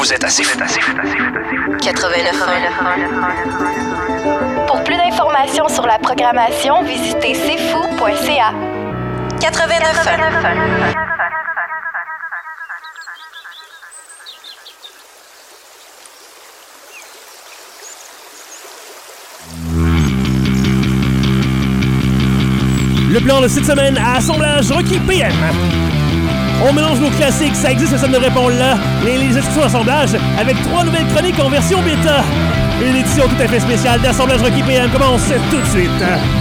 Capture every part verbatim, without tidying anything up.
Vous êtes assez fou. quatre-vingt-neuf ans. Pour plus d'informations sur la programmation, visitez c'est fou point c a. quatre-vingt-neuf ans. Le plan de cette semaine à Assemblage Rocky P M. On mélange nos classiques, ça existe, ça ne répond là. Les, les instructions d'assemblage avec trois nouvelles chroniques en version bêta. Une édition tout à fait spéciale d'Assemblage Rocky P M commence tout de suite.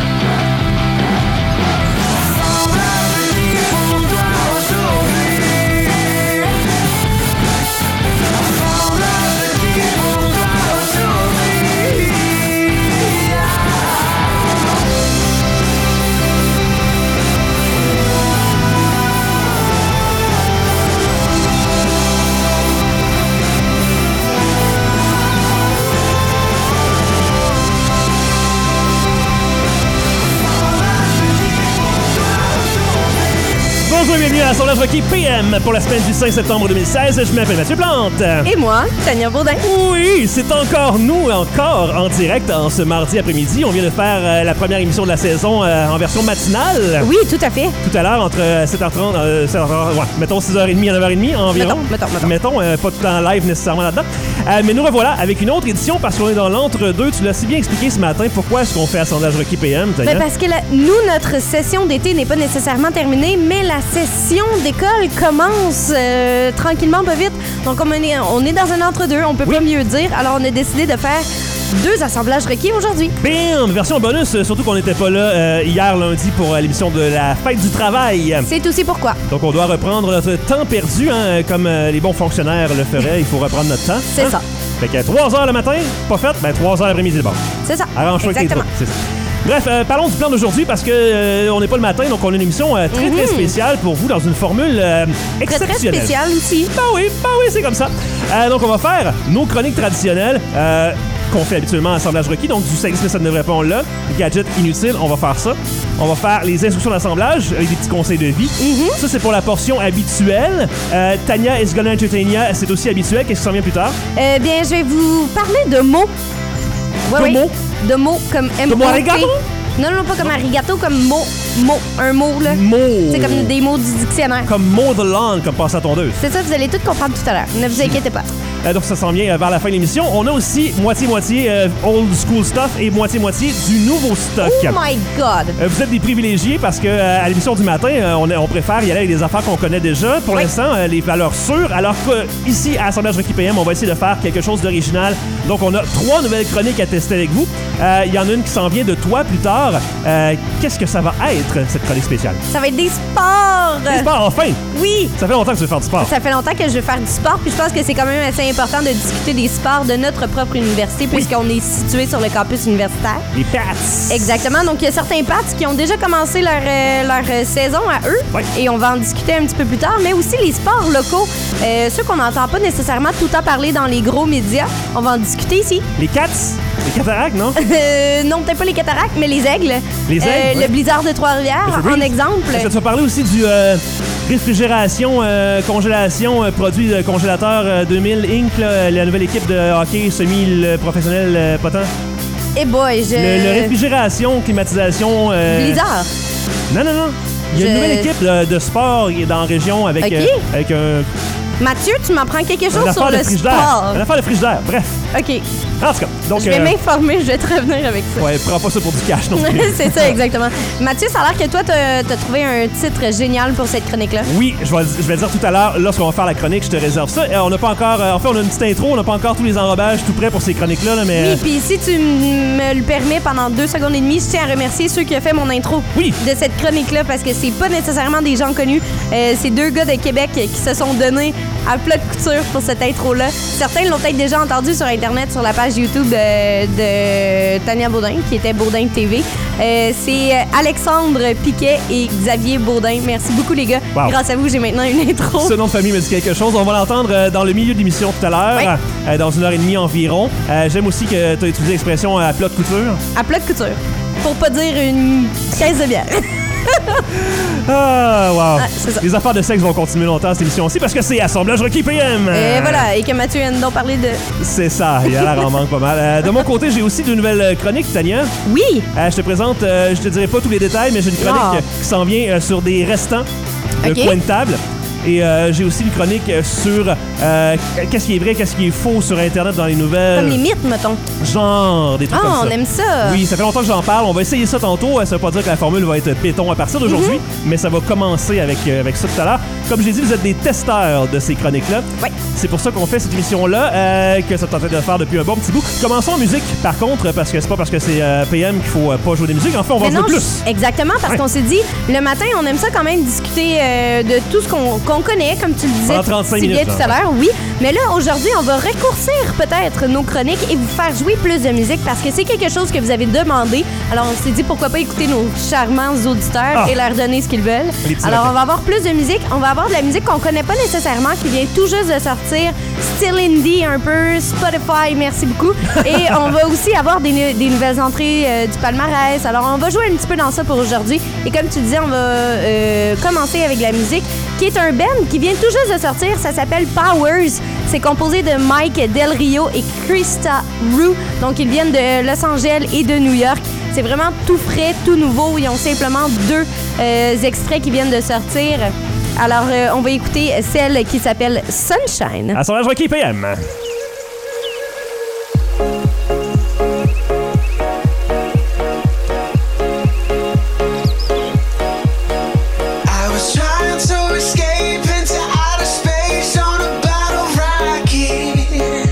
Bonjour et bienvenue à l'Assemblage Rocky P M pour la semaine du cinq septembre deux mille seize. Je m'appelle Mathieu Plante. Et moi, Tania Bourdin. Oui, c'est encore nous, encore en direct en ce mardi après-midi. On vient de faire euh, la première émission de la saison euh, en version matinale. Oui, tout à fait. Tout à l'heure, entre sept heures trente, euh, sept heures trente, ouais, mettons six heures trente à neuf heures trente environ. Mettons, mettons, mettons. Mettons, euh, pas tout en live nécessairement là-dedans. Euh, mais nous revoilà avec une autre édition parce qu'on est dans l'entre-deux. Tu l'as si bien expliqué ce matin. Pourquoi est-ce qu'on fait Assemblage Rocky P M, Tania? Ben parce que la- nous, notre session d'été n'est pas nécessairement terminée, mais la session d'école commence euh, tranquillement, pas vite. Donc, on est, on est dans un entre-deux, on peut Oui. pas mieux dire. Alors, on a décidé de faire deux assemblages requis aujourd'hui. Bam! Version bonus, euh, surtout qu'on n'était pas là euh, hier lundi pour euh, l'émission de la fête du travail. C'est aussi pourquoi. Donc, on doit reprendre notre temps perdu, hein, comme euh, les bons fonctionnaires le feraient. Il faut reprendre notre temps. C'est hein? ça. Fait que trois heures le matin, pas fait, ben trois heures l'après-midi, c'est bon. C'est ça. Arrange-toi avec tes Exactement. trucs, c'est ça. Bref, euh, parlons du plan d'aujourd'hui parce que euh, on n'est pas le matin, donc on a une émission euh, très, très spéciale pour vous dans une formule euh, Très, très exceptionnelle. spécial aussi. Ben oui, ben oui, c'est comme ça. Euh, donc, on va faire nos chroniques traditionnelles euh, qu'on fait habituellement à Assemblage Rocky. Donc, du ça existe, mais ça ne devrait pas là. Gadget inutile, on va faire ça. On va faire les instructions d'assemblage avec des petits conseils de vie. Ça, c'est pour la portion habituelle. Euh, Tania is gonna entertain ya, c'est aussi habituel. Qu'est-ce qui s'en vient plus tard? Euh, bien, je vais vous parler de mots. Ouais, De oui. mots? De mots comme M O T. De mots arigato? Non, non, pas comme arigato, comme mot. Mot. Un mot, là. Mots. C'est comme des mots du dictionnaire. Comme mow the lawn, comme passer à tondeuse. C'est ça, vous allez tout comprendre tout à l'heure. Ne vous inquiétez pas. Euh, donc, ça s'en vient euh, vers la fin de l'émission. On a aussi moitié-moitié euh, old school stuff et moitié-moitié du nouveau stock. Oh my God! Euh, vous êtes des privilégiés parce que euh, à l'émission du matin, euh, on, on préfère y aller avec des affaires qu'on connaît déjà. Pour Oui. l'instant, euh, les valeurs sûres. Alors qu'ici, à Assemblage Rocky P M, on va essayer de faire quelque chose d'original. Donc, on a trois nouvelles chroniques à tester avec vous. Euh, Il y en a une qui s'en vient de toi plus tard. Euh, Qu'est-ce que ça va être, cette chronique spéciale? Ça va être des sports! Des sports, enfin! Oui! Ça fait longtemps que tu veux faire du sport. Ça fait longtemps que je veux faire du sport, puis je pense que c'est quand même assez important de discuter des sports de notre propre université, puisqu'on est situé sur le campus universitaire. Les Pats. Exactement. Donc, il y a certains Pats qui ont déjà commencé leur, euh, leur euh, saison à eux. Oui. Et on va en discuter un petit peu plus tard. Mais aussi les sports locaux, euh, ceux qu'on n'entend pas nécessairement tout le temps parler dans les gros médias. On va en discuter ici. Les Cats. Les cataractes, non? Euh, non, peut-être pas les cataractes, mais les aigles. Les aigles, Euh, ouais. Le blizzard de Trois-Rivières, Le Febreze. en exemple. Est-ce que tu vas parler aussi du euh, réfrigération, euh, congélation, euh, produit de congélateur euh, deux mille Inc, là, la nouvelle équipe de hockey semi-professionnel euh, potent? Eh boy, je... Le, le réfrigération, climatisation... euh, Blizzard. Non, non, non. Il y a une Je- nouvelle équipe de, de sport dans la région avec, Ok. euh, avec un, Mathieu, tu m'apprends quelque une chose sur affaire de le frigidaire. sport. Une affaire de frigidaire, bref. OK. En tout cas, donc... Je vais euh, m'informer, je vais te revenir avec ça. ouais, prends pas ça pour du cash non plus. C'est ça, exactement. Mathieu, ça a l'air que toi, t'as as trouvé un titre génial pour cette chronique-là. Oui, je vais, je vais le dire tout à l'heure, lorsqu'on va faire la chronique, je te réserve ça. Euh, on n'a pas encore... euh, en fait, on a une petite intro, on n'a pas encore tous les enrobages tout prêts pour ces chroniques-là, là, mais... Oui, euh, puis si tu m- me le permets, pendant deux secondes et demie, je tiens à remercier ceux qui ont fait mon intro Oui. de cette chronique-là, parce que c'est pas nécessairement des gens connus. Euh, c'est deux gars de Québec qui se sont donnés à plat de couture pour cette intro-là. Certains l'ont peut-être déjà entendu sur Internet, sur la page YouTube euh, de Tania Bourdin, qui était Bourdin T V. Euh, c'est euh, Alexandre Piquet et Xavier Bourdin. Merci beaucoup, les gars. Wow. Grâce à vous, j'ai maintenant une intro. Ce nom de famille me dit quelque chose. On va l'entendre euh, dans le milieu de l'émission tout à l'heure, Oui. euh, dans une heure et demie environ. Euh, J'aime aussi que tu as utilisé l'expression euh, à plat de couture. À plat de couture. Pour pas dire une caisse de bière. Ah, wow. Ah, c'est ça. Les affaires de sexe vont continuer longtemps cette émission aussi parce que c'est Assemblage Rocky P M. Et voilà, et que Mathieu vient donc parler de... C'est ça, il y a l'air en manque pas mal. Euh, de mon côté, j'ai aussi de nouvelles chroniques, Tania. Oui! Euh, je te présente, euh, je te dirai pas tous les détails, mais j'ai une chronique Ah. euh, qui s'en vient euh, sur des restants de Ok. coin de table. Et euh, j'ai aussi une chronique euh, sur euh, qu'est-ce qui est vrai, qu'est-ce qui est faux sur Internet dans les nouvelles. Comme les mythes, mettons. Genre, des trucs Ah, comme ça. on aime ça. Oui, ça fait longtemps que j'en parle. On va essayer ça tantôt. Ça veut pas dire que la formule va être béton à partir d'aujourd'hui, Mm-hmm. mais ça va commencer avec, euh, avec ça tout à l'heure. Comme j'ai dit, vous êtes des testeurs de ces chroniques-là. Oui. C'est pour ça qu'on fait cette émission-là, euh, que ça tentait de faire depuis un bon petit bout. Commençons en musique, par contre, parce que c'est pas parce que c'est euh, P M qu'il faut euh, pas jouer des musiques. En fait, on va Mais jouer non, plus. exactement, parce Ouais. qu'on s'est dit, le matin, on aime ça quand même discuter euh, de tout ce qu'on qu'on connaît, comme tu le disais Pendant trente-cinq si bien minutes, tout à l'heure, oui. Mais là, aujourd'hui, on va raccourcir peut-être nos chroniques et vous faire jouer plus de musique parce que c'est quelque chose que vous avez demandé. Alors, on s'est dit, pourquoi pas écouter nos charmants auditeurs Ah. et leur donner ce qu'ils veulent. Les petits Alors, lapins. on va avoir plus de musique. On va avoir de la musique qu'on connaît pas nécessairement, qui vient tout juste de sortir. Still indie un peu, Spotify, merci beaucoup. Et on va aussi avoir des, nu- des nouvelles entrées euh, du palmarès. Alors, on va jouer un petit peu dans ça pour aujourd'hui. Et comme tu disais, on va euh, commencer avec la musique, qui est un band qui vient tout juste de sortir. Ça s'appelle Powers. C'est composé de Mike Del Rio et Krista Rue. Donc, ils viennent de Los Angeles et de New York. C'est vraiment tout frais, tout nouveau. Ils ont simplement deux euh, extraits qui viennent de sortir. Alors, euh, on va écouter celle qui s'appelle Sunshine. Assemblage Rocky P M. I was trying to escape into outer space on a battle rocket,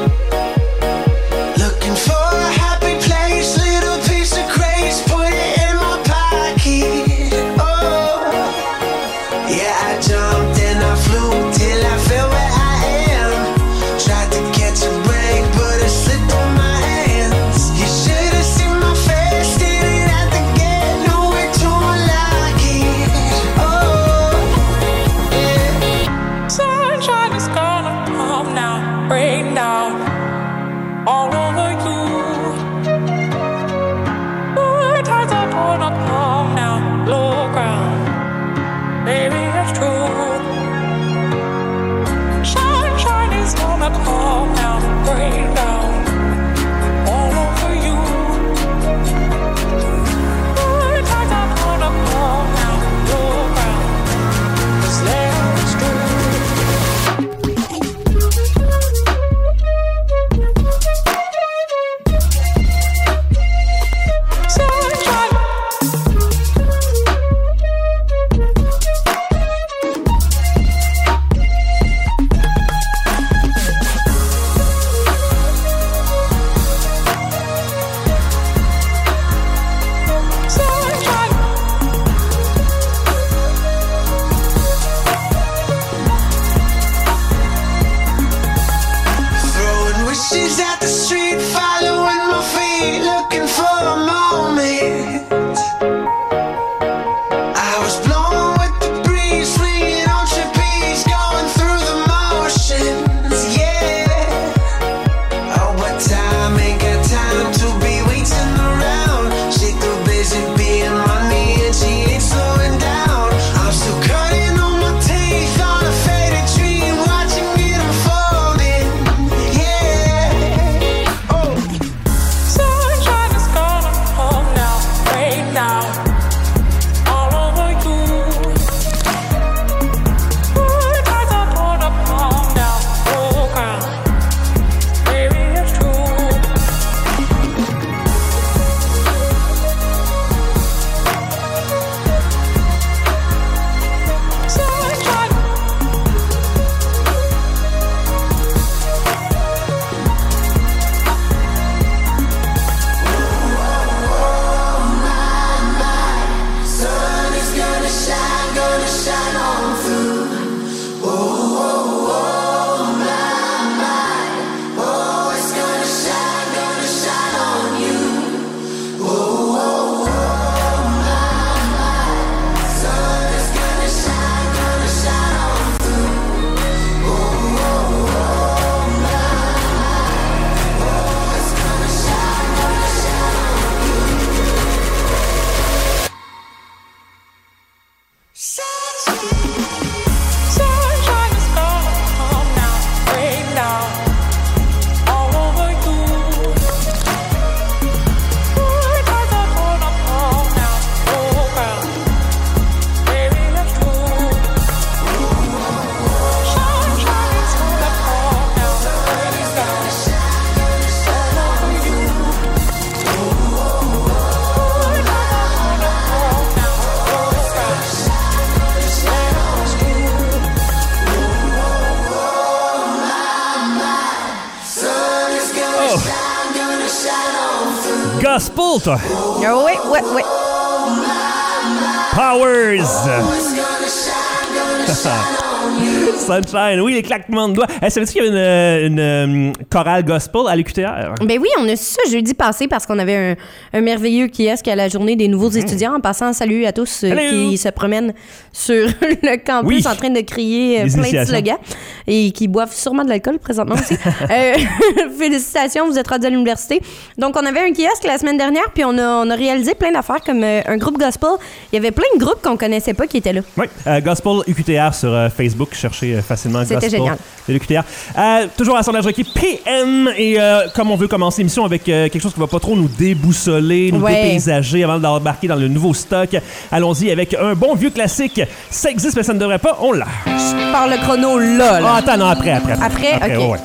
looking for a happy place, little piece of grace, put it in my pocket. Oh, yeah, I jumped and I flew till I felt where I am. Tried to catch a break, but it slipped through my hands. You should have seen my face standing at the gate, nowhere to unlock it. Oh, yeah. Sunshine is gonna come now, rain down all over you. Good times are gonna come now, look around, baby, it's true. Sunshine is gonna come now, rain down all over you. Good times are gonna come now, look around, 'cause there is true. gospel, toi. Ah oui, oui, oui. Powers. Sunshine, oui, les claquements de doigts. Hey, savais-tu qu'il y avait une, une, une chorale gospel à l'U Q T R? Ben oui, on a su ça jeudi passé parce qu'on avait un, un merveilleux kiosque à la journée des nouveaux étudiants. En passant, salut à tous euh, qui se promènent sur le campus Oui. en train de crier euh, Les plein de initiations. slogans et qui boivent sûrement de l'alcool présentement aussi. euh, félicitations, vous êtes rendus à l'université. Donc, on avait un kiosque la semaine dernière puis on a, on a réalisé plein d'affaires comme euh, un groupe gospel. Il y avait plein de groupes qu'on connaissait pas qui étaient là. Oui, euh, Gospel U Q T R sur euh, Facebook. Cherchez euh, facilement C'était Gospel génial. de l'U Q T R. Euh, toujours à sondage requis P M. Et euh, comme on veut commencer l'émission avec euh, quelque chose qui va pas trop nous déboussoler, nous Ouais. dépaysager avant d'embarquer dans le nouveau stock, allons-y avec un bon vieux classique. Ça existe, mais ça ne devrait pas. On l'a. Je pars le chrono là. là. Ah, attends, non, après, après. Après? Ok. ouais, ouais.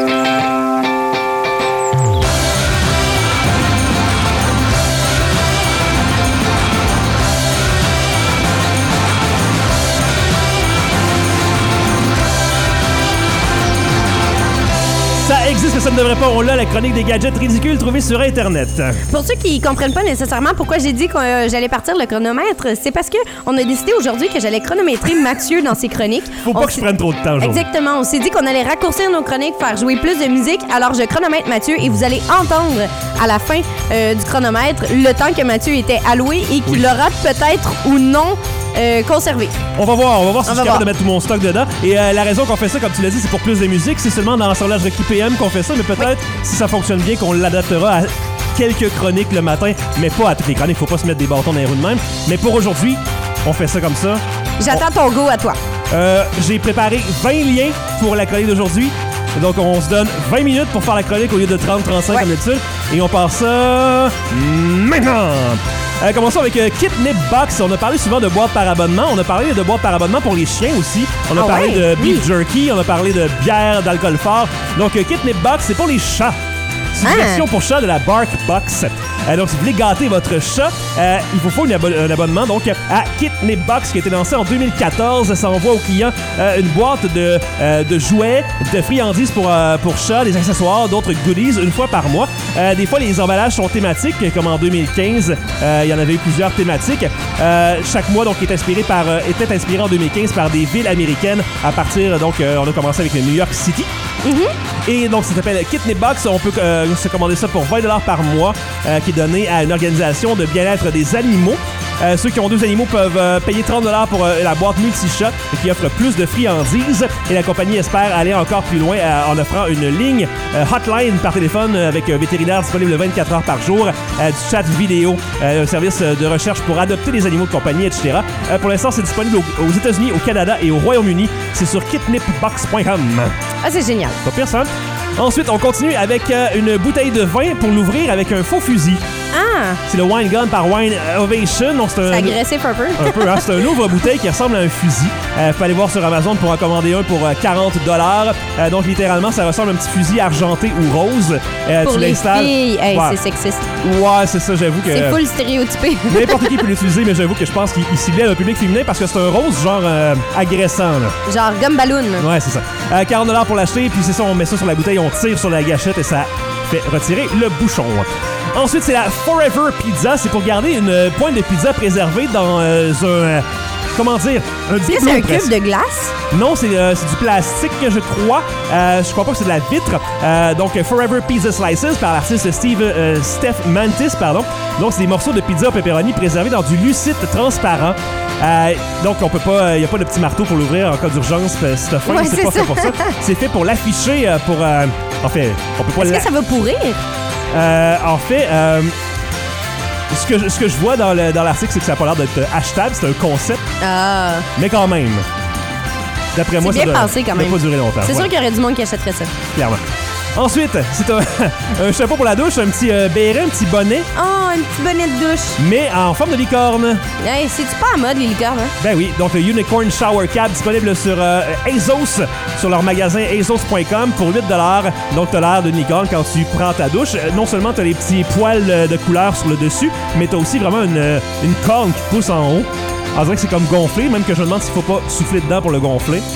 Ça existe, mais ça ne devrait pas. On l'a, la chronique des gadgets ridicules trouvés sur Internet. Pour ceux qui comprennent pas nécessairement pourquoi j'ai dit que euh, j'allais partir le chronomètre, c'est parce que on a décidé aujourd'hui que j'allais chronométrer Mathieu dans ses chroniques. Faut On pas que je s'est- prenne trop de temps aujourd'hui. Exactement. On s'est dit qu'on allait raccourcir nos chroniques, faire jouer plus de musique. Alors, je chronomètre Mathieu et vous allez entendre à la fin euh, du chronomètre le temps que Mathieu était alloué et qu'il Oui. aura peut-être ou non euh, conservé. On va voir, on va voir si On je suis va capable voir. de mettre tout mon stock dedans. Et euh, la raison qu'on fait ça, comme tu l'as dit, c'est pour plus de musique. C'est seulement dans l'assemblage requis P M qu'on fait ça, mais peut-être, si ça fonctionne bien, qu'on l'adaptera à quelques chroniques le matin, mais pas à toutes les chroniques. Faut pas se mettre des bâtons dans les roues de même. Mais pour aujourd'hui, on fait ça comme ça. J'attends ton go à toi. Euh, j'ai préparé vingt liens pour la chronique d'aujourd'hui. Donc, on se donne vingt minutes pour faire la chronique au lieu de trente à trente-cinq Ouais. comme d'habitude. Et on part ça maintenant. Euh, commençons avec euh, Kit Nip Box. On a parlé souvent de boîtes par abonnement. On a parlé de boîtes par abonnement pour les chiens aussi. On a Ah parlé ouais? de beef Oui. jerky. On a parlé de bière, d'alcool fort. Donc, euh, Kit Nip Box, c'est pour les chats. C'est une Ah. version pour chat de la Bark Box. Euh, donc, si vous voulez gâter votre chat, euh, il vous faut une abo- un abonnement donc à Kit Nip Box qui a été lancé en deux mille quatorze. Ça envoie aux clients euh, une boîte de, euh, de jouets, de friandises pour, euh, pour chats, des accessoires, d'autres goodies une fois par mois. Euh, des fois, les emballages sont thématiques, comme en deux mille quinze. Euh, il y en avait eu plusieurs thématiques. Euh, chaque mois, donc, est inspiré par, euh, était inspiré en deux mille quinze par des villes américaines. À partir, donc, euh, on a commencé avec New York City. Et donc, ça s'appelle Kit Nip Box. On peut euh, se commander ça pour vingt dollars par mois, euh, qui est donné à une organisation de bien-être des animaux. Euh, ceux qui ont deux animaux peuvent euh, payer trente dollars pour euh, la boîte multi-chat qui offre plus de friandises. Et la compagnie espère aller encore plus loin euh, en offrant une ligne euh, hotline par téléphone euh, avec un vétérinaire disponible vingt-quatre heures par jour, euh, du chat vidéo, euh, un service euh, de recherche pour adopter les animaux de compagnie, et cetera. Euh, pour l'instant, c'est disponible aux, aux États-Unis, au Canada et au Royaume-Uni. C'est sur kit nip box point com. Ah, c'est génial. Pas pire, ça. Ensuite, on continue avec euh, une bouteille de vin pour l'ouvrir avec un faux fusil. Ah, C'est le Wine Gun par Wine Ovation. Donc, c'est c'est un, agressif un peu. un peu, hein, c'est un ouvre-bouteille qui ressemble à un fusil. Euh, faut aller voir sur Amazon pour en commander un pour euh, quarante dollars. Euh, donc, littéralement, ça ressemble à un petit fusil argenté ou rose. Euh, Pour tu les l'installes. filles, hey, Ouais. c'est sexiste. Ouais, c'est ça, j'avoue que... C'est full stéréotypé. N'importe qui peut l'utiliser, mais j'avoue que je pense qu'il il ciblait le public féminin parce que c'est un rose genre euh, agressant, là. Genre gomme ballon. Ouais, c'est ça. Euh, quarante dollars pour l'acheter, puis c'est ça, on met ça sur la bouteille, on tire sur la gâchette et ça fait retirer le bouchon. Ensuite, c'est la Forever Pizza. C'est pour garder une euh, pointe de pizza préservée dans euh, un... euh, comment dire? Un Est-ce que bibelot c'est un presque. cube de glace? Non, c'est euh, c'est du plastique, je crois. Euh, je crois pas que c'est de la vitre. Euh, donc, euh, Forever Pizza Slices par l'artiste Steve, euh, Steph Mantis, pardon. Donc, c'est des morceaux de pizza au pepperoni préservés dans du lucite transparent. Euh, donc, on peut pas, il n'y a pas de petit marteau pour l'ouvrir en cas d'urgence. euh, C'est fin, Ouais, c'est c'est pas ça. fait pour ça. C'est fait pour l'afficher, euh, pour... euh, en fait, on peut pas... Est-ce la- que ça va pourrir? Euh, en fait... euh, ce que, je- ce que je vois dans le- dans l'article, c'est que ça n'a pas l'air d'être euh, hashtag, c'est un concept, Ah. mais quand même. D'après moi, C'est ça bien doit- pensé, quand ça doit même. pas durer longtemps. C'est voilà. sûr qu'il y aurait du monde qui achèterait ça. Clairement. Ensuite, c'est un, un chapeau pour la douche, un petit euh, béret, un petit bonnet, Oh, un petit bonnet de douche. mais en forme de licorne. Hey, c'est-tu pas à mode, les licornes, hein? Ben oui, donc le Unicorn Shower Cap disponible sur euh, ASOS, sur leur magasin asos point com pour huit dollars. Donc t'as l'air d'une licorne quand tu prends ta douche. Euh, Non seulement t'as les petits poils euh, de couleur sur le dessus, mais t'as aussi vraiment une, euh, une corne qui pousse en haut. On dirait que c'est comme gonflé, même que je me demande s'il faut pas souffler dedans pour le gonfler.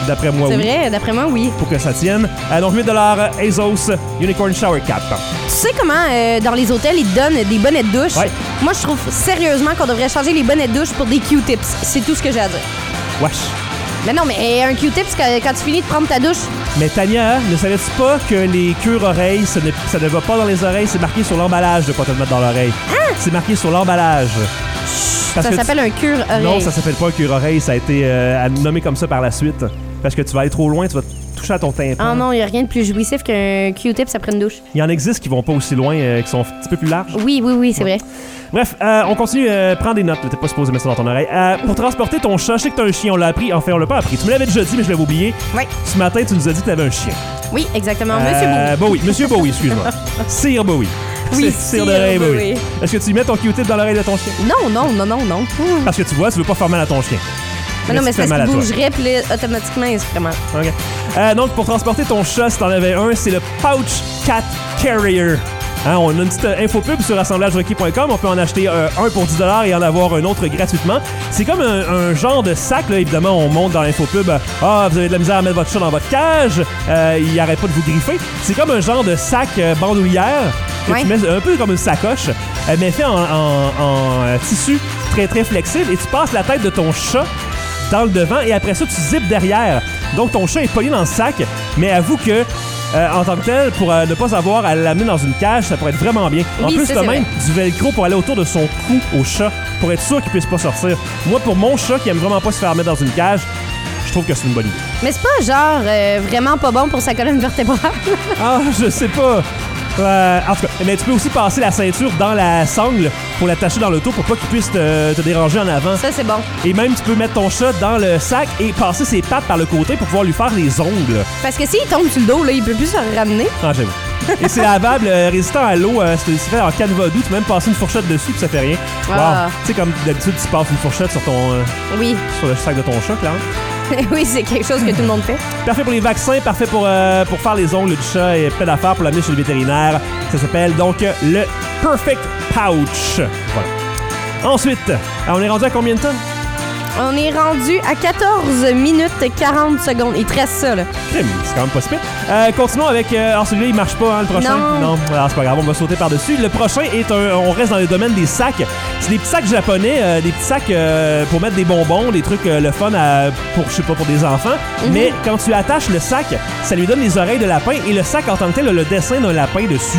D'après moi, C'est oui. vrai, d'après moi, oui. Pour que ça tienne. Euh, donc, huit dollars Asos Unicorn Shower Cap. Tu sais comment, euh, dans les hôtels, ils te donnent des bonnets de douche? Ouais. Moi, je trouve sérieusement qu'on devrait changer les bonnets de douche pour des Q-tips. C'est tout ce que j'ai à dire. Wesh. Mais non, mais un Q-tip, c'est quand, quand tu finis de prendre ta douche. Mais Tania, ne savais-tu pas que les cure-oreilles, ça ne, ça ne va pas dans les oreilles, c'est marqué sur l'emballage de quoi te le mettre dans l'oreille. Hein? C'est marqué sur l'emballage. Parce Ça que s'appelle tu- un cure-oreille. Non, ça s'appelle pas un cure-oreille, ça a été euh, nommé comme ça par la suite. Parce que tu vas aller trop loin, tu vas toucher à ton tympan. Ah non, il n'y a rien de plus jouissif qu'un Q-tip après une douche. Il y en existe qui vont pas aussi loin, euh, qui sont un petit peu plus larges. Oui, oui, oui, c'est vrai. Bref, euh, on continue. Euh, prends des notes. T'es pas supposé mettre ça dans ton oreille. Euh, pour transporter ton chat, je sais que t'as un chien. On l'a appris. Enfin, on l'a pas appris. Tu me l'avais déjà dit, mais je l'avais oublié. Oui. Ce matin, tu nous as dit que t'avais un chien. Oui, exactement. Monsieur Euh, Bowie. Bowie. Monsieur Bowie, excuse-moi. Sir Bowie. Oui, C'est- Sir Sir d'oreille Bowie. Bowie. Est-ce que tu mets ton Q-tip dans l'oreille de ton chien? Non, non, non, non, non. Hum. Parce que tu vois, tu veux pas faire mal à ton chien. Mais non, mais ça c'est fait mal parce à qu'il toi. bougerait, puis là, automatiquement, il se ferait mal. OK. Euh, donc, pour transporter ton chat, si t'en avais un, c'est le Pouch Cat Carrier. Hein, on a une petite euh, info pub sur assemblage requis point com. On peut en acheter euh, un pour dix dollars et en avoir un autre gratuitement. C'est comme un, un genre de sac. Là, évidemment, on monte dans l'info pub. euh, Ah, vous avez de la misère à mettre votre chat dans votre cage. Euh, il arrête pas de vous griffer. C'est comme un genre de sac euh, bandoulière que Ouais. tu mets un peu comme une sacoche, euh, mais fait en, en- en, euh, tissu très, très flexible. Et tu passes la tête de ton chat dans le devant et après ça, tu zippes derrière. Donc, ton chat est pogné dans le sac, mais avoue que, euh, en tant que tel, pour euh, ne pas avoir à l'amener dans une cage, ça pourrait être vraiment bien. En Oui, plus, ça, t'as c'est même vrai. du velcro pour aller autour de son cou au chat, pour être sûr qu'il puisse pas sortir. Moi, pour mon chat qui aime vraiment pas se faire mettre dans une cage, je trouve que c'est une bonne idée. Mais c'est pas genre euh, vraiment pas bon pour sa colonne vertébrale. Ah, je sais pas. Euh, en tout cas, mais tu peux aussi passer la ceinture dans la sangle pour l'attacher dans l'auto pour pas qu'il puisse te, te déranger en avant. Ça, c'est bon. Et même, tu peux mettre ton chat dans le sac et passer ses pattes par le côté pour pouvoir lui faire les ongles. Parce que s'il tombe sur le dos, là, il peut plus se ramener. Ah, j'avoue. Et c'est lavable, euh, résistant à l'eau. Euh, c'est c'est fait en canevas doux. Tu peux même passer une fourchette dessus puis ça fait rien. Ah. Wow. Tu sais, comme d'habitude, tu passes une fourchette sur, ton, euh, Oui. sur le sac de ton chat, clairement. Oui, c'est quelque chose que tout le monde fait. Parfait pour les vaccins, parfait pour, euh, pour faire les ongles du chat et plein d'affaires pour l'amener chez le vétérinaire. Ça s'appelle donc euh, le Perfect Pouch. Voilà. Ensuite, on est rendu à combien de temps? On est rendu à quatorze minutes quarante secondes. Il te reste ça, là. Crème, c'est quand même pas super. Euh, continuons avec... Euh, alors celui-là, il marche pas, hein, le prochain? Non. Alors, c'est pas grave, on va sauter par-dessus. Le prochain est un... On reste dans le domaine des sacs. C'est des petits sacs japonais, euh, des petits sacs euh, pour mettre des bonbons, des trucs euh, le fun à, pour, je sais pas, pour des enfants. Mhm. Mais quand tu attaches le sac, ça lui donne les oreilles de lapin et le sac en tant que tel a le dessin d'un lapin dessus.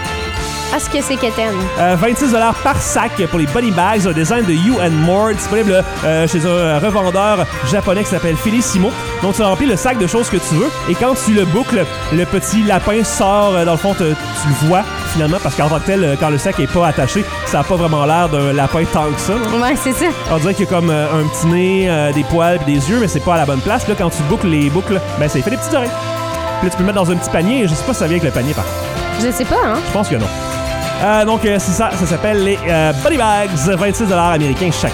Est-ce que c'est Keten? Euh, vingt-six dollars par sac pour les Bunny Bags, un design de You and More, disponible euh, chez un revendeur japonais qui s'appelle Felissimo. Donc tu remplis le sac de choses que tu veux et quand tu le boucles, le petit lapin sort, euh, dans le fond, te- tu le vois finalement parce qu'en tant que tel, euh, quand le sac est pas attaché, ça n'a pas vraiment l'air d'un lapin tant que ça. hein. Ouais, c'est ça. On dirait qu'il y a comme euh, un petit nez, euh, des poils et des yeux, mais c'est pas à la bonne place. Là, quand tu boucles les boucles, ben ça fait des petites oreilles. Puis là, tu peux le mettre dans un petit panier. Je sais pas si ça vient avec le panier, par contre. Je sais pas, hein? Je pense que non. Euh, donc, euh, c'est ça. Ça s'appelle les euh, Bunny Bags. vingt-six dollars américains chaque.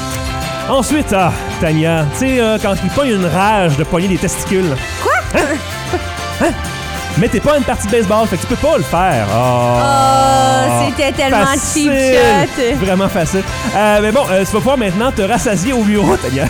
Ensuite, ah, Tania, tu sais, euh, quand il pogne une rage de pogner des testicules. Quoi? Hein? Hein? Mais t'es pas une partie de baseball, fait que tu peux pas le faire. Oh, Oh, c'était tellement facile. cheap shot. Vraiment facile. Euh, mais bon, euh, tu vas pouvoir maintenant te rassasier au bureau, Tania.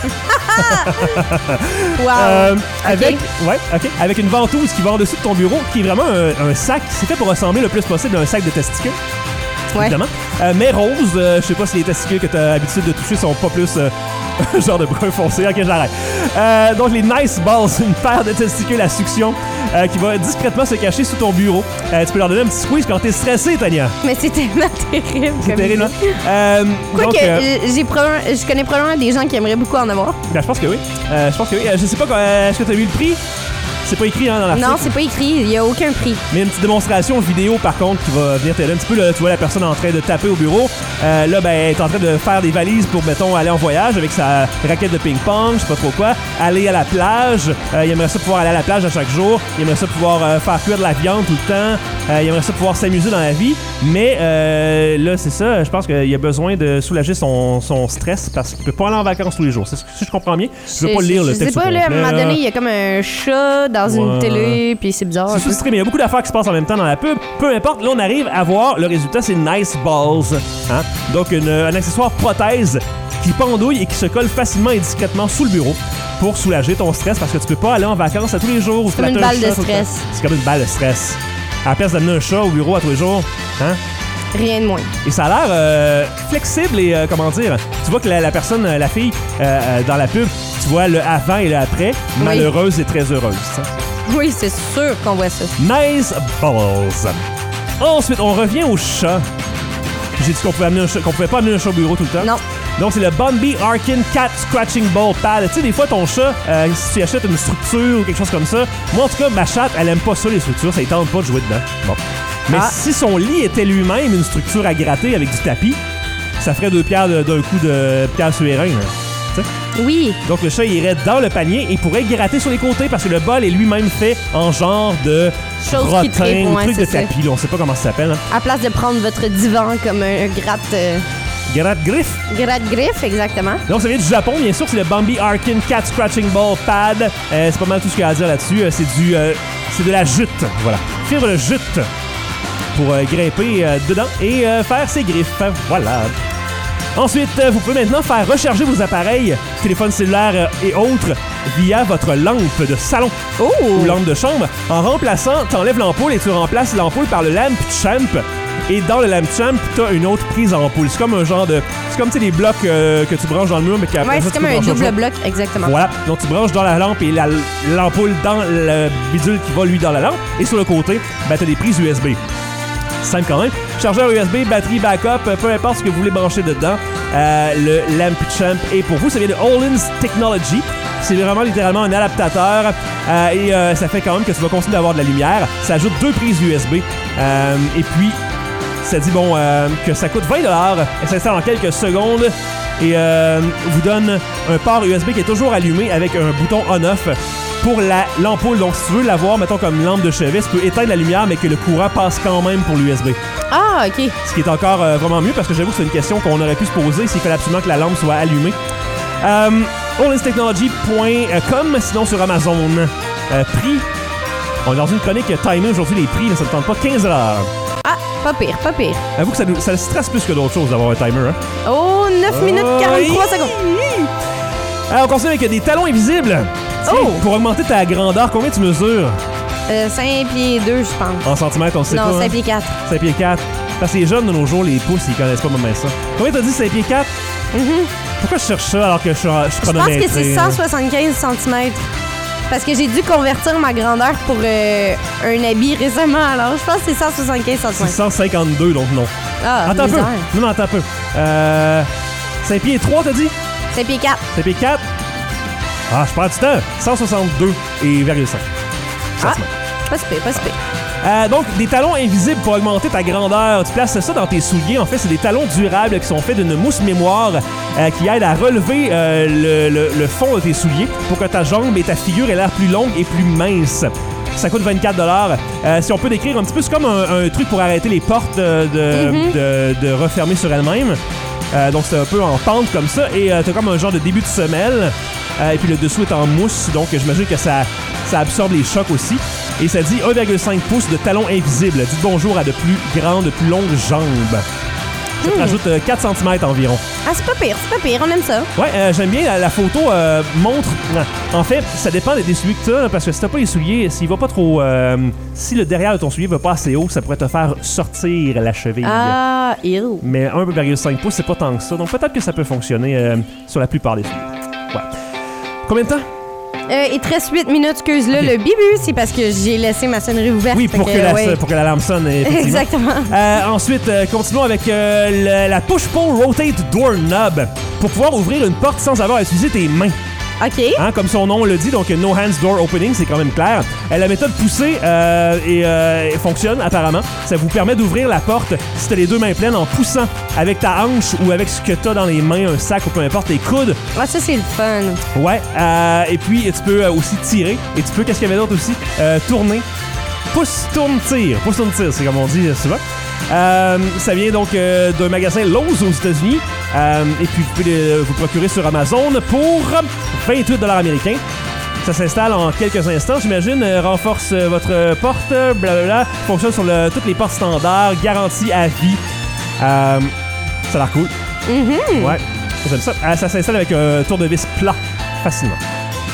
Wow. Euh, Ok. avec, ouais, ok, avec une ventouse qui va en dessous de ton bureau, qui est vraiment un, un sac. C'est fait pour ressembler le plus possible à un sac de testicules. Ouais. Évidemment. Euh, mais rose, euh, je sais pas si les testicules que tu as l'habitude de toucher sont pas plus euh, genre de brun foncé. Ok, j'arrête. Euh, donc, les Nice Balls, une paire de testicules à succion euh, qui va discrètement se cacher sous ton bureau. Euh, tu peux leur donner un petit squeeze quand t'es stressé, Tania. Mais c'est tellement terrible. C'est comme terrible, hein? idée. Euh, donc, Quoique, euh, euh, j'ai probablement- je connais probablement des gens qui aimeraient beaucoup en avoir. ben, je pense que oui. Euh, je pense que oui. Euh, je sais pas, euh, est-ce que tu as vu le prix? C'est pas écrit hein, dans l'article. Non, c'est pas écrit. Il y a aucun prix. Mais une petite démonstration vidéo, par contre, qui va venir t'aider un petit peu. Là, tu vois la personne en train de taper au bureau. Euh, là, ben, elle est en train de faire des valises pour, mettons, aller en voyage avec sa raquette de ping-pong, je sais pas trop quoi. Aller à la plage. Euh, il aimerait ça pouvoir aller à la plage à chaque jour. Il aimerait ça pouvoir euh, faire cuire de la viande tout le temps. Euh, il aimerait ça pouvoir s'amuser dans la vie. Mais euh, là, c'est ça. Je pense qu'il a besoin de soulager son, son stress parce qu'il peut pas aller en vacances tous les jours. C'est ce que- si je comprends bien. Je veux pas lire le Je texte sais au pas, là, à un complet, moment là. donné, il y a comme un chat dans une Ouais. télé, puis c'est bizarre. un C'est peu. frustré, mais il y a beaucoup d'affaires qui se passent en même temps dans la pub. Peu importe, là, on arrive à voir le résultat, c'est Nice Balls. Hein? Donc, une- un accessoire prothèse qui pendouille et qui se colle facilement et discrètement sous le bureau. pour soulager ton stress parce que tu peux pas aller en vacances à tous les jours. Ou C'est comme une flatter un balle de chat tout le stress. temps. C'est comme une balle de stress. À la place d'amener un chat au bureau à tous les jours, hein? Rien de moins. Et ça a l'air euh, flexible et, euh, comment dire, tu vois que la, la personne, la fille, euh, euh, dans la pub, tu vois le avant et le après, Oui. malheureuse et très heureuse. T'sais. Oui, c'est sûr qu'on voit ça. Nice balls. Ensuite, on revient au chat. J'ai dit qu'on pouvait, amener un chat, qu'on pouvait pas amener un chat au bureau tout le temps. Non. Donc, c'est le Bambi Arkin Cat Scratching Ball Pad. Tu sais, des fois, ton chat, euh, si tu achètes une structure ou quelque chose comme ça, moi, en tout cas, ma chatte, elle aime pas ça, les structures. Ça ne tente pas de jouer dedans. Bon. Mais Ah. si son lit était lui-même une structure à gratter avec du tapis, ça ferait deux pierres de- d'un coup de pierre sur les reins. hein. Tu sais? Oui. Donc, le chat irait dans le panier et pourrait gratter sur les côtés parce que le bol est lui-même fait en genre de Chose qui crottin, tripe, ouais, truc de c'est ça. tapis. Là. On sait pas comment ça s'appelle. Hein. À place de prendre votre divan comme un gratte... euh, Gratte-griffe. gratte-griffe, exactement. Donc, ça vient du Japon, bien sûr. C'est le Bambi Arkin Cat Scratching Ball Pad. Euh, c'est pas mal tout ce qu'il y a à dire là-dessus. Euh, c'est du, euh, c'est de la jute. Voilà. Fibre de jute pour euh, grimper euh, dedans et euh, faire ses griffes. Voilà. Ensuite, euh, vous pouvez maintenant faire recharger vos appareils, téléphones cellulaires euh, et autres, via votre lampe de salon Oh! ou lampe de chambre. En remplaçant, t'enlèves l'ampoule et tu remplaces l'ampoule par le lamp champ. Et dans le lamp champ, t'as une autre prise ampoule. C'est comme un genre de... C'est comme, tu sais, les blocs euh, que tu branches dans le mur, mais qu'après Ouais, ça, c'est tu comme peux un brancher au double jour. bloc, exactement. Voilà. Donc, tu branches dans la lampe et la- l'ampoule dans le bidule qui va, lui, dans la lampe. Et sur le côté, ben, t'as des prises U S B. Simple quand même. Chargeur U S B, batterie backup, euh, peu importe ce que vous voulez brancher dedans. Euh, le Lamp Champ est pour vous. Ça vient de Olins Technology. C'est vraiment littéralement un adaptateur. Euh, et euh, ça fait quand même que tu vas continuer d'avoir de la lumière. Ça ajoute deux prises U S B. Euh, et puis, ça dit bon euh, que ça coûte vingt dollars. Elle s'installe en quelques secondes. Et euh, vous donne un port U S B qui est toujours allumé avec un bouton on-off pour la, l'ampoule. Donc, si tu veux l'avoir, mettons, comme lampe de chevet, tu peux éteindre la lumière, mais que le courant passe quand même pour l'U S B. Ah, OK. Ce qui est encore euh, vraiment mieux, parce que j'avoue que c'est une question qu'on aurait pu se poser s'il fallait absolument que la lampe soit allumée. Euh, all ins technology point com, sinon sur Amazon. Euh, prix, on est dans une chronique timer aujourd'hui, les prix, là, ça ne tente pas, quinze dollars. Ah, pas pire, pas pire. Avoue que ça, nous- ça stresse plus que d'autres choses d'avoir un timer. Hein? Oh, neuf minutes quarante-trois Oh, secondes. Alors, on continue avec des talons invisibles. Tiens, Oh! Pour augmenter ta grandeur, combien tu mesures? Euh, cinq pieds deux, je pense. En centimètres, on ne sait non, pas. cinq hein? pieds quatre. cinq pieds quatre. Parce que les jeunes de nos jours, les pouces, ils connaissent pas même ça. Combien t'as dit cinq pieds quatre? Pourquoi je cherche ça alors que je suis, je suis Je pense chronométré? que c'est là? cent soixante-quinze centimètres. Parce que j'ai dû convertir ma grandeur pour euh, un habit récemment. Alors, je pense que c'est cent soixante-quinze C'est centimètres. cent cinquante-deux, donc non. Ah, Attends un peu. misère. Non, non, attends un peu. Euh, cinq pieds trois, t'as dit? cinq pieds quatre. cinq pieds quatre? Ah, je perds du temps. cent soixante-deux et virgule cinq. Ah, pas si pire, pas si pire. Euh, donc, des talons invisibles pour augmenter ta grandeur. Tu places ça dans tes souliers. En fait, c'est des talons durables qui sont faits d'une mousse mémoire euh, qui aide à relever euh, le, le- le fond de tes souliers pour que ta jambe et ta figure aient l'air plus longue et plus mince. Ça coûte vingt-quatre dollars. Euh, si on peut décrire un petit peu, c'est comme un, un truc pour arrêter les portes euh, de, Mm-hmm. de, de refermer sur elles-mêmes. Euh, donc, c'est un peu en pente comme ça. Et euh, t'as comme un genre de début de semelle. Euh, et puis, le dessous est en mousse. Donc, j'imagine que ça, ça absorbe les chocs aussi. Et ça dit un virgule cinq pouces de talons invisibles. Dites bonjour à de plus grandes, de plus longues jambes. Ça te Hmm. rajoute euh, quatre centimètres environ. Ah, c'est pas pire, c'est pas pire, on aime ça. Ouais, euh, j'aime bien la, la photo euh, montre. Non. En fait, ça dépend des souliers que tu as, parce que si t'as pas les souliers, s'il va pas trop. euh, si le derrière de ton soulier va pas assez haut, ça pourrait te faire sortir la cheville. Ah, ew. Mais un virgule cinq pouces, c'est pas tant que ça. Donc peut-être que ça peut fonctionner euh, sur la plupart des souliers. Ouais. Combien de temps? Euh, il te reste huit minutes, excuse-le. Ok. Le bibu, c'est parce que j'ai laissé ma sonnerie ouverte. Oui, fait pour que, la, ouais. pour que la lampe sonne. effectivement. Exactement. Euh, ensuite, euh, continuons avec euh, le- la push-pull rotate doorknob pour pouvoir ouvrir une porte sans avoir à utiliser tes mains. OK. Hein, comme son nom le dit, donc no hands door opening, c'est quand même clair. Euh, la méthode poussée euh, et, euh, fonctionne apparemment. Ça vous permet d'ouvrir la porte si t'as les deux mains pleines en poussant avec ta hanche ou avec ce que t'as dans les mains, un sac ou peu importe, tes coudes. Ah, ça, c'est le fun. Ouais. Euh, et puis tu peux euh, aussi tirer. Et tu peux, qu'est-ce qu'il y avait d'autre aussi? Euh, tourner. Pousse, tourne, tire. Pousse, tourne, tire, c'est comme on dit euh, souvent. Euh, ça vient donc euh, d'un magasin Lowe's aux États-Unis. Euh, et puis vous pouvez le- vous procurer sur Amazon pour vingt-huit dollars américains. Ça s'installe en quelques instants, j'imagine. Euh, renforce euh, votre porte, blablabla. Fonctionne sur le- toutes les portes standards. Garantie à vie. Euh, ça a l'air cool. Mhm. Ouais, j'aime ça. Euh, ça s'installe avec un tournevis plat, facilement.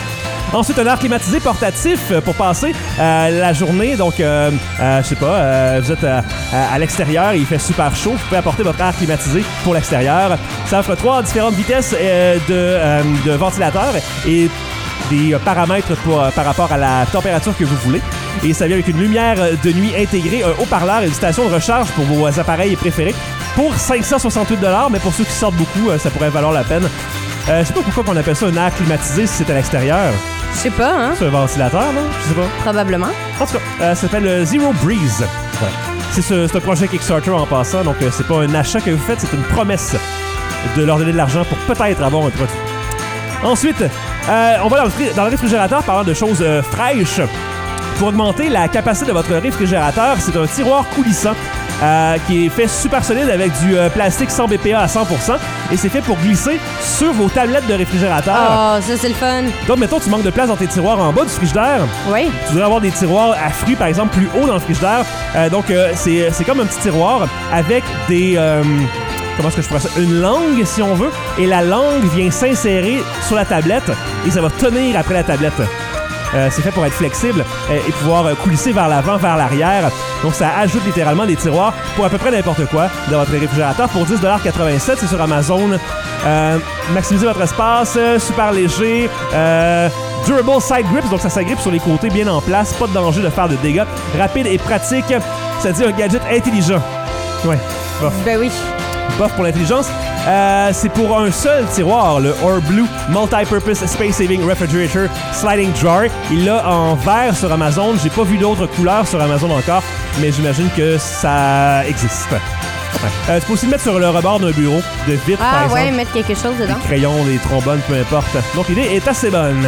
Ensuite, un air climatisé portatif euh, pour passer euh, la journée. Donc, euh, euh, je sais pas, euh, vous êtes à, à, à l'extérieur et il fait super chaud. Vous pouvez apporter votre air climatisé pour l'extérieur. Ça offre trois différentes vitesses euh, de, euh, de ventilateur et des euh, paramètres pour, euh, par rapport à la température que vous voulez. Et ça vient avec une lumière de nuit intégrée, un haut-parleur et une station de recharge pour vos appareils préférés pour cinq cent soixante-huit dollars, mais pour ceux qui sortent beaucoup, euh, ça pourrait valoir la peine. Euh, je sais pas pourquoi on appelle ça un air climatisé si c'est à l'extérieur. Je sais pas, hein? C'est un ventilateur, non? Je sais pas. Probablement. En tout cas, euh, ça s'appelle euh, Zero Breeze. Ouais. C'est, ce, c'est un projet Kickstarter en passant, donc euh, c'est pas un achat que vous faites, c'est une promesse de leur donner de l'argent pour peut-être avoir un produit. Ensuite, euh, on va dans le, dans le réfrigérateur parlant de choses euh, fraîches. Pour augmenter la capacité de votre réfrigérateur, c'est un tiroir coulissant euh, qui est fait super solide avec du euh, plastique sans B P A à cent pour cent et c'est fait pour glisser sur vos tablettes de réfrigérateur. Oh, ça c'est le fun. Donc, mettons, tu manques de place dans tes tiroirs en bas du frigidaire. Oui. Tu devrais avoir des tiroirs à fruits, par exemple, plus haut dans le frigidaire. Euh, donc, euh, c'est, c'est comme un petit tiroir avec des... Euh, comment est-ce que je pourrais ça? Une langue, si on veut. Et la langue vient s'insérer sur la tablette et ça va tenir après la tablette. Euh, c'est fait pour être flexible euh, et pouvoir euh, coulisser vers l'avant, vers l'arrière. Donc, ça ajoute littéralement des tiroirs pour à peu près n'importe quoi dans votre réfrigérateur pour dix dollars quatre-vingt-sept. C'est sur Amazon. Euh, maximisez votre espace, euh, super léger. Euh, durable side grips, donc ça s'agrippe sur les côtés bien en place. Pas de danger de faire de dégâts. Rapide et pratique. Ça dit un gadget intelligent. Ouais. Bof. Ben oui. Bof pour l'intelligence. Euh, c'est pour un seul tiroir, le Orblue Multi-Purpose Space Saving Refrigerator Sliding Jar. Il l'a en vert sur Amazon. J'ai pas vu d'autres couleurs sur Amazon encore, mais j'imagine que ça existe. Ouais. Euh, tu peux aussi le mettre sur le rebord d'un bureau de vitre, ah, par exemple. Ah ouais, mettre quelque chose dedans. Des crayons, des trombones, peu importe. Donc l'idée est assez bonne.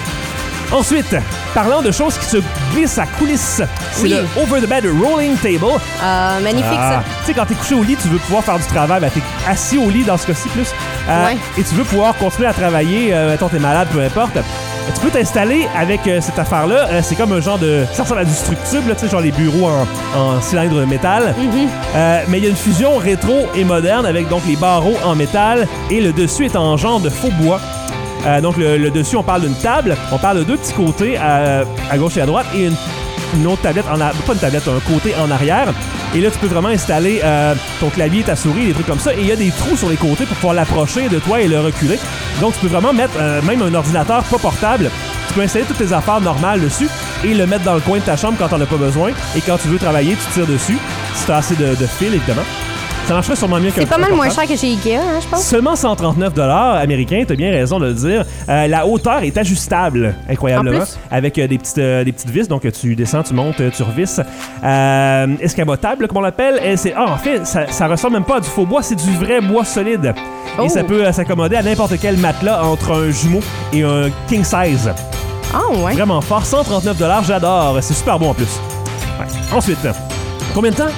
Ensuite, parlant de choses qui se glissent à coulisses, c'est oui. le Over the Bed Rolling Table. Euh, magnifique, ah. ça. Tu sais, quand t'es couché au lit, tu veux pouvoir faire du travail. Ben, t'es assis au lit dans ce cas-ci plus. Euh, ouais. Et tu veux pouvoir continuer à travailler. Euh, mettons, t'es malade, peu importe. Tu peux t'installer avec euh, cette affaire-là. Euh, c'est comme un genre de... Ça ressemble à du structube, tu sais, genre les bureaux en, en cylindre de métal. Mm-hmm. Euh, mais il y a une fusion rétro et moderne avec donc les barreaux en métal et le dessus est en genre de faux bois. Euh, donc, le, le dessus, on parle d'une table. On parle de deux petits côtés à, à gauche et à droite et une, une autre tablette, en a, pas une tablette, un côté en arrière. Et là, tu peux vraiment installer euh, ton clavier, ta souris, des trucs comme ça. Et il y a des trous sur les côtés pour pouvoir l'approcher de toi et le reculer. Donc, tu peux vraiment mettre euh, même un ordinateur pas portable. Tu peux installer toutes tes affaires normales dessus et le mettre dans le coin de ta chambre quand t'en as pas besoin. Et quand tu veux travailler, tu tires dessus. Si t'as assez de, de fil, évidemment. Ça marcherait sûrement mieux que... C'est pas mal moins cher que chez Ikea, hein, je pense. Seulement cent trente-neuf dollars américains, t'as bien raison de le dire. Euh, la hauteur est ajustable, incroyablement, avec euh, des, petites, euh, des petites vis. Donc, tu descends, tu montes, tu revisses. Euh, escamotable, comme on l'appelle. Et c'est, ah, en fait, ça, ça ressemble même pas à du faux bois, c'est du vrai bois solide. Oh. Et ça peut euh, s'accommoder à n'importe quel matelas entre un jumeau et un king size. Ah, oh, ouais. Vraiment fort. cent trente-neuf dollars, j'adore. C'est super bon en plus. Ouais. Ensuite, combien de temps?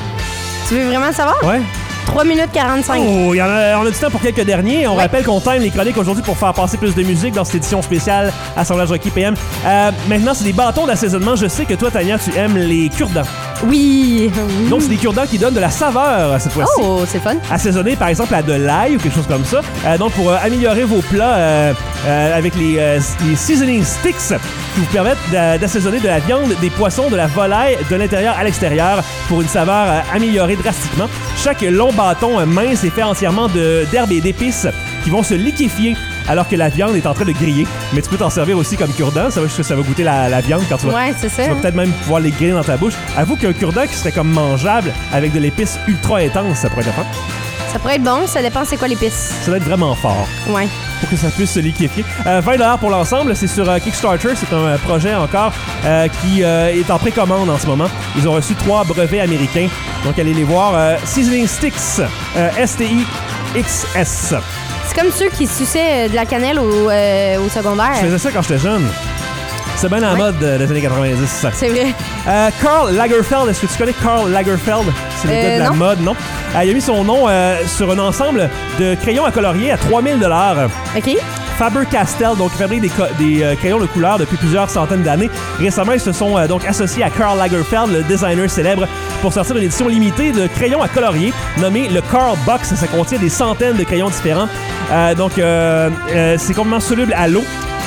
Tu veux vraiment savoir? Ouais. trois minutes quarante-cinq. Oh, y en a, on a du temps pour quelques derniers. On ouais. rappelle qu'on time les chroniques aujourd'hui pour faire passer plus de musique dans cette édition spéciale Assemblage Rocky P M. Euh, maintenant, c'est des bâtons d'assaisonnement. Je sais que toi, Tania, tu aimes les cure-dents. Oui. Donc, c'est des cure-dents qui donnent de la saveur cette fois-ci. Oh, c'est fun. Assaisonnés, par exemple, à de l'ail ou quelque chose comme ça. Euh, donc, pour euh, améliorer vos plats euh, euh, avec les, euh, les seasoning sticks qui vous permettent d'a- d'assaisonner de la viande, des poissons, de la volaille, de l'intérieur à l'extérieur pour une saveur euh, améliorée drastiquement. Chaque long bâton euh, mince est fait entièrement de, d'herbes et d'épices qui vont se liquéfier alors que la viande est en train de griller. Mais tu peux t'en servir aussi comme cure-dent. Ça va, ça va goûter la, la viande quand tu vas... Ouais, c'est ça. Tu vas peut-être même pouvoir les griller dans ta bouche. Avoue qu'un cure-dent qui serait comme mangeable avec de l'épice ultra intense, ça pourrait être fun. Ça pourrait être bon. Ça dépend c'est quoi l'épice. Ça doit être vraiment fort. Ouais. Pour que ça puisse se liquéfier. Euh, vingt dollars pour l'ensemble. C'est sur euh, Kickstarter. C'est un euh, projet encore euh, qui euh, est en précommande en ce moment. Ils ont reçu trois brevets américains. Donc, allez les voir. Euh, Seasoning Sticks. Euh, S T I X S. C'est comme ceux qui suçaient de la cannelle au, euh, au secondaire. Je faisais ça quand j'étais jeune. C'est bien à la ouais. mode euh, des années quatre-vingt-dix. C'est vrai. Euh, Karl Lagerfeld, est-ce que tu connais Karl Lagerfeld? C'est le euh, gars de la non. mode, non? Euh, il a mis son nom euh, sur un ensemble de crayons à colorier à trois mille dollars. OK. Faber-Castell, donc fabrique des, co- des euh, crayons de couleur depuis plusieurs centaines d'années. Récemment, ils se sont euh, donc associés à Karl Lagerfeld, le designer célèbre, pour sortir une édition limitée de crayons à colorier nommée le Karl Box. Ça contient des centaines de crayons différents. Euh, donc, euh, euh, c'est complètement soluble à l'eau.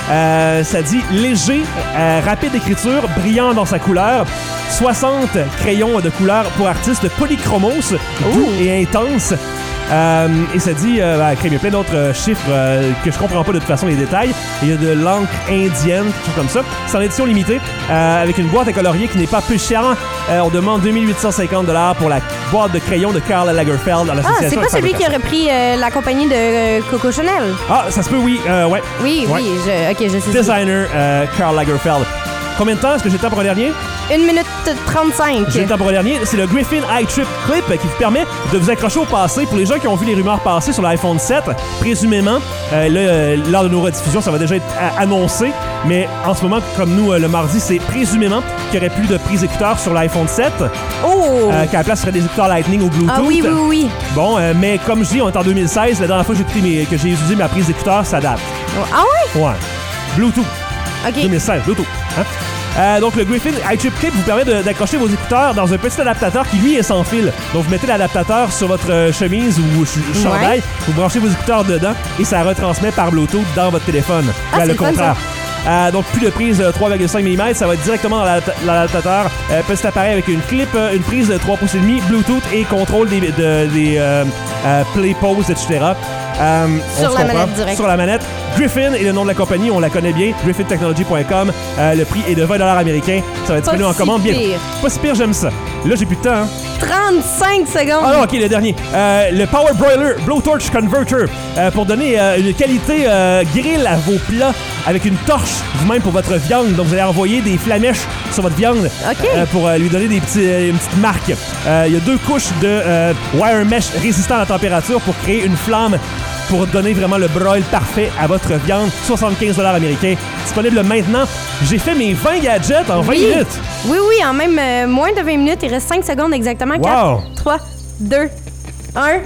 Euh, ça dit léger, euh, rapide d'écriture, brillant dans sa couleur. soixante crayons de couleur pour artistes polychromos, doux et intense. Euh, et ça dit, euh, bah, il y a plein d'autres euh, chiffres euh, que je comprends pas de toute façon les détails. Il y a de l'encre indienne, quelque chose comme ça. C'est en édition limitée, euh, avec une boîte à colorier qui n'est pas plus chère. Euh, on demande deux mille huit cent cinquante dollars pour la boîte de crayons de Karl Lagerfeld dans l'association. Ah, c'est pas celui qui aurait pris euh, la compagnie de euh, Coco Chanel. Ah, ça se peut, oui. Euh, ouais. Oui, ouais. oui, je, ok, je sais. Designer euh, Karl Lagerfeld. Combien de temps est-ce que j'ai le temps pour un dernier? une minute trente-cinq. J'ai le temps pour un dernier. C'est le Griffin Eye Trip Clip qui vous permet de vous accrocher au passé. Pour les gens qui ont vu les rumeurs passer sur l'iPhone sept, présumément, euh, là, euh, lors de nos rediffusions, ça va déjà être a- annoncé. Mais en ce moment, comme nous, euh, le mardi, c'est présumément qu'il n'y aurait plus de prise écouteurs sur l'iPhone sept. Oh! Euh, qu'à la place, ce serait des écouteurs Lightning ou Bluetooth. Ah oui, oui, oui. Bon, euh, mais comme je dis, on est en deux mille seize. La dernière fois que j'ai, écouté mes, que j'ai utilisé ma prise d'écouteurs, ça date. Ah ouais? Ouais. Bluetooth. OK. deux mille seize, Bluetooth. Hein? Euh, donc, le Griffin Eye Trip Clip vous permet de, d'accrocher vos écouteurs dans un petit adaptateur qui, lui, est sans fil. Donc, vous mettez l'adaptateur sur votre euh, chemise ou ch- chandail, Ouais. vous branchez vos écouteurs dedans et ça retransmet par Bluetooth dans votre téléphone. Ah, Là, c'est le le fun, contraire. Euh, donc, plus de prise de trois virgule cinq millimètres, ça va être directement dans l'adapta- l'adaptateur. Euh, petit appareil avec une clip, euh, une prise de trois pouces et demi, Bluetooth et contrôle des, de, des euh, euh, play, pause, et cetera. Euh, on Sur se la comprend. manette direct. Sur la manette. Griffin est le nom de la compagnie, on la connaît bien, griffin technology point com. Euh, le prix est de vingt dollars américains. Ça va être Pas disponible en si commande bientôt. pire. Pas si pire, j'aime ça. Là, j'ai plus de temps. Hein. trente-cinq secondes. Ah non, ok, le dernier. Euh, le Power Broiler Blowtorch Converter euh, pour donner euh, une qualité euh, grill à vos plats avec une torche vous-même pour votre viande. Donc, vous allez envoyer des flamèches sur votre viande Ok. euh, pour euh, lui donner des petits, euh, une petite marque. Euh, Il y a deux couches de euh, wire mesh résistant à la température pour créer une flamme pour donner vraiment le broil parfait à votre viande. soixante-quinze dollars américains. Disponible maintenant. J'ai fait mes vingt gadgets en vingt Oui. minutes. Oui, oui, en même euh, moins de vingt minutes. Il reste cinq secondes exactement. Wow. quatre, trois, deux, un.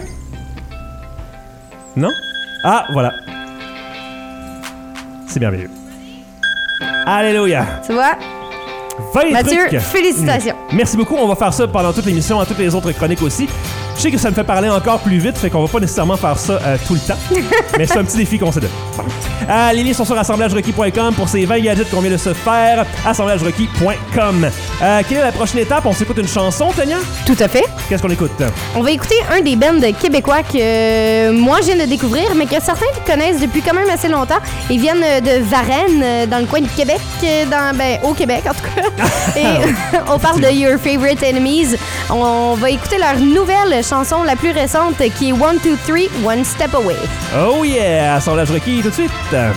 Non? Ah, voilà. C'est merveilleux. Alléluia. Tu vois? vingt Mathieu, trucs. félicitations. Merci beaucoup. On va faire ça pendant toute l'émission, à toutes les autres chroniques aussi. Je sais que ça me fait parler encore plus vite, fait qu'on va pas nécessairement faire ça euh, tout le temps. Mais c'est un petit défi qu'on se donne. Bon. Euh, les liens sont sur assemblage requis point com pour ces vingt gadgets qu'on vient de se faire. assemblage requis point com. Euh, quelle est la prochaine étape? On s'écoute une chanson, Tania? Tout à fait. Qu'est-ce qu'on écoute? On va écouter un des bands québécois que euh, moi je viens de découvrir, mais que certains connaissent depuis quand même assez longtemps. Ils viennent euh, de Varennes, euh, dans le coin de Québec, euh, dans, ben, au Québec en tout cas. Et on parle de Your Favorite Enemies. On va écouter leur nouvelle chanson la plus récente qui est one two three, One Step Away. Oh yeah! Assemblage requis tout de suite.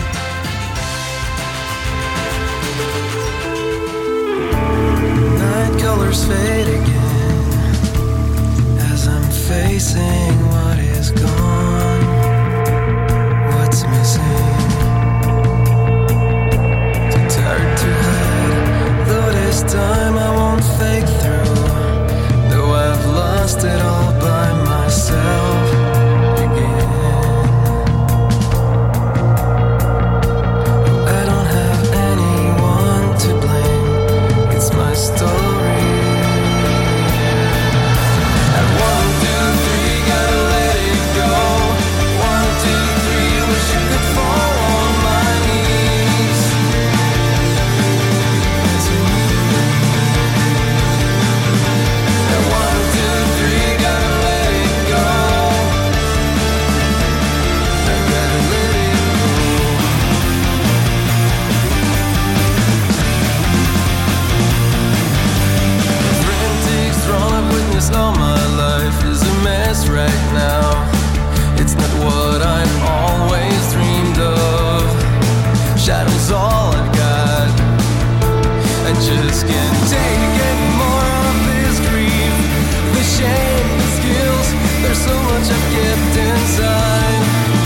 Night colors fade again as I'm facing what is gone. What's missing? Too tired to hide, though this time I won't fake through. Though I've lost it all by myself again. I don't have anyone to blame. It's my story. At one, two, three, gotta let it go. One, two, three, wish I could fall on my knees. At one, two, three, gotta let it go. I gotta let it go. Frantic, thrown up witness all my life is a mess right now. It's not what I've always dreamed of. Shadow's all I've got. I just can't take any more of this grief. The shame, the skills, there's so much I've kept inside.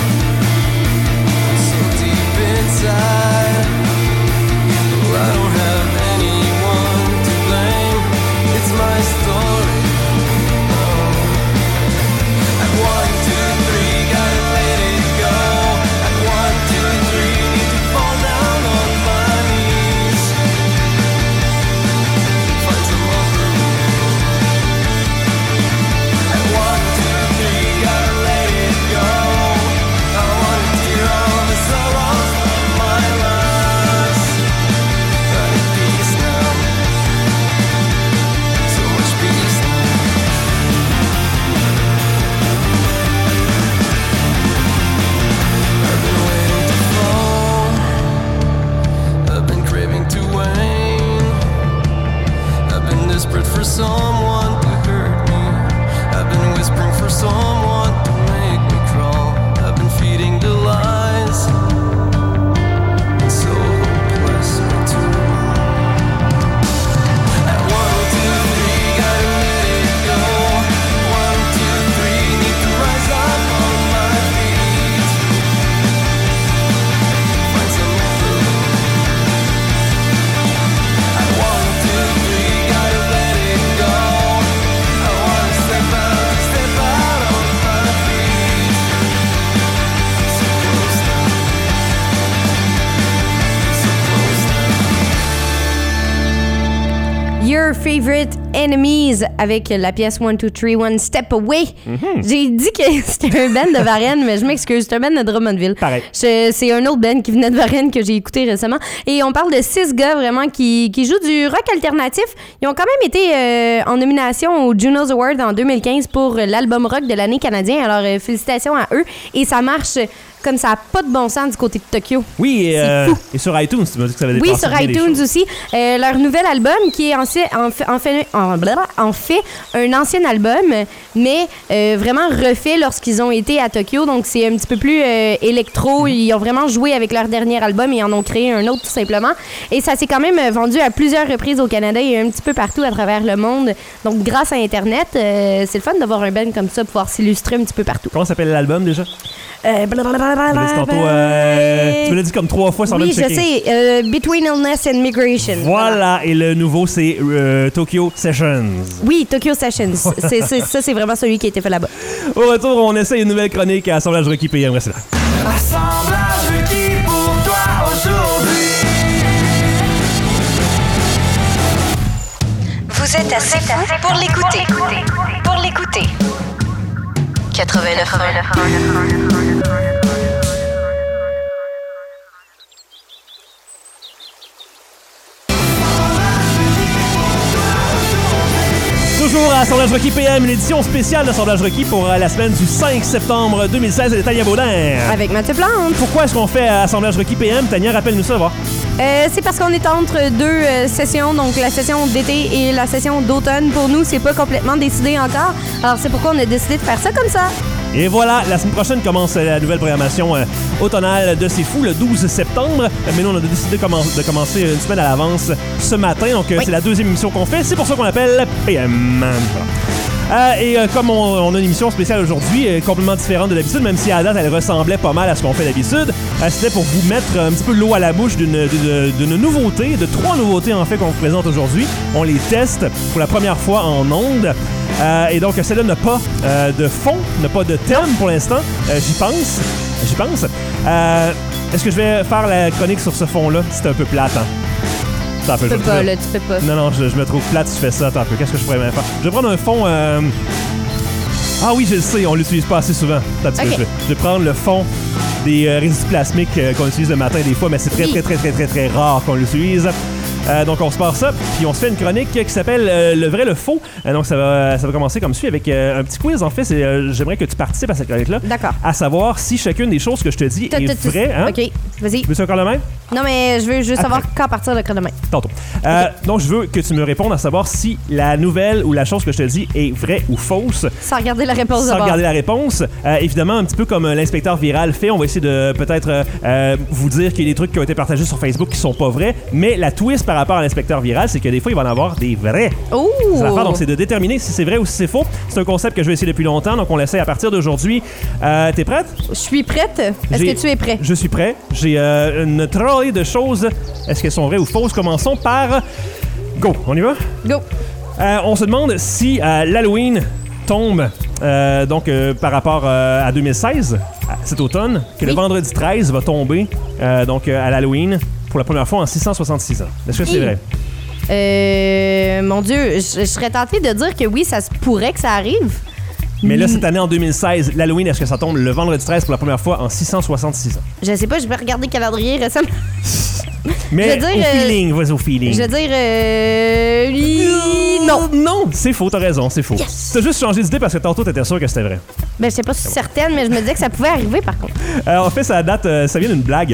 So deep inside. Well, I don't have anyone to blame. It's my story. Oh. I desperate for someone to hurt me. I've been whispering for someone to make me crawl. I've been feeding the lies. So hopeless, me too. At one, two, three, gotta let it go. One, two, three, need to rise up on my feet. Find some clue. At one, two, three, gotta let it go. I wanna step out, step out on my feet. So close now. So close now. Your Favorite Enemies avec la pièce one two three one Step Away. Mm-hmm. J'ai dit que c'était un band de Varennes, mais je m'excuse, c'est un band de Drummondville. Pareil. Je, c'est un autre band qui venait de Varennes que j'ai écouté récemment. Et on parle de six gars vraiment qui, qui jouent du rock alternatif. Ils ont quand même été euh, en nomination au Junos Award en deux mille quinze pour l'album rock de l'année canadien. Alors euh, félicitations à eux. Et ça marche comme ça n'a pas de bon sens du côté de Tokyo. Oui, et, c'est euh, fou. et sur iTunes, tu m'as dit que ça avait Oui, dépassé sur bien des iTunes choses. aussi. Euh, leur nouvel album, qui est en fait, en fait, en fait, en, blablabla, en fait un ancien album, mais euh, vraiment refait lorsqu'ils ont été à Tokyo. Donc, c'est un petit peu plus euh, électro. Ils ont vraiment joué avec leur dernier album et en ont créé un autre, tout simplement. Et ça s'est quand même vendu à plusieurs reprises au Canada et un petit peu partout à travers le monde. Donc, grâce à Internet, euh, c'est le fun d'avoir un band comme ça, pouvoir s'illustrer un petit peu partout. Comment s'appelle l'album déjà? Euh, Tu me l'as dit tantôt, euh, tu me l'as dit comme trois fois sans oui, même je checker. sais. euh, Between Illness and Migration. Voilà, et le nouveau, c'est euh, Tokyo Sessions. Oui, Tokyo Sessions. c'est, c'est, ça, c'est vraiment celui qui a été fait là-bas. Au retour, on essaie une nouvelle chronique à Assemblage Rocky P M. Restez là. Assemblage requis pour toi aujourd'hui. Vous êtes assez fou pour l'écouter. Pour l'écouter. quatre-vingt-neuf Toujours à Assemblage Rocky P M, une édition spéciale d'Assemblage Rocky pour euh, la semaine du cinq septembre deux mille seize. Et Tania Baudin. Avec Mathieu Plante. Pourquoi est-ce qu'on fait Assemblage Rocky P M? Tania, rappelle-nous ça, va. Euh, c'est parce qu'on est entre deux euh, sessions, donc la session d'été et la session d'automne. Pour nous, c'est pas complètement décidé encore. Alors, c'est pourquoi on a décidé de faire ça comme ça. Et voilà, la semaine prochaine commence la nouvelle programmation euh, automnale de C'est Fou, le douze septembre. Mais nous, on a décidé de, commen- de commencer une semaine à l'avance ce matin. Donc, euh, Oui. c'est la deuxième émission qu'on fait. C'est pour ça qu'on l'appelle P M. Euh, et euh, comme on, on a une émission spéciale aujourd'hui, euh, complètement différente de d'habitude, même si à la date, elle ressemblait pas mal à ce qu'on fait d'habitude, euh, c'était pour vous mettre un petit peu l'eau à la bouche d'une, d'une, d'une nouveauté, de trois nouveautés en fait qu'on vous présente aujourd'hui. On les teste pour la première fois en ondes. Euh, et donc, celle-là n'a pas euh, de fond, n'a pas de thème pour l'instant. Euh, j'y pense. J'y pense. Euh, est-ce que je vais faire la chronique sur ce fond-là? C'est un peu plate, hein? Attends un peu, Tu peux je- pas, là, tu peux pas. Non, non, je, je me trouve plate si je fais ça. Attends un peu, qu'est-ce que je pourrais bien faire? Je vais prendre un fond... euh, Ah oui, je le sais, on l'utilise pas assez souvent. Attends un petit peu, Ok. je, vais, je vais prendre le fond des euh, résidus plasmiques euh, qu'on utilise le matin des fois, mais c'est très, Oui. très, très, très, très, très rare qu'on l'utilise. Euh, donc, on se part ça, puis on se fait une chronique qui s'appelle euh, Le vrai, le faux. Euh, donc, ça va, ça va commencer comme suit avec euh, un petit quiz. En fait, c'est, euh, j'aimerais que tu participes à cette chronique-là. D'accord. À savoir si chacune des choses que je te dis T'as- est t'as- t'as- vraie. Hein? OK, vas-y. Tu veux ça encore le même? Non, mais je veux juste Après. savoir quand partir le chronomètre. Tantôt. Euh, Donc, je veux que tu me répondes à savoir si la nouvelle ou la chose que je te dis est vraie ou fausse. Sans regarder la réponse Sans d'abord. regarder la réponse. Euh, évidemment, un petit peu comme euh, l'inspecteur viral fait, on va essayer de peut-être euh, euh, vous dire qu'il y a des trucs qui ont été partagés sur Facebook qui sont pas vrais. Mais la twist par rapport à l'inspecteur viral, c'est que des fois, il va en avoir des vrais. Oh! C'est l'affaire, donc c'est de déterminer si c'est vrai ou si c'est faux. C'est un concept que je vais essayer depuis longtemps, donc on l'essaie à partir d'aujourd'hui. Euh, T'es prête? Je suis prête. Est-ce J'ai- que tu es prêt? Je suis prêt. J'ai euh, une trolley de choses. Est-ce qu'elles sont vraies ou fausses? Commençons par... Go! On y va? Go! Euh, on se demande si euh, l'Halloween tombe euh, donc euh, par rapport euh, à deux mille seize, à cet automne, que le Oui. vendredi treize va tomber euh, donc euh, à l'Halloween pour la première fois en six cent soixante-six ans. Est-ce que c'est Oui. vrai? Euh, mon Dieu, je, je serais tentée de dire que oui, ça se pourrait que ça arrive. Mais là, cette année, en deux mille seize, l'Halloween, est-ce que ça tombe le vendredi treize pour la première fois en six cent soixante-six ans? Je sais pas, je vais regarder le calendrier récemment. Mais Je veux dire, au euh, feeling, vas-y au feeling. Je vais dire. Euh, oui, non. Non, c'est faux, t'as raison, c'est faux. Yes. T'as juste changé d'idée parce que tantôt, t'étais sûr que c'était vrai. Ben, je sais pas si certaine, mais je me disais que ça pouvait arriver par contre. Alors, en fait, ça date, euh, ça vient d'une blague.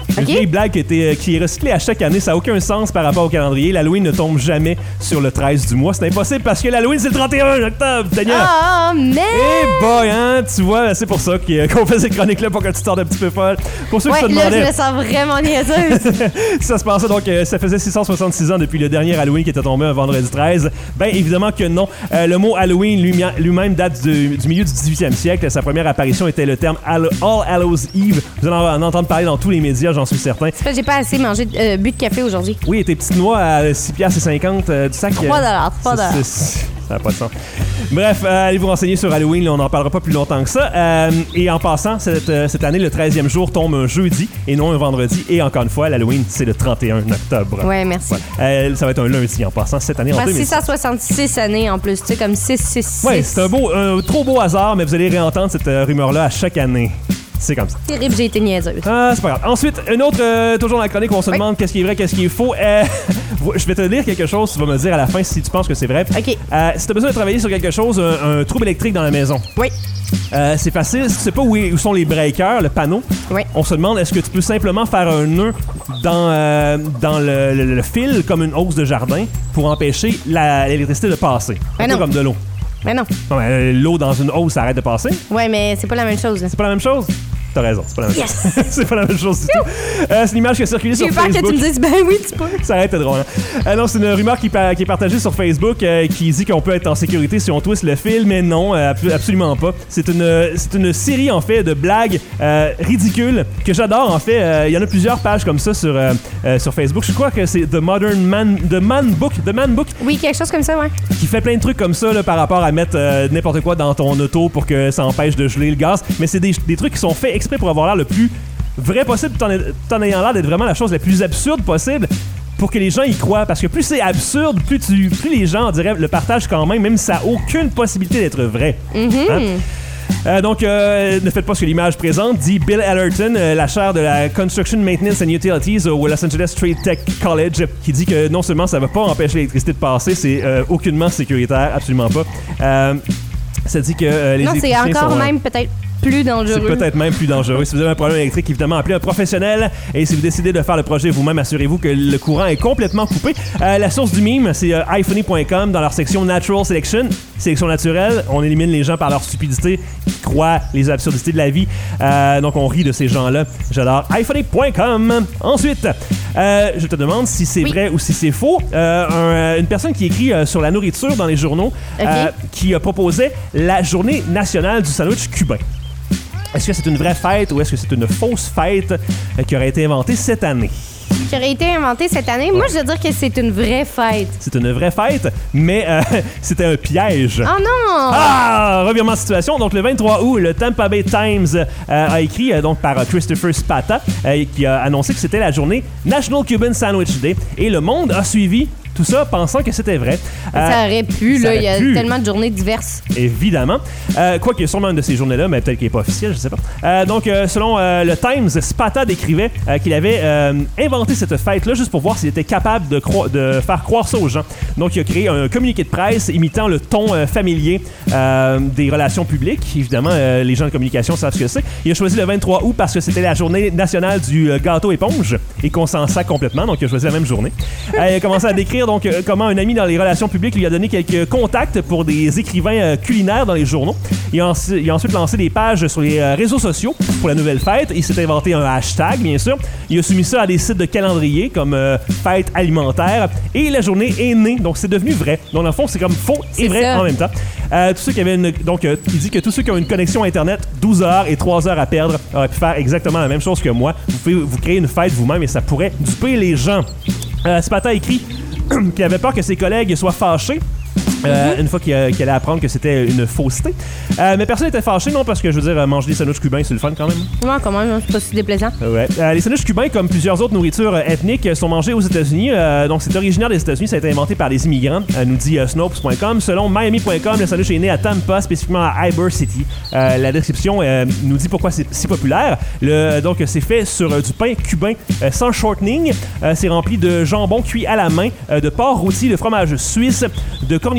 Une Ok. vieille blague qui, était, qui est recyclée à chaque année. Ça n'a aucun sens par rapport au calendrier. L'Halloween ne tombe jamais sur le treize du mois. C'est impossible parce que l'Halloween, c'est le trente et un octobre, Daniel. Ah, mais... Eh boy, hein, tu vois, c'est pour ça qu'il- qu'on fait ces chroniques-là pour que tu te sortes un petit peu folle. Pour ceux qui Ouais, se là, je demandaient me sens vraiment niaiseuse. si ça se passait, donc euh, ça faisait six cent soixante-six ans depuis le dernier Halloween qui était tombé un vendredi treize. Ben évidemment que non. Euh, le mot Halloween lui- lui-même date du, du milieu du dix-huitième siècle. Sa première apparition était le terme All, All Hallows Eve. Vous allez en entendre parler dans tous les médias, j'en suis certain. C'est parce que j'ai pas assez mangé, de- euh, bu de café aujourd'hui. Oui, et tes petites noix à six piastres cinquante euh, du sac. euh, trois dollars, trois dollars. c'est- c'est- Ça n'a pas de sens. Bref, euh, allez vous renseigner sur Halloween, là, on n'en parlera pas plus longtemps que ça. Euh, et en passant, cette, euh, cette année, le treizième jour tombe un jeudi et non un vendredi. Et encore une fois, l'Halloween, c'est le trente et un octobre. Ouais, merci. Euh, ça va être un lundi en passant cette année en Parce deux mille. six cent soixante-six années en plus, tu sais, comme six six six. Ouais, c'est un beau, un trop beau hasard, mais vous allez réentendre cette euh, rumeur-là à chaque année. C'est comme ça. Terrible, j'ai été niaiseuse. Ah, c'est pas grave. Ensuite, une autre, euh, toujours dans la chronique où on se Oui. demande demande qu'est-ce qui est vrai, qu'est-ce qui est faux. Euh, je vais te lire quelque chose, tu vas me dire à la fin si tu penses que c'est vrai. OK. Euh, si tu as besoin de travailler sur quelque chose, un, un trouble électrique dans la maison, Oui. euh, c'est facile. Si tu sais pas où, est- où sont les breakers, le panneau, Oui. on se demande est-ce que tu peux simplement faire un nœud dans, euh, dans le, le- le fil comme une hausse de jardin pour empêcher la- l'électricité de passer. Ben Un peu non. comme de l'eau. Mais non. Non, mais, euh, l'eau dans une hausse, ça arrête de passer. Ouais, mais c'est pas la même chose. là. C'est pas la même chose? T'as raison, c'est pas la même Yes! chose. C'est pas la même chose du tout. Euh, c'est une image qui a circulé J'ai sur eu peur que Facebook. tu me dises, ben oui, tu peux. Ça aurait été drôle. Hein? Euh, non, c'est une rumeur qui, pa- qui est partagée sur Facebook euh, qui dit qu'on peut être en sécurité si on twist le fil, mais non, euh, ab- absolument pas. C'est une, c'est une série, en fait, de blagues euh, ridicules que j'adore, en fait. Euh, Il y en a plusieurs pages comme ça sur, euh, euh, sur Facebook. Je crois que c'est The Modern Man... The Man Book. The Man Book Oui, quelque chose comme ça, ouais. qui fait plein de trucs comme ça là, par rapport à mettre euh, n'importe quoi dans ton auto pour que ça empêche de geler le gaz. Mais c'est des, des trucs qui sont faits exprès pour avoir l'air le plus vrai possible, tout en, tout en ayant l'air d'être vraiment la chose la plus absurde possible pour que les gens y croient. Parce que plus c'est absurde, plus, tu, plus les gens, on dirait, le partagent quand même, même si ça n'a aucune possibilité d'être vrai. Hein? Euh, donc, euh, ne faites pas ce que l'image présente, dit Bill Allerton, euh, la chaire de la Construction Maintenance and Utilities au Los Angeles Trade Tech College, qui dit que non seulement ça ne va pas empêcher l'électricité de passer, c'est euh, aucunement sécuritaire, absolument pas. Euh, ça dit que euh, les Non, c'est électriciens encore sont, euh, même peut-être plus c'est dangereux. peut-être même plus dangereux. Si vous avez un problème électrique, évidemment, appelez un professionnel. Et si vous décidez de faire le projet vous-même, assurez-vous que le courant est complètement coupé. Euh, la source du meme, c'est euh, iphony point com dans leur section Natural Selection. Sélection naturelle. On élimine les gens par leur stupidité qui croient les absurdités de la vie. Euh, donc, on rit de ces gens-là. J'adore iphony point com. Ensuite, euh, je te demande si c'est Oui. vrai ou si c'est faux. Euh, un- une personne qui écrit euh, sur la nourriture dans les journaux Ok. euh, qui a proposé la journée nationale du sandwich cubain. Est-ce que c'est une vraie fête ou est-ce que c'est une fausse fête euh, qui aurait été inventée cette année? Qui aurait été inventé cette année. Moi, je veux dire que c'est une vraie fête. C'est une vraie fête, mais euh, c'était un piège. Oh non! Ah! Revirement de situation. Donc, le vingt-trois août, le Tampa Bay Times euh, a écrit, euh, donc par euh, Christopher Spata, euh, qui a annoncé que c'était la journée National Cuban Sandwich Day. Et le monde a suivi tout ça pensant que c'était vrai. Euh, Ça aurait pu, ça là. Il y a aurait pu. tellement de journées diverses. Évidemment. Euh, quoi qu'il y ait sûrement une de ces journées-là, mais peut-être qu'il n'est pas officiel, je sais pas. Euh, donc, euh, selon euh, le Times, Spata décrivait euh, qu'il avait euh, inventé cette fête-là juste pour voir s'il était capable de, croi- de faire croire ça aux gens. Donc, il a créé un communiqué de presse imitant le ton euh, familier euh, des relations publiques. Évidemment, euh, les gens de communication savent ce que c'est. Il a choisi le vingt-trois août parce que c'était la journée nationale du euh, gâteau éponge et qu'on s'en sac complètement. Donc, il a choisi la même journée. Euh, il a commencé à décrire donc euh, comment un ami dans les relations publiques lui a donné quelques contacts pour des écrivains euh, culinaires dans les journaux. Il a, ensi- il a ensuite lancé des pages sur les euh, réseaux sociaux pour la nouvelle fête. Il s'est inventé un hashtag, bien sûr. Il a soumis ça à des sites de calendrier comme euh, fête alimentaire. Et la journée est née. Donc, c'est devenu vrai. Donc, dans le fond, c'est comme faux et C'est vrai ça. en même temps. Euh, tous ceux qui avaient une, donc, euh, il dit que tous ceux qui ont une connexion Internet, douze heures et trois heures à perdre, auraient pu faire exactement la même chose que moi. Vous pouvez vous créer une fête vous-même et ça pourrait duper les gens. Euh, Spata a écrit qu'il avait peur que ses collègues soient fâchés. Euh, Mm-hmm. Une fois qu'il, a- qu'il allait apprendre que c'était une fausseté. Euh, mais personne n'était fâché, non, parce que je veux dire, manger des sandwichs cubains, c'est le fun quand même. Ouais, quand même, hein, c'est pas si déplaisant. Euh, Ouais. Euh, les sandwichs cubains, comme plusieurs autres nourritures euh, ethniques, euh, sont mangés aux États-Unis. Euh, donc, c'est originaire des États-Unis. Ça a été inventé par des immigrants, euh, nous dit euh, Snopes point com. Selon Miami point com, le sandwich est né à Tampa, spécifiquement à Ybor City. Euh, la description euh, nous dit pourquoi c'est si populaire. Le, donc, c'est fait sur euh, du pain cubain euh, sans shortening. Euh, c'est rempli de jambon cuit à la main, euh, de porc rôti, de fromage suisse, de cornichons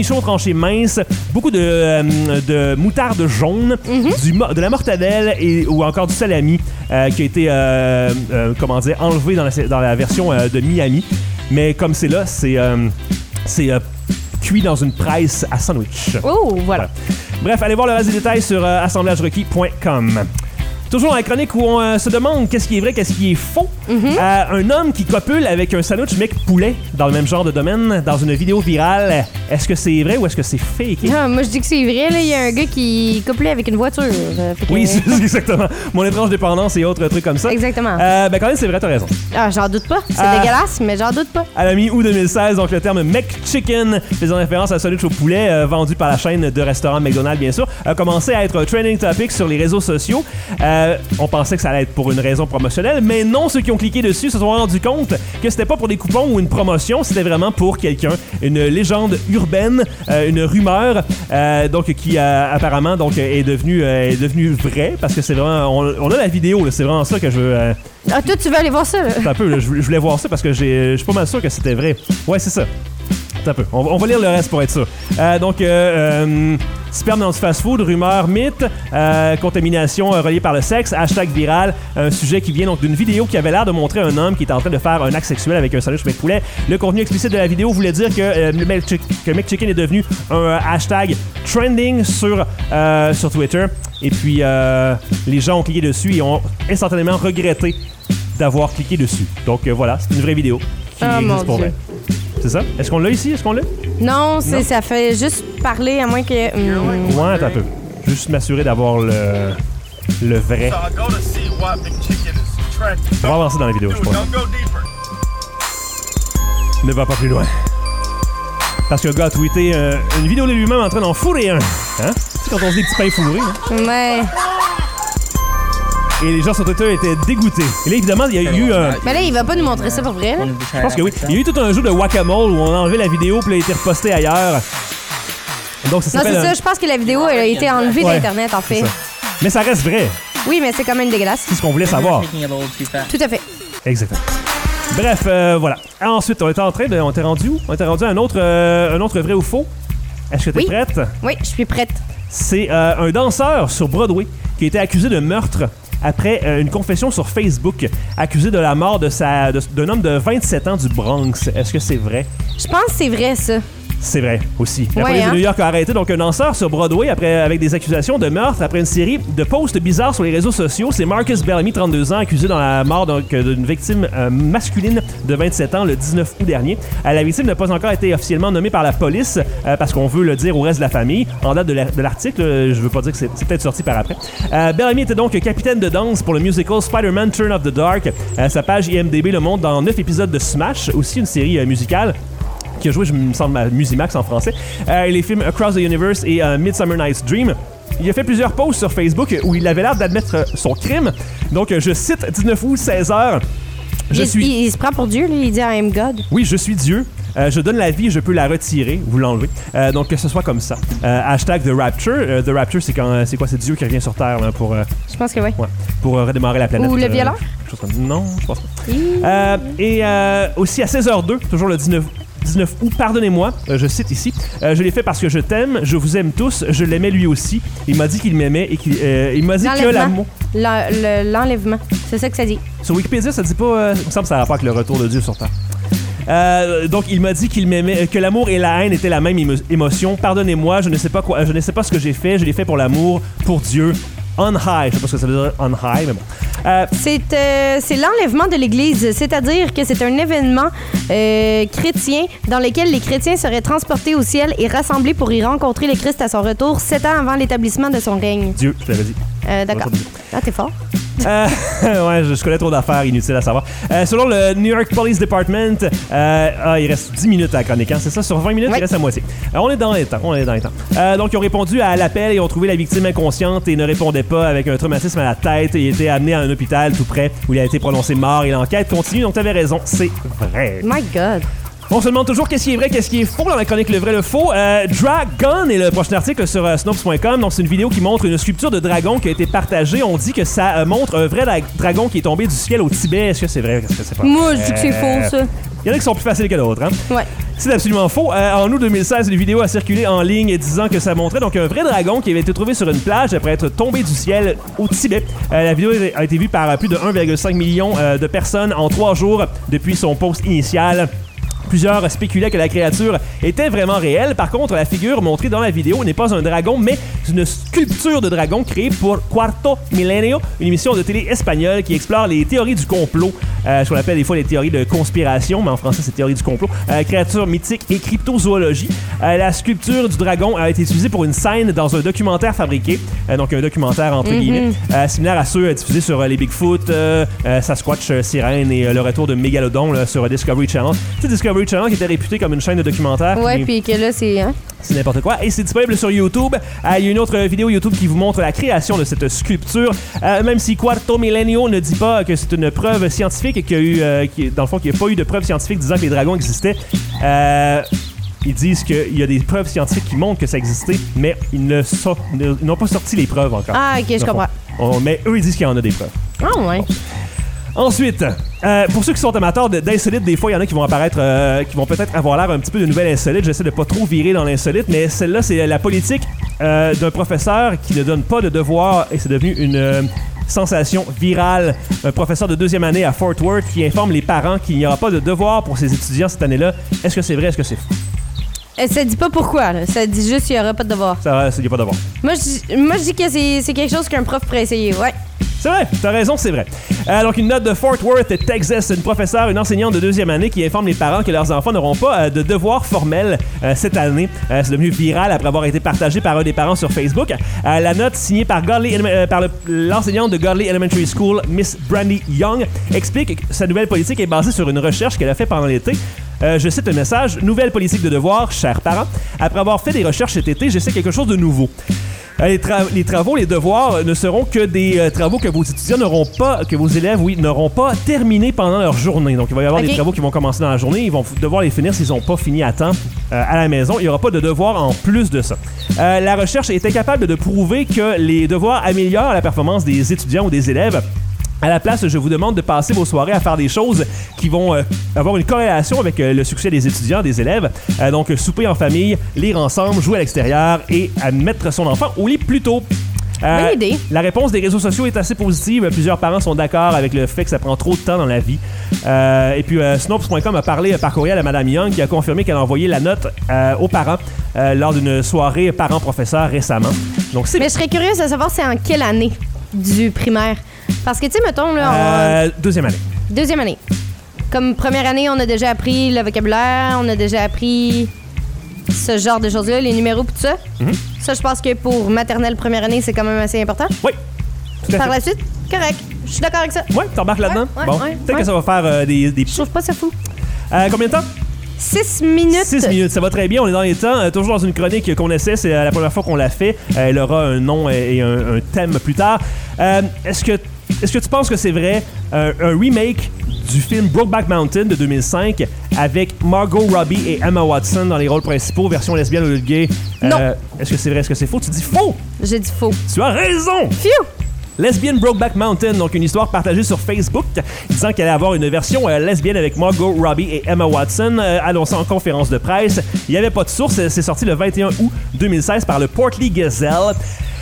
cornichons tranchés minces, beaucoup de, euh, de moutarde jaune, mm-hmm. du, mo- de la mortadelle et, ou encore du salami euh, qui a été euh, euh, comment dire, enlevé dans la, dans la version euh, de Miami. Mais comme c'est là, c'est, euh, c'est euh, cuit dans une presse à sandwich. Oh, voilà. voilà. Bref, allez voir le reste des détails sur euh, assemblage requis point com. Toujours dans la chronique où on euh, se demande qu'est-ce qui est vrai, qu'est-ce qui est faux. Mm-hmm. Euh, un homme qui copule avec un sandwich mec poulet dans le même genre de domaine, dans une vidéo virale. Est-ce que c'est vrai ou est-ce que c'est fake? Ah, moi, je dis que c'est vrai. Il y a un gars qui copulait avec une voiture. Euh, que... Oui, c'est, c'est exactement. Mon étrange dépendance et autres trucs comme ça. Exactement. Euh, ben quand même, c'est vrai, t'as raison. Ah, j'en doute pas. C'est euh, dégueulasse, mais j'en doute pas. À la mi-août deux mille seize, donc le terme McChicken, faisant référence à un sandwich au poulet euh, vendu par la chaîne de restaurants McDonald's, bien sûr, a commencé à être un trending topic sur les réseaux sociaux. Euh, on pensait que ça allait être pour une raison promotionnelle, mais non, ceux qui ont cliqué dessus se sont rendus compte que c'était pas pour des coupons ou une promotion, c'était vraiment pour quelqu'un, une légende urbaine, euh, une rumeur, euh, donc qui euh, apparemment donc est devenue euh, est devenue vraie parce que c'est vraiment, on, on a la vidéo, là, c'est vraiment ça que je veux. Euh, ah toi tu veux aller voir ça? Là? un peu, là, je, je voulais voir ça parce que j'ai, je suis pas mal sûr que c'était vrai. Ouais, c'est ça. Un peu. On, on va lire le reste pour être sûr. Euh, donc, euh, euh, sperme dans du fast-food, rumeur, mythe, euh, contamination euh, reliée par le sexe, hashtag viral, un sujet qui vient donc d'une vidéo qui avait l'air de montrer un homme qui était en train de faire un acte sexuel avec un sandwich McPoulet. Le contenu explicite de la vidéo voulait dire que, euh, le McChicken, que McChicken est devenu un euh, hashtag trending sur, euh, sur Twitter. Et puis, euh, les gens ont cliqué dessus et ont instantanément regretté d'avoir cliqué dessus. Donc, euh, voilà, c'est une vraie vidéo qui oh, existe pour vrai. C'est ça? Est-ce qu'on l'a ici? Est-ce qu'on l'a? Non, c'est, non. Ça fait juste parler à moins que... Hum... Ouais, attends un peu. Juste m'assurer d'avoir le, le vrai. On va avancer dans la vidéo, je crois. Ne va pas plus loin. Parce que le gars a tweeté euh, une vidéo de lui-même en train d'en fourrer un. Hein? C'est quand on se dit petits pains fourrés. Hein? Ouais. Et les gens sur Twitter étaient dégoûtés. Et là, évidemment, il y a eu... Euh... Mais là, il va pas nous montrer ça pour vrai, là. Je pense que oui. Il y a eu tout un jeu de whack-a-mole où on a enlevé la vidéo puis elle a été repostée ailleurs. Donc, ça s'appelle... Non, c'est un... ça. Je pense que la vidéo elle a été enlevée ouais, d'Internet, en fait. Mais ça reste vrai. Oui, mais c'est quand même dégueulasse. C'est ce qu'on voulait savoir. Tout à fait. Exactement. Bref, euh, voilà. Ensuite, on était en train de... On était rendu où? On était rendu à un autre, euh, un autre vrai ou faux. Est-ce que t'es oui. prête? Oui, je suis prête. C'est euh, un danseur sur Broadway qui a été accusé de meurtre après euh, une confession sur Facebook, accusé de la mort de sa, de, d'un homme de vingt-sept ans du Bronx. Est-ce que c'est vrai? Je pense que c'est vrai, ça. C'est vrai aussi. La ouais, police hein? de New York a arrêté donc un danseur sur Broadway après, avec des accusations de meurtre après une série de posts bizarres sur les réseaux sociaux. C'est Marcus Bellamy, trente-deux ans, accusé dans la mort donc, d'une victime euh, masculine de vingt-sept ans le dix-neuf août dernier. Euh, la victime n'a pas encore été officiellement nommée par la police euh, parce qu'on veut le dire au reste de la famille. En date de, la, de l'article, euh, je veux pas dire que c'est, c'est peut-être sorti par après. Euh, Bellamy était donc capitaine de danse pour le musical Spider-Man Turn of the Dark. Euh, sa page I M D B le montre dans neuf épisodes de Smash, aussi une série euh, musicale qui a joué, je me semble, à Musimax en français, euh, et les films Across the Universe et euh, Midsummer Night's Dream. Il a fait plusieurs posts sur Facebook où il avait l'air d'admettre son crime. Donc, je cite, dix-neuf août, seize heures. Je il, suis... il, il se prend pour Dieu, là, il dit I am God. Oui, je suis Dieu. Euh, je donne la vie, je peux la retirer, vous l'enlevez. Euh, donc que ce soit comme ça. Euh, hashtag The Rapture. Euh, The Rapture, c'est quand, c'est quoi? C'est Dieu qui revient sur Terre là, pour. Euh, je pense que oui. Ouais, pour euh, redémarrer la planète. Ou le violeur? Euh, comme... Non, je pense pas. Mmh. Euh, et euh, aussi à seize heures deux, toujours le dix-neuf août, pardonnez-moi, euh, je cite ici, euh, je l'ai fait parce que je t'aime, je vous aime tous, je l'aimais lui aussi. Il m'a dit qu'il m'aimait et qu'il euh, il m'a dit que l'amour. L'en- le, l'enlèvement, c'est ça que ça dit. Sur Wikipédia, ça dit pas. Euh, il me semble que ça a rapport avec le retour de Dieu sur Terre. Euh, donc il m'a dit qu'il m'aimait, que l'amour et la haine étaient la même émo- émotion. Pardonnez-moi, je ne sais pas quoi, je ne sais pas ce que j'ai fait. Je l'ai fait pour l'amour, pour Dieu. On high, je sais pas ce que ça veut dire on high, mais bon. Euh, c'est, euh, c'est l'enlèvement de l'Église, c'est-à-dire que c'est un événement euh, chrétien dans lequel les chrétiens seraient transportés au ciel et rassemblés pour y rencontrer le Christ à son retour, sept ans avant l'établissement de son règne. Dieu, je te l'avais dit. Euh, d'accord. Ah, t'es fort. Euh, ouais, je, je connais trop d'affaires inutiles à savoir. Euh, selon le New York Police Department, euh, ah, il reste dix minutes à la chronique, hein, c'est ça? Sur vingt minutes, oui. Il reste à moitié. Euh, on est dans les temps, on est dans les temps. Euh, donc, ils ont répondu à l'appel et ont trouvé la victime inconsciente et ne répondait pas avec un traumatisme à la tête. Il a été amené à un hôpital tout près où il a été prononcé mort et l'enquête continue. Donc, t'avais raison, c'est vrai. My God. On se demande toujours qu'est-ce qui est vrai, qu'est-ce qui est faux dans la chronique Le Vrai, Le Faux. Euh, Dragon est le prochain article sur euh, Snopes point com. Donc, c'est une vidéo qui montre une sculpture de dragon qui a été partagée. On dit que ça euh, montre un vrai dra- dragon qui est tombé du ciel au Tibet. Est-ce que c'est vrai? Est-ce que c'est pas? Moi, je dis que c'est faux, ça. Il y en a qui sont plus faciles que d'autres. Hein? Ouais. C'est absolument faux. Euh, en août deux mille seize, une vidéo a circulé en ligne disant que ça montrait donc un vrai dragon qui avait été trouvé sur une plage après être tombé du ciel au Tibet. Euh, la vidéo a été vue par plus de un virgule cinq million euh, de personnes en trois jours depuis son post initial. Plusieurs spéculaient que la créature était vraiment réelle. Par contre, la figure montrée dans la vidéo n'est pas un dragon, mais une sculpture de dragon créée pour Cuarto Milenio, une émission de télé espagnole qui explore les théories du complot. Euh, ce qu'on appelle des fois les théories de conspiration, mais en français, c'est théorie du complot. Euh, créatures mythiques et cryptozoologie. Euh, la sculpture du dragon a été utilisée pour une scène dans un documentaire fabriqué. Euh, donc, un documentaire, entre Mm-hmm. guillemets, euh, similaire à ceux euh, diffusés sur euh, les Bigfoot, euh, euh, Sasquatch, euh, Sirène et euh, le retour de Mégalodon là, sur euh, Discovery Channel. Tu sais, Discovery Channel qui était réputé comme une chaîne de documentaires. Ouais, qui- puis que là, c'est. Hein? c'est n'importe quoi. Et c'est disponible sur YouTube. Euh, Il y a une autre vidéo YouTube qui vous montre la création de cette sculpture. Euh, même si Cuarto Milenio ne dit pas que c'est une preuve scientifique et qu'il y a eu, euh, qu'il- dans le fond, qu'il n'y a pas eu de preuve scientifique disant que les dragons existaient. Euh, Ils disent qu'il y a des preuves scientifiques qui montrent que ça existait, mais ils ne so- ne- ils n'ont pas sorti les preuves encore. Ah, ok, je Dans le comprends. fond. On- mais eux, ils disent qu'il y en a des preuves. Ah, ouais. Ensuite, euh, pour ceux qui sont amateurs de- d'insolites, des fois, il y en a qui vont apparaître, euh, qui vont peut-être avoir l'air un petit peu de nouvelles insolites. J'essaie de pas trop virer dans l'insolite, mais celle-là, c'est la politique euh, d'un professeur qui ne donne pas de devoirs et c'est devenu une euh, sensation virale. Un professeur de deuxième année à Fort Worth qui informe les parents qu'il n'y aura pas de devoirs pour ses étudiants cette année-là. Est-ce que c'est vrai? Est-ce que c'est faux? Euh, Ça dit pas pourquoi, là. Ça dit juste qu'il y aura pas de devoir. Ça, il n'y a pas de devoir. Moi, je dis- moi, je dis que c'est c'est quelque chose qu'un prof pourrait essayer. Ouais. C'est vrai, t'as raison, c'est vrai. Euh, donc, une note de Fort Worth, Texas, une professeure, une enseignante de deuxième année qui informe les parents que leurs enfants n'auront pas euh, de devoirs formels euh, cette année. Euh, c'est devenu viral après avoir été partagé par un des parents sur Facebook. Euh, la note signée par, Godley, euh, par le- l'enseignante de Godley Elementary School, Miss Brandy Young, explique que sa nouvelle politique est basée sur une recherche qu'elle a faite pendant l'été. Euh, je cite le message: « Nouvelle politique de devoirs, chers parents. Après avoir fait des recherches cet été, j'essaie quelque chose de nouveau. Euh, Les, tra- les travaux, les devoirs ne seront que des euh, travaux que vos étudiants n'auront pas, que vos élèves, oui, n'auront pas terminés pendant leur journée. Donc, il va y avoir Ok. des travaux qui vont commencer dans la journée. Ils vont f- devoir les finir s'ils n'ont pas fini à temps euh, à la maison. Il n'y aura pas de devoirs en plus de ça. Euh, la recherche était capable de prouver que les devoirs améliorent la performance des étudiants ou des élèves. À la place, je vous demande de passer vos soirées à faire des choses qui vont euh, avoir une corrélation avec euh, le succès des étudiants, des élèves. Euh, donc, souper en famille, lire ensemble, jouer à l'extérieur et à mettre son enfant au lit plus tôt. Euh, Bonne idée. La réponse des réseaux sociaux est assez positive. Plusieurs parents sont d'accord avec le fait que ça prend trop de temps dans la vie. Euh, et puis, euh, Snopes point com a parlé par courriel à Mme Young qui a confirmé qu'elle a envoyé la note euh, aux parents euh, lors d'une soirée parents-professeurs récemment. Donc, c'est Mais je serais curieuse de savoir c'est en quelle année du primaire. Parce que, tu sais, mettons, là, euh, deuxième année. on- deuxième année. Comme première année, on a déjà appris le vocabulaire, on a déjà appris ce genre de choses-là, les numéros pis tout ça. Mhm. Ça, je pense que pour maternelle première année, c'est quand même assez important. Oui, tout à Par fait. la suite, correct. Je suis d'accord avec ça. Ouais, t'embarques là-dedans? Ouais, ouais, bon, ouais, peut-être ouais. que ça va faire euh, des, des Je petits. trouve pas ça fou. Euh, combien de temps? Six minutes. Six minutes, ça va très bien, on est dans les temps. Euh, toujours dans une chronique qu'on essaie, c'est euh, la première fois qu'on l'a fait. Euh, elle aura un nom et, et un, un thème plus tard. Euh, est-ce que est-ce que tu penses que c'est vrai euh, un remake du film Brokeback Mountain de deux mille cinq avec Margot Robbie et Emma Watson dans les rôles principaux, version lesbienne ou gay? Euh, Non. Est-ce que c'est vrai, est-ce que c'est faux? Tu dis faux! J'ai dit faux. Tu as raison! Phew! Lesbian Brokeback Mountain, donc une histoire partagée sur Facebook disant qu'elle allait avoir une version euh, lesbienne avec Margot Robbie et Emma Watson, euh, annoncée en conférence de presse. Il n'y avait pas de source, c'est sorti le vingt et un août deux mille seize par le Portly Gazelle.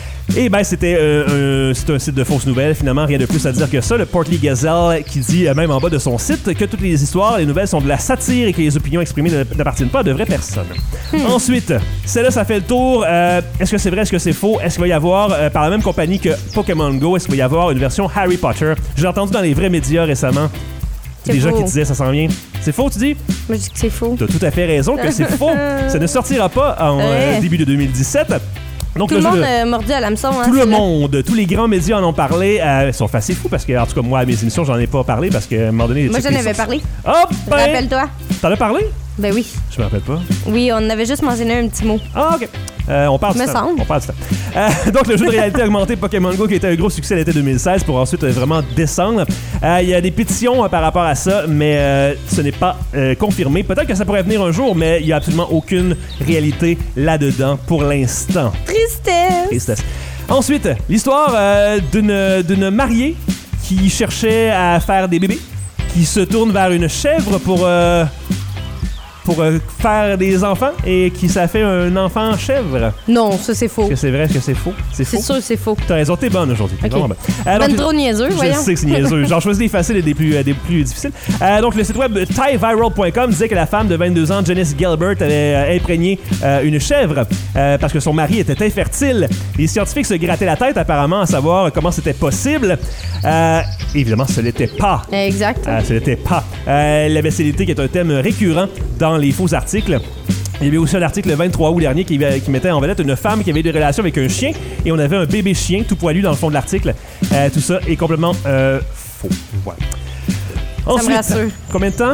Et ben c'était euh, un, c'est un site de fausses nouvelles, finalement, rien de plus à dire que ça. Le Portly Gazelle qui dit, euh, même en bas de son site, que toutes les histoires, les nouvelles sont de la satire et que les opinions exprimées ne- n'appartiennent pas à de vraies personnes. Ensuite, celle-là, ça fait le tour. Euh, est-ce que c'est vrai, est-ce que c'est faux? Est-ce qu'il va y avoir, euh, par la même compagnie que Pokémon Go, est-ce qu'il va y avoir une version Harry Potter? J'ai entendu dans les vrais médias récemment C'est des gens faux. qui disaient ça s'en vient. C'est faux, tu dis? Moi, je dis que c'est faux. T'as tout à fait raison que c'est faux. Ça ne sortira pas en euh, Ouais. début de deux mille dix-sept. Donc, Tout le jeu monde de- a mordu à l'hameçon. Hein, tout le c'est là. monde, tous les grands médias en ont parlé. Euh, ils sont assez fous parce que, en tout cas, moi, à mes émissions, j'en ai pas parlé parce qu'à un moment donné... Moi, check j'en les avais sources. parlé. Oh, ben! Rappelle-toi. T'en as parlé? Ben oui. Je me rappelle pas. Oui, on avait juste mentionné un petit mot. Ah, OK. Euh, on parle du Me temps. semble. On parle du temps. Euh, donc, le jeu de réalité augmentée Pokémon Go qui était un gros succès l'été deux mille seize pour ensuite euh, vraiment descendre. Euh, Il y a des pétitions euh, par rapport à ça, mais euh, ce n'est pas euh, confirmé. Peut-être que ça pourrait venir un jour, mais il n'y a absolument aucune réalité là-dedans pour l'instant. Tristesse. Tristesse. Ensuite, l'histoire euh, d'une d'une mariée qui cherchait à faire des bébés, qui se tourne vers une chèvre pour, euh, pour euh, faire des enfants et qui ça fait un enfant chèvre. Non, ça c'est faux. Est-ce que c'est vrai? Est-ce que c'est faux? C'est faux. C'est sûr que c'est faux. T'as raison, t'es bonne aujourd'hui. T'es Ok. vraiment bonne. Euh, Ben donc, trop niaiseux, je voyons. sais que c'est niaiseux. J'en choisis des faciles et des plus, euh, des plus difficiles. Euh, donc, le site web thai viral point com disait que la femme de vingt-deux ans, Janice Gilbert, avait euh, imprégné euh, une chèvre euh, parce que son mari était infertile. Les scientifiques se grattaient la tête apparemment à savoir comment c'était possible. Euh, évidemment, ce n'était pas. Exact. Euh, ce n'était pas. Euh, la bestialité qui est un thème récurrent dans les faux articles. Il y avait aussi un article le vingt-trois août dernier qui, qui mettait en vedette une femme qui avait des relations avec un chien et on avait un bébé chien tout poilu dans le fond de l'article. Euh, tout ça est complètement euh, faux. Voilà. me rassure. Combien de temps?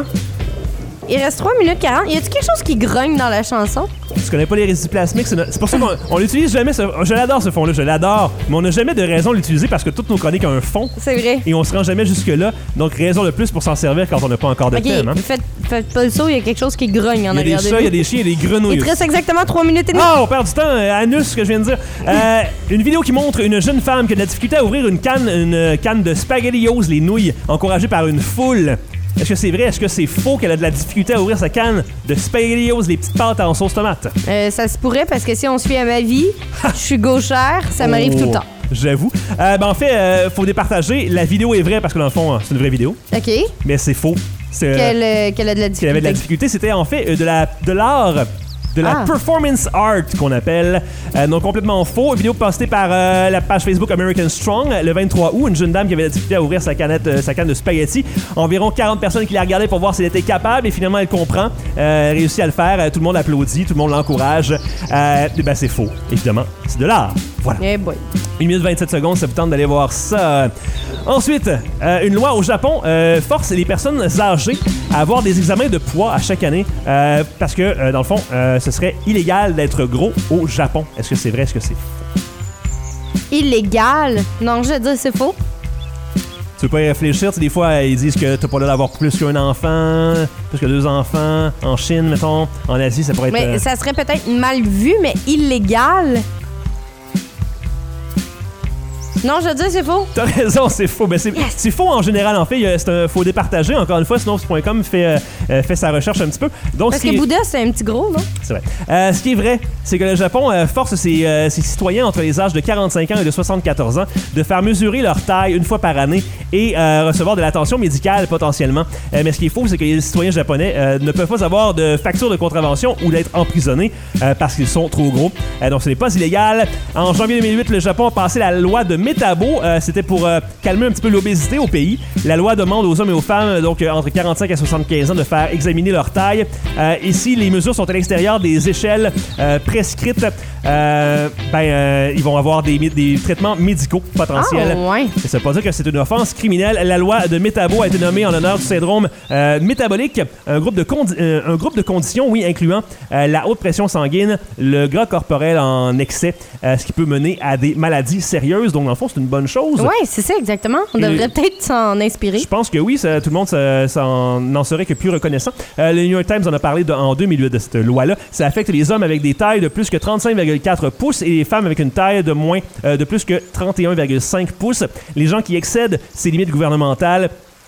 Il reste trois minutes quarante. Y a-tu quelque chose qui grogne dans la chanson? Tu connais pas les résidus plasmiques, c'est, no- c'est pour ça qu'on on l'utilise jamais. Ce, je l'adore ce fond-là, je l'adore, mais on n'a jamais de raison de l'utiliser parce que toutes nos chroniques ont un fond C'est vrai. et on se rend jamais jusque-là. Donc raison de plus pour s'en servir quand on n'a pas encore de Ok, thème. Hein. faites, faites pas le saut, il y a quelque chose qui grogne en Il y a des arrière de chats, il y a vous. des chiens, il y a des grenouilles. Il te reste exactement trois minutes et demie. Ah, on perd du temps. euh, Anus, ce que je viens de dire. Euh, une vidéo qui montre une jeune femme qui a de la difficulté à ouvrir une canne, une canne de SpaghettiOs, les nouilles, encouragée par une foule. Est-ce que c'est vrai? Est-ce que c'est faux qu'elle a de la difficulté à ouvrir sa canne de SpaghettiOs, les petites pâtes en sauce tomate? Euh, ça se pourrait parce que si on suit à ma vie, je suis gauchère, ça m'arrive Oh, tout le temps. J'avoue. Euh, ben, en fait, euh, faut départager. La vidéo est vraie parce que dans le fond, c'est une vraie vidéo. OK. Mais c'est faux. C'est, euh, Qu'elle euh, qu'elle a de la qu'elle avait de la difficulté. difficulté. C'était en fait euh, de la de l'art. De la Ah. performance art qu'on appelle. Euh, donc complètement faux. Une vidéo postée par euh, la page Facebook American Strong le vingt-trois août. Une jeune dame qui avait la difficulté à ouvrir sa canette, euh, sa canne de spaghetti. Environ quarante personnes qui la regardaient pour voir si elle était capable et finalement elle comprend. Euh, réussit à le faire. Euh, tout le monde applaudit, tout le monde l'encourage. Euh, et ben c'est faux. Évidemment, c'est de l'art. Voilà. Eh boy. une minute vingt-sept secondes, ça vous tente d'aller voir ça. Ensuite, euh, une loi au Japon euh, force les personnes âgées à avoir des examens de poids à chaque année euh, parce que, euh, dans le fond, euh, ce serait illégal d'être gros au Japon. Est-ce que c'est vrai? Est-ce que c'est faux? Illégal? Non, je vais dire c'est faux. Tu veux pas y réfléchir? Tu sais, des fois, ils disent que t'as pas l'air d'avoir plus qu'un enfant, plus que deux enfants. En Chine, mettons. En Asie, ça pourrait être... Mais euh, ça serait peut-être mal vu, mais illégal? Non, je veux dire c'est faux. T'as raison, c'est faux. Ben, c'est, c'est faux en général, en fait. Il y a- C'est un faux départager. Encore une fois, Snopes point com fait, euh, euh, fait sa recherche un petit peu. Donc, Parce ce qui que est- Bouddha, c'est un petit gros, non? C'est vrai. Euh, ce qui est vrai, c'est que le Japon euh, force ses, euh, ses citoyens entre les âges de quarante-cinq ans et de soixante-quatorze ans de faire mesurer leur taille une fois par année et euh, recevoir de l'attention médicale potentiellement. Euh, mais ce qui est faux, c'est que les citoyens japonais euh, ne peuvent pas avoir de facture de contravention ou d'être emprisonnés euh, parce qu'ils sont trop gros. Euh, donc ce n'est pas illégal. En janvier deux mille huit, le Japon a passé la loi de Metabo. Euh, c'était pour euh, calmer un petit peu l'obésité au pays. La loi demande aux hommes et aux femmes, donc euh, entre quarante-cinq et soixante-quinze ans, de faire examiner leur taille. Euh, ici, les mesures sont à l'extérieur des échelles euh, prescrites. Euh, ben, euh, ils vont avoir des, des traitements médicaux potentiels. Ah, ouais. Ça veut pas dire que c'est une offense criminelle. La loi de Metabo a été nommée en l'honneur du syndrome euh, métabolique, un groupe de, condi- euh, un groupe de conditions, oui, incluant euh, la haute pression sanguine, le gras corporel en excès, euh, ce qui peut mener à des maladies sérieuses. Donc, dans le fond, c'est une bonne chose. Oui, c'est ça, exactement. On Et- devrait peut-être s'en inspirer. Je pense que oui, ça- tout le monde ça- ça en- n'en serait que plus reconnaissant. Euh, le New York Times en a parlé de- en deux mille huit de cette loi-là. Ça affecte les hommes avec des tailles de plus que trente-cinq virgule quatre pouces et les femmes avec une taille de moins euh, de plus que trente et un virgule cinq pouces. Les gens qui excèdent ces limites gouvernementales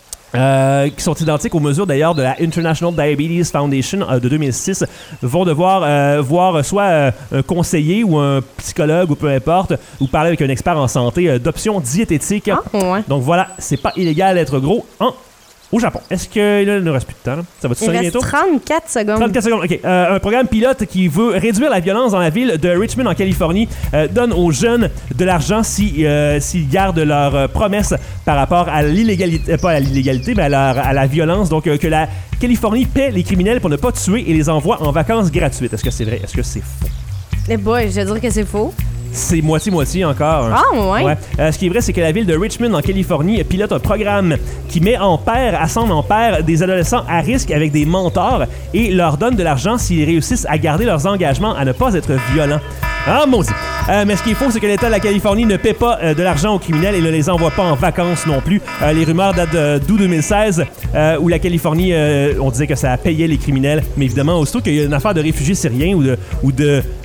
Euh, qui sont identiques aux mesures d'ailleurs de la International Diabetes Foundation euh, de deux mille six, vont devoir euh, voir soit euh, un conseiller ou un psychologue ou peu importe, ou parler avec un expert en santé euh, d'options diététiques. Ah, ouais. Donc voilà, c'est pas illégal d'être gros en, au Japon. Est-ce qu'il ne reste plus de temps? Là? Ça va-tu Il sonner reste bientôt? trente-quatre secondes. trente-quatre secondes. OK. Euh, un programme pilote qui veut réduire la violence dans la ville de Richmond, en Californie, euh, donne aux jeunes de l'argent si, euh, s'ils gardent leurs euh, promesses par rapport à l'illégalité, euh, pas à l'illégalité, mais à, leur- à la violence. Donc, euh, que la Californie paie les criminels pour ne pas tuer et les envoie en vacances gratuites. Est-ce que c'est vrai? Est-ce que c'est faux? Eh boy, je vais dire que c'est faux. C'est moitié-moitié encore. hein. Ah, ouais? Euh, ce qui est vrai, c'est que la ville de Richmond, en Californie, pilote un programme qui met en paire, assemble en paire des adolescents à risque avec des mentors et leur donne de l'argent s'ils réussissent à garder leurs engagements à ne pas être violents. Ah, maudit. Euh, mais ce qui est faux, c'est que l'État de la Californie ne paie pas euh, de l'argent aux criminels et ne les envoie pas en vacances non plus. Euh, les rumeurs datent de- d'août deux mille seize, euh, où la Californie, euh, on disait que ça payait les criminels. Mais évidemment, aussitôt qu'il y a une affaire de réfugiés syriens ou de, ou de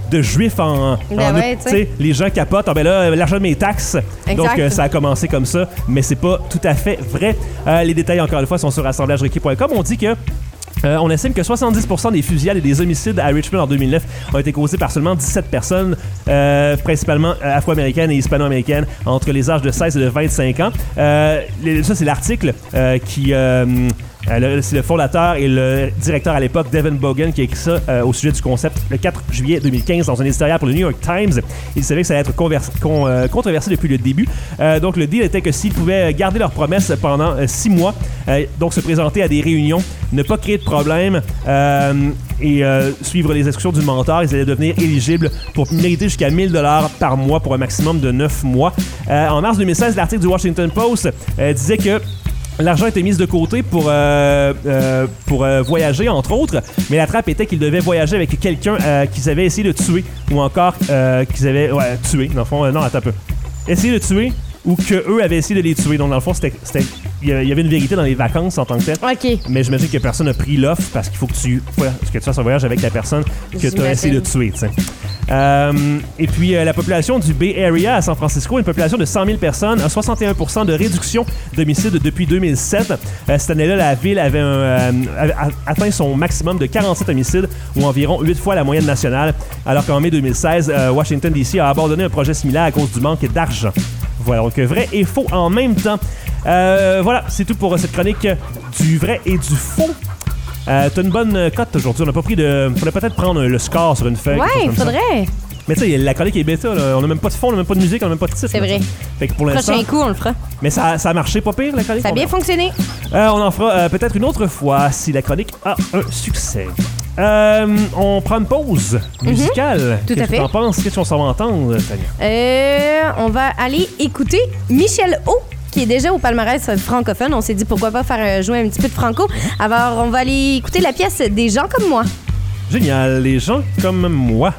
de juifs en... Ben en ouais, tu sais, les gens capotent, ah ben là, l'argent de mes taxes. Exact. Donc, euh, ça a commencé comme ça, mais c'est pas tout à fait vrai. Euh, les détails, encore une fois, sont sur assemblage requis point com. On dit que Euh, on estime que soixante-dix pour cent des fusillades et des homicides à Richmond en deux mille neuf ont été causés par seulement dix-sept personnes, euh, principalement euh, afro-américaines et hispano-américaines, entre les âges de seize et de vingt-cinq ans. Euh, les- ça, c'est l'article euh, qui... euh, Euh, le- c'est le fondateur et le directeur à l'époque, Devin Bogan, qui a écrit ça euh, au sujet du concept le quatre juillet deux mille quinze dans un éditorial pour le New York Times. Il savait que ça allait être convers- con- euh, controversé depuis le début. Euh, donc, le deal était que s'ils pouvaient garder leurs promesses pendant euh, six mois, euh, donc se présenter à des réunions, ne pas créer de problème euh, et euh, suivre les instructions du mentor, ils allaient devenir éligibles pour mériter jusqu'à mille dollars par mois pour un maximum de neuf mois. Euh, en mars deux mille seize, l'article du Washington Post euh, disait que l'argent était mis de côté pour, euh, euh, pour euh, voyager, entre autres, mais la trappe était qu'ils devaient voyager avec quelqu'un euh, qu'ils avaient essayé de tuer ou encore euh, qu'ils avaient ouais, tué. Dans le fond, euh, non, attends un peu. Essayé de tuer ou qu'eux avaient essayé de les tuer. Donc, dans le fond, c'était, c'était, il y avait une vérité dans les vacances en tant que tel. OK. Mais j'imagine que personne n'a pris l'offre parce qu'il faut que tu, ouais, que tu fasses un voyage avec la personne que tu as J'imagine. essayé de tuer, tu sais. Euh, et puis, euh, la population du Bay Area à San Francisco, une population de cent mille personnes, a soixante et un pour cent de réduction d'homicides depuis deux mille sept. Euh, cette année-là, la ville avait, un, euh, avait atteint son maximum de quarante-sept homicides, ou environ huit fois la moyenne nationale, alors qu'en mai deux mille seize, euh, Washington D C a abandonné un projet similaire à cause du manque d'argent. Voilà, donc vrai et faux en même temps. Euh, voilà, c'est tout pour cette chronique du vrai et du faux. Euh, T'as une bonne cote aujourd'hui. On n'a pas pris de. Faudrait peut-être prendre le score sur une feuille. quelque Ouais, chose comme ça. faudrait. Mais tu sais, la chronique est bêta. Là. On n'a même pas de fond, on n'a même pas de musique, on n'a même pas de titre. C'est là, vrai. ça. Fait que pour l'instant. Prochain coup, on le fera. Mais ça, ça a marché pas pire, la chronique. Ça a on bien verra. fonctionné. Euh, on en fera euh, peut-être une autre fois si la chronique a un succès. Euh, on prend une pause musicale. Tout Qu'est-ce à fait. que t'en penses? Qu'est-ce qu'on s'en va entendre, Tania? Euh, on va aller écouter Michel O, qui est déjà au palmarès francophone. On s'est dit pourquoi pas faire euh, jouer un petit peu de franco. Alors, on va aller écouter la pièce Des gens comme moi. Génial. Les gens comme moi.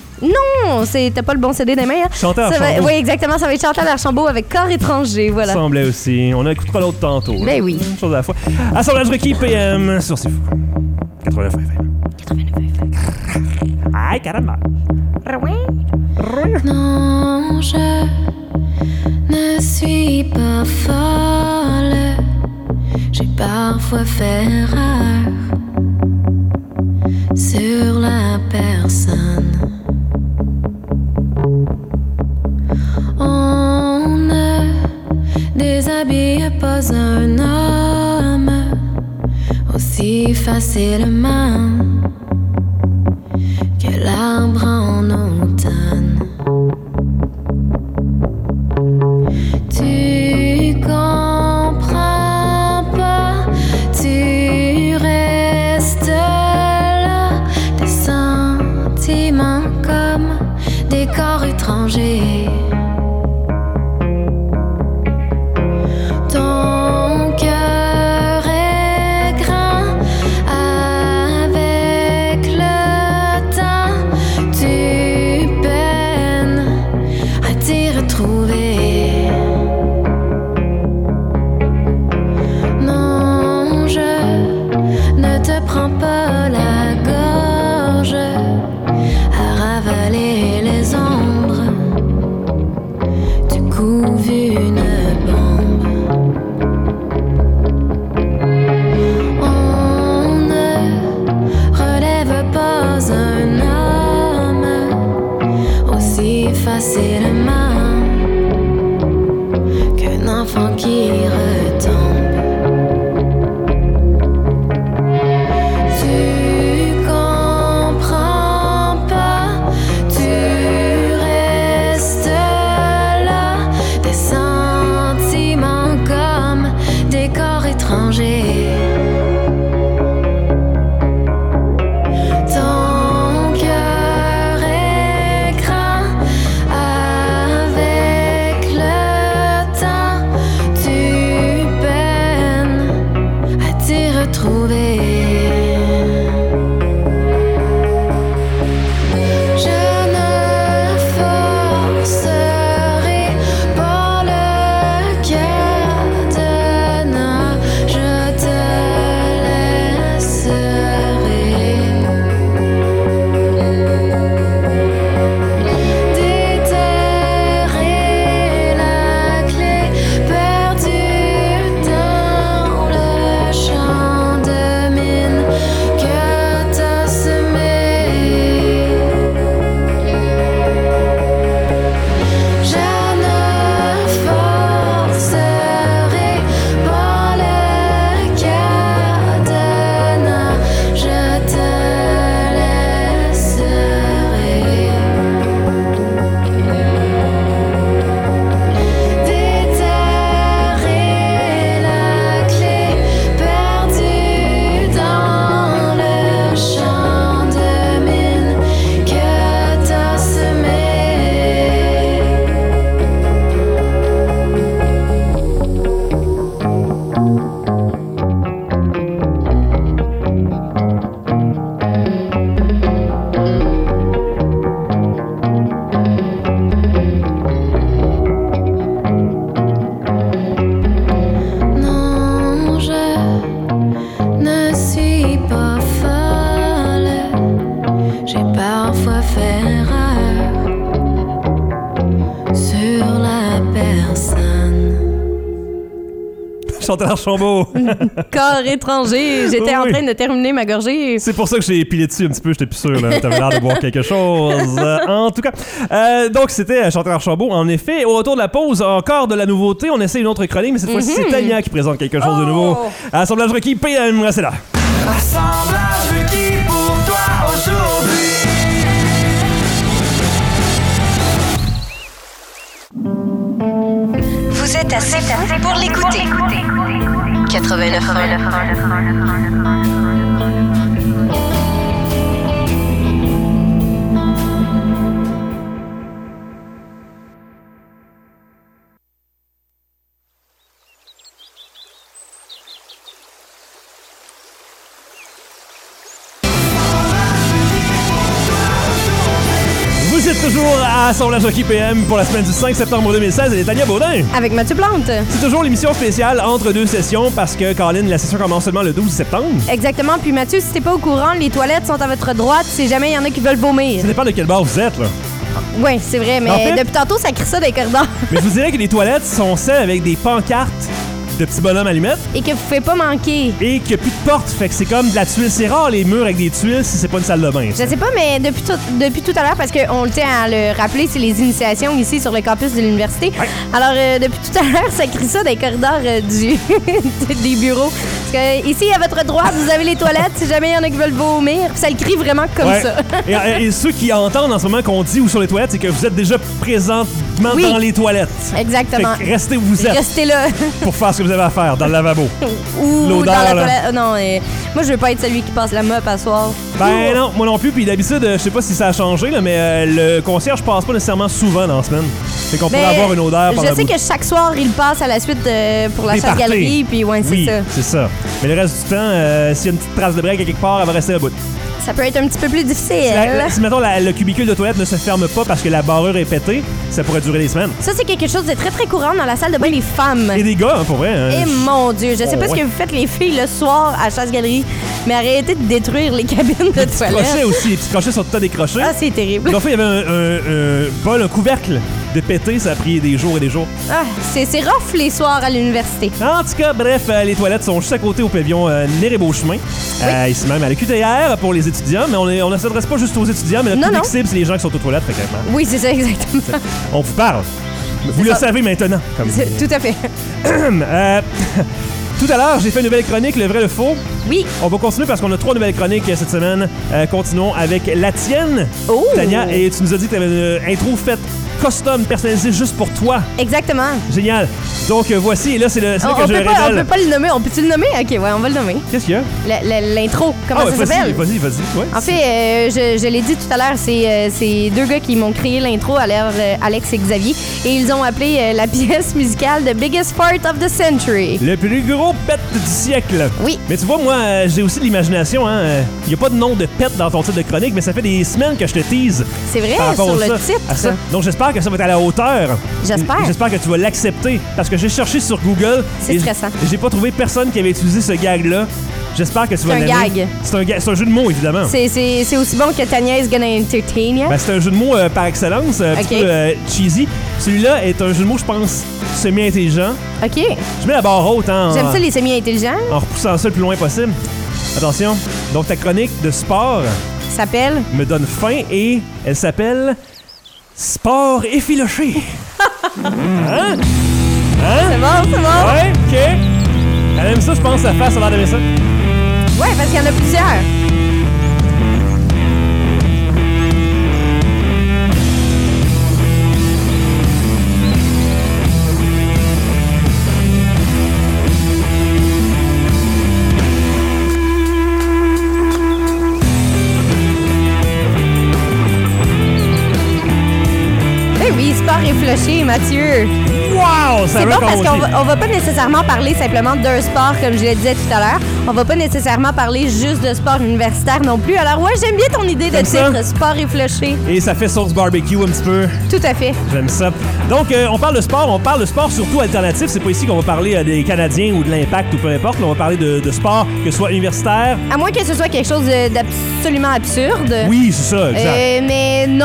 Non, c'est t'as pas le bon C D des mains. Hein? Chanteur Ça va- Archambault. Oui, exactement. Ça va être Chantal Archambault avec Corps étranger. Voilà. Semblait aussi. On écoutera l'autre tantôt. Ben oui. Une chose à la fois. Assemblage requis P M sur C'est Fou. quatre-vingt-neuf F M. Aïe, caramba. Non, je ne suis pas folle. J'ai parfois fait erreur sur la personne. On ne déshabille pas un homme aussi facilement que l'arbre en automne. Tu comprends pas, tu restes là, des sentiments comme des corps étrangers. Ton cœur est grand avec le temps. Tu peines à t'y retrouver. Non, je ne te prends pas la gorge à ravaler les ombres. Tu couves une bombe. On ne relève pas un homme aussi facilement qu'un enfant qui retombe. Tu comprends pas, tu restes là, des sentiments comme des corps étrangers. Ton cœur est grand avec le temps. Chantal Archambault. Corps étranger. J'étais Oui. en train de terminer ma gorgée. C'est pour ça que j'ai pilé dessus un petit peu, j'étais plus sûr, là. T'avais l'air de boire quelque chose. Euh, en tout cas, euh, donc c'était Chantal Archambault, en effet. Au retour de la pause, encore de la nouveauté. On essaie une autre chronique, mais cette fois-ci, c'est Tania qui présente quelque chose de nouveau. Assemblage requis, P M, restez là. Assemblage requis pour toi aujourd'hui. Vous êtes assez fou pour l'écouter. quatre-vingt-neuf Vous êtes toujours à Assemblage requis P M pour la semaine du cinq septembre deux mille seize. Et Tania Baudin. Avec Mathieu Plante. C'est toujours l'émission spéciale entre deux sessions parce que, Colin, la session commence seulement le douze septembre. Exactement. Puis Mathieu, si t'es pas au courant, les toilettes sont à votre droite si jamais il y en a qui veulent vomir. Ça dépend de quel bar vous êtes, là. Oui, c'est vrai, mais En fait- depuis tantôt, ça crie ça dans les corridors. Mais je vous dirais que les toilettes sont celles avec des pancartes de petits bonhommes allumettes Et que vous pouvez pas manquer. et qu'il n'y a plus de porte. Fait que c'est comme de la tuile. C'est rare les murs avec des tuiles si c'est pas une salle de bain. ça. Je sais pas, mais depuis tout, depuis tout à l'heure, parce qu'on le tient à le rappeler, c'est les initiations ici sur le campus de l'université. Ouais. Alors, euh, depuis tout à l'heure, ça crie ça dans les corridors euh, du des bureaux. Parce que ici, à votre droite, vous avez les toilettes, si jamais il y en a qui veulent vomir. Puis ça le crie vraiment comme Ouais. ça. et, et ceux qui entendent en ce moment qu'on dit ou sur les toilettes, c'est que vous êtes déjà présentement Oui. dans les toilettes. Exactement. Fait que restez où vous êtes Restez là. pour faire ce que vous avez à faire dans le lavabo. Ou L'odeur, dans la là. toilette. Euh, Non, euh, moi, je veux pas être celui qui passe la mop à soir. Ben non, moi non plus. Puis d'habitude, euh, je sais pas si ça a changé, là, mais euh, le concierge passe pas nécessairement souvent dans la semaine. Fait qu'on pourrait Mais avoir une odeur pendant je sais bout- que chaque soir, il passe à la suite de- pour la Des parties. chasse-galerie. Puis ouais, c'est Oui, ça. c'est ça. Mais le reste du temps, euh, s'il y a une petite trace de break à quelque part, elle va rester à bout. Ça peut être un petit peu plus difficile. La- la- si, mettons, la- le cubicule de toilette ne se ferme pas parce que la barrure est pétée, ça pourrait durer des semaines. Ça, c'est quelque chose de très, très courant dans la salle de bain des femmes. Et des gars, hein, pour vrai. hein. Et mon Dieu, je sais Oh, pas ce ouais. que vous faites les filles le soir à chasse-galerie, mais arrêtez de détruire les cabines de Les petits crochets toilette. aussi, les petits crochets sont tout le temps décrochés. Ah, c'est terrible. Donc, il y avait un, un, un bol, un couvercle de pété, ça a pris des jours et des jours. Ah, c'est c'est rough les soirs à l'université. En tout cas, bref, euh, les toilettes sont juste à côté au pavillon euh, Néré-Beauchemin, euh, ici même à la Q T R pour les étudiants, mais on, est- on ne s'adresse pas juste aux étudiants, mais notre Non, public non. cible, c'est les gens qui sont aux toilettes, fait que, euh, Oui, c'est ça, exactement. on vous parle. Vous le ça. savez maintenant. Comme C'est- Tout à fait. Euh, tout à l'heure, j'ai fait une nouvelle chronique, le vrai, le faux. Oui. On va continuer parce qu'on a trois nouvelles chroniques euh, cette semaine. Euh, continuons avec la tienne, Oh! Tania, et tu nous as dit que tu avais une intro faite custom, personnalisée juste pour toi. Exactement. Génial. Donc euh, voici, et là c'est le, c'est là On, que on je peut pas, on révèle. peut pas le nommer. On peut-tu le nommer? Ok, ouais, on va le nommer. Qu'est-ce qu'il y a? La- la- L'intro, comment Ah ouais, ça vas-y, s'appelle? vas-y, vas-y. Ouais. En fait, euh, je, je l'ai dit tout à l'heure, c'est euh, c'est deux gars qui m'ont créé l'intro, à l'air euh, Alex et Xavier, et ils ont appelé euh, la pièce musicale The Biggest Fart of the Century. Le plus gros pet du siècle. Oui. Mais tu vois, moi, euh, j'ai aussi de l'imagination. Hein. Il n'y a pas de nom de pet dans ton titre de chronique, mais ça fait des semaines que je te tease. C'est vrai, par rapport sur à le ça, titre. à ça. Donc j'espère que ça va être à la hauteur. J'espère. Et J'espère que tu vas l'accepter. Parce que j'ai cherché sur Google. C'est et stressant. j- J'ai pas trouvé personne qui avait utilisé ce gag-là. J'espère que tu vas un l'aimer. gag. C'est un gag. C'est un jeu de mots, évidemment. C'est- C'est c'est aussi bon que Tania is gonna entertain you. Ben, c'est un jeu de mots euh, par excellence, un petit Ok. peu euh, cheesy. Celui-là est un jeu de mots, je pense, semi-intelligent. OK. Je mets la barre haute, hein, J'aime en, ça, les semi-intelligents. en repoussant ça le plus loin possible. Attention. Donc, ta chronique de sport S'appelle... me donne faim et elle s'appelle Sport effiloché. Hein? Hein? C'est bon, c'est bon. Ouais, ok. Elle aime ça, je pense, sa face, elle a l'air d'aimer ça. Ouais, parce qu'il y en a plusieurs. Eh oui, sport réfléchi, Mathieu. Wow! Ça C'est veut bon parce qu'on qu'on dit. va, on va pas nécessairement parler simplement d'un sport, comme je le disais tout à l'heure. On va pas nécessairement parler juste de sport universitaire non plus. Alors ouais, j'aime bien ton idée de T'aimes ça? titre sport réfléchi. Et ça fait sauce barbecue un petit peu. Tout à fait. J'aime ça. Donc, euh, on parle de sport, on parle de sport surtout alternatif. C'est pas ici qu'on va parler euh, des Canadiens ou de l'Impact ou peu importe. Là, on va parler de, de sport, que ce soit universitaire. À moins que ce soit quelque chose de- d'absolument absurde. Oui, c'est ça, exact. Euh, mais non,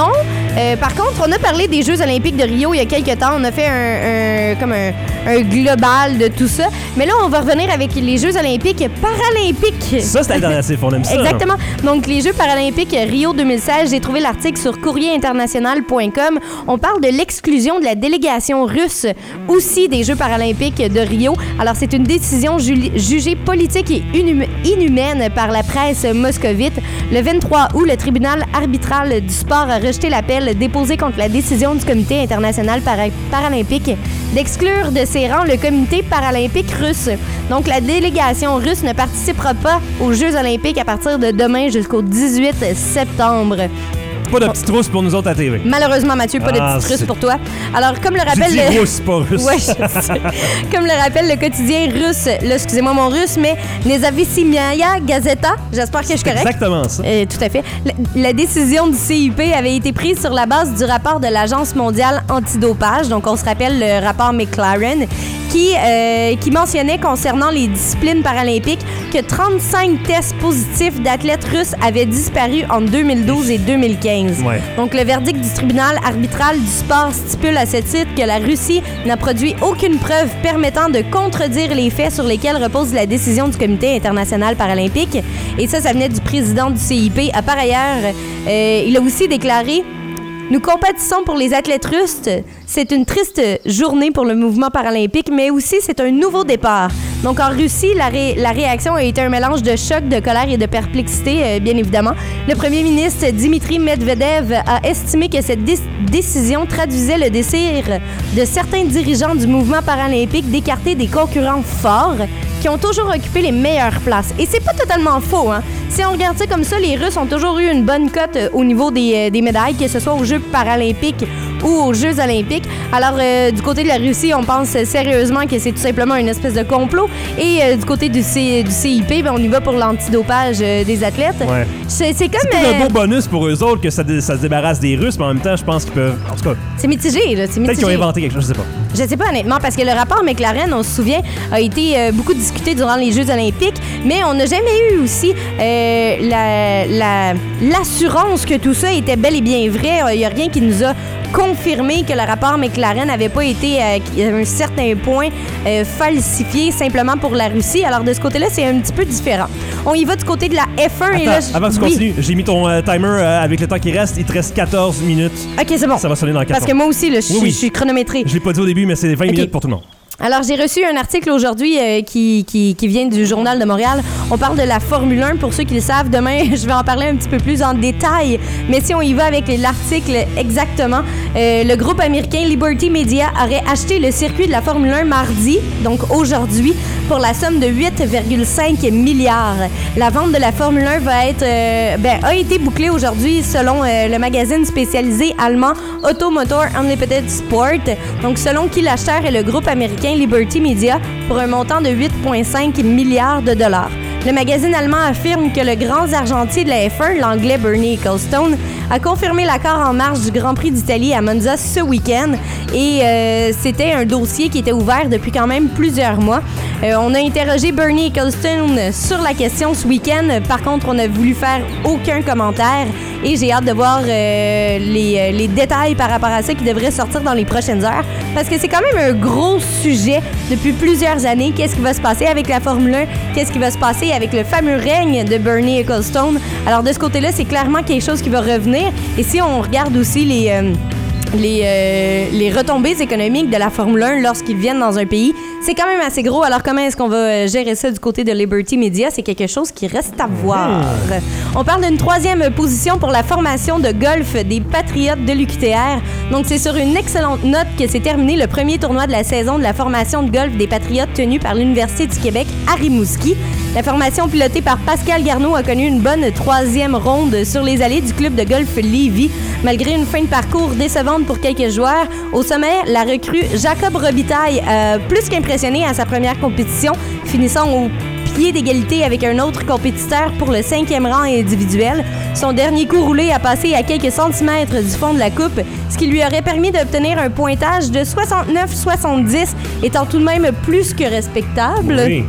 Euh, par contre, on a parlé des Jeux olympiques de Rio il y a quelques temps. On a fait un, un, comme un, un global de tout ça. Mais là, on va revenir avec les Jeux olympiques paralympiques. Ça, c'est alternatif. On aime ça. Exactement. Donc, les Jeux paralympiques Rio deux mille seize, j'ai trouvé l'article sur courrier international point com. On parle de l'exclusion de la délégation russe aussi des Jeux paralympiques de Rio. Alors, c'est une décision ju- jugée politique et inhum- inhumaine par la presse moscovite. Le vingt-trois août, le tribunal arbitral du sport a rejeté l'appel déposé contre la décision du comité international para- paralympique d'exclure de ses rangs le comité paralympique russe. Donc, la délégation russe ne participera pas aux Jeux olympiques à partir de demain jusqu'au dix-huit septembre. Pas de petite trousse pour nous autres à T V. Malheureusement, Mathieu, pas Ah, de petite russe c'est- pour toi. Alors, comme le rappelle... J'ai dit le- russe, pas russe. Ouais, je sais. Comme le rappelle le quotidien russe, là, excusez-moi mon russe, mais Nezavisimaya Gazeta, j'espère que je suis correct. Exactement ça. Euh, tout à fait. La, la décision du C I P avait été prise sur la base du rapport de l'Agence mondiale antidopage. Donc, on se rappelle le rapport McLaren qui, euh, qui mentionnait concernant les disciplines paralympiques que trente-cinq tests positifs d'athlètes russes avaient disparu en deux mille douze et deux mille quinze. Ouais. Donc, le verdict du tribunal arbitral du sport stipule à ce titre que la Russie n'a produit aucune preuve permettant de contredire les faits sur lesquels repose la décision du Comité international paralympique. Et ça, ça venait du président du C I P. À par ailleurs, euh, il a aussi déclaré: nous compatissons pour les athlètes russes. C'est une triste journée pour le mouvement paralympique, mais aussi c'est un nouveau départ. Donc en Russie, la, ré- la réaction a été un mélange de choc, de colère et de perplexité, euh, bien évidemment. Le premier ministre Dimitri Medvedev a estimé que cette dé- décision traduisait le désir de certains dirigeants du mouvement paralympique d'écarter des concurrents forts qui ont toujours occupé les meilleures places. Et c'est pas totalement faux, hein. Si on regarde ça comme ça, les Russes ont toujours eu une bonne cote euh, au niveau des, euh, des médailles, que ce soit aux Jeux paralympiques ou aux Jeux olympiques. Alors, euh, du côté de la Russie, on pense sérieusement que c'est tout simplement une espèce de complot. Et euh, du côté du, C- du C I P, ben, on y va pour l'antidopage euh, des athlètes. Ouais. C'est, c'est comme... C'est peut-être euh, un beau bonus pour eux autres que ça, dé- ça se débarrasse des Russes, mais en même temps, je pense qu'ils peuvent. En tout cas, c'est mitigé, là. C'est peut-être qu'ils ont mitigé. inventé quelque chose, je sais pas. Je sais pas honnêtement, parce que le rapport McLaren, on se souvient, a été euh, beaucoup discuté durant les Jeux olympiques, mais on n'a jamais eu aussi euh, la, la- l'assurance que tout ça était bel et bien vrai. Il n'y a rien qui nous a confirmé que le rapport McLaren n'avait pas été euh, à un certain point euh, falsifié simplement pour la Russie. Alors de ce côté-là, c'est un petit peu différent. On y va du côté de la F un. Attends, et là, je- avant que tu oui. continues, j'ai mis ton euh, timer euh, avec le temps qui reste. Il te reste quatorze minutes. OK, c'est bon. Ça va sonner dans quatre Parce que moi aussi, là, je Oui, oui. je suis chronométrée. Je l'ai pas dit au début, mais c'est vingt Ok. minutes pour tout le monde. Alors, j'ai reçu un article aujourd'hui euh, qui, qui, qui vient du Journal de Montréal. On parle de la Formule un. Pour ceux qui le savent, demain, je vais en parler un petit peu plus en détail. Mais si on y va avec l'article exactement, euh, le groupe américain Liberty Media aurait acheté le circuit de la Formule un mardi, donc aujourd'hui, pour la somme de huit virgule cinq milliards. La vente de la Formule un va être, euh, ben, a été bouclée aujourd'hui selon euh, le magazine spécialisé allemand Automotor Unlimited Sport. Donc, selon qui l'acheteur est le groupe américain Liberty Media pour un montant de huit virgule cinq milliards de dollars. Le magazine allemand affirme que le grand argentier de la F un, l'anglais Bernie Ecclestone, a confirmé l'accord en marge du Grand Prix d'Italie à Monza ce week-end. Et euh, c'était un dossier qui était ouvert depuis quand même plusieurs mois. Euh, on a interrogé Bernie Ecclestone sur la question ce week-end. Par contre, on n'a voulu faire aucun commentaire. Et j'ai hâte de voir euh, les, les détails par rapport à ça qui devraient sortir dans les prochaines heures. Parce que c'est quand même un gros sujet depuis plusieurs années. Qu'est-ce qui va se passer avec la Formule un? Qu'est-ce qui va se passer avec le fameux règne de Bernie Ecclestone? Alors, de ce côté-là, c'est clairement quelque chose qui va revenir. Et si on regarde aussi les... Euh, Les, euh, les retombées économiques de la Formule un lorsqu'ils viennent dans un pays, c'est quand même assez gros. Alors, comment est-ce qu'on va gérer ça du côté de Liberty Media? C'est quelque chose qui reste à voir. On parle d'une troisième position pour la formation de golf des Patriotes de l'U Q T R. Donc, c'est sur une excellente note que s'est terminé le premier tournoi de la saison de la formation de golf des Patriotes tenu par l'Université du Québec à Rimouski. La formation pilotée par Pascal Garneau a connu une bonne troisième ronde sur les allées du club de golf Lévis. Malgré une fin de parcours décevante pour quelques joueurs, au sommet, la recrue Jacob Robitaille a plus qu'impressionné à sa première compétition, finissant au pied d'égalité avec un autre compétiteur pour le cinquième rang individuel. Son dernier coup roulé a passé à quelques centimètres du fond de la coupe, ce qui lui aurait permis d'obtenir un pointage de soixante-neuf soixante-dix, étant tout de même plus que respectable. Oui.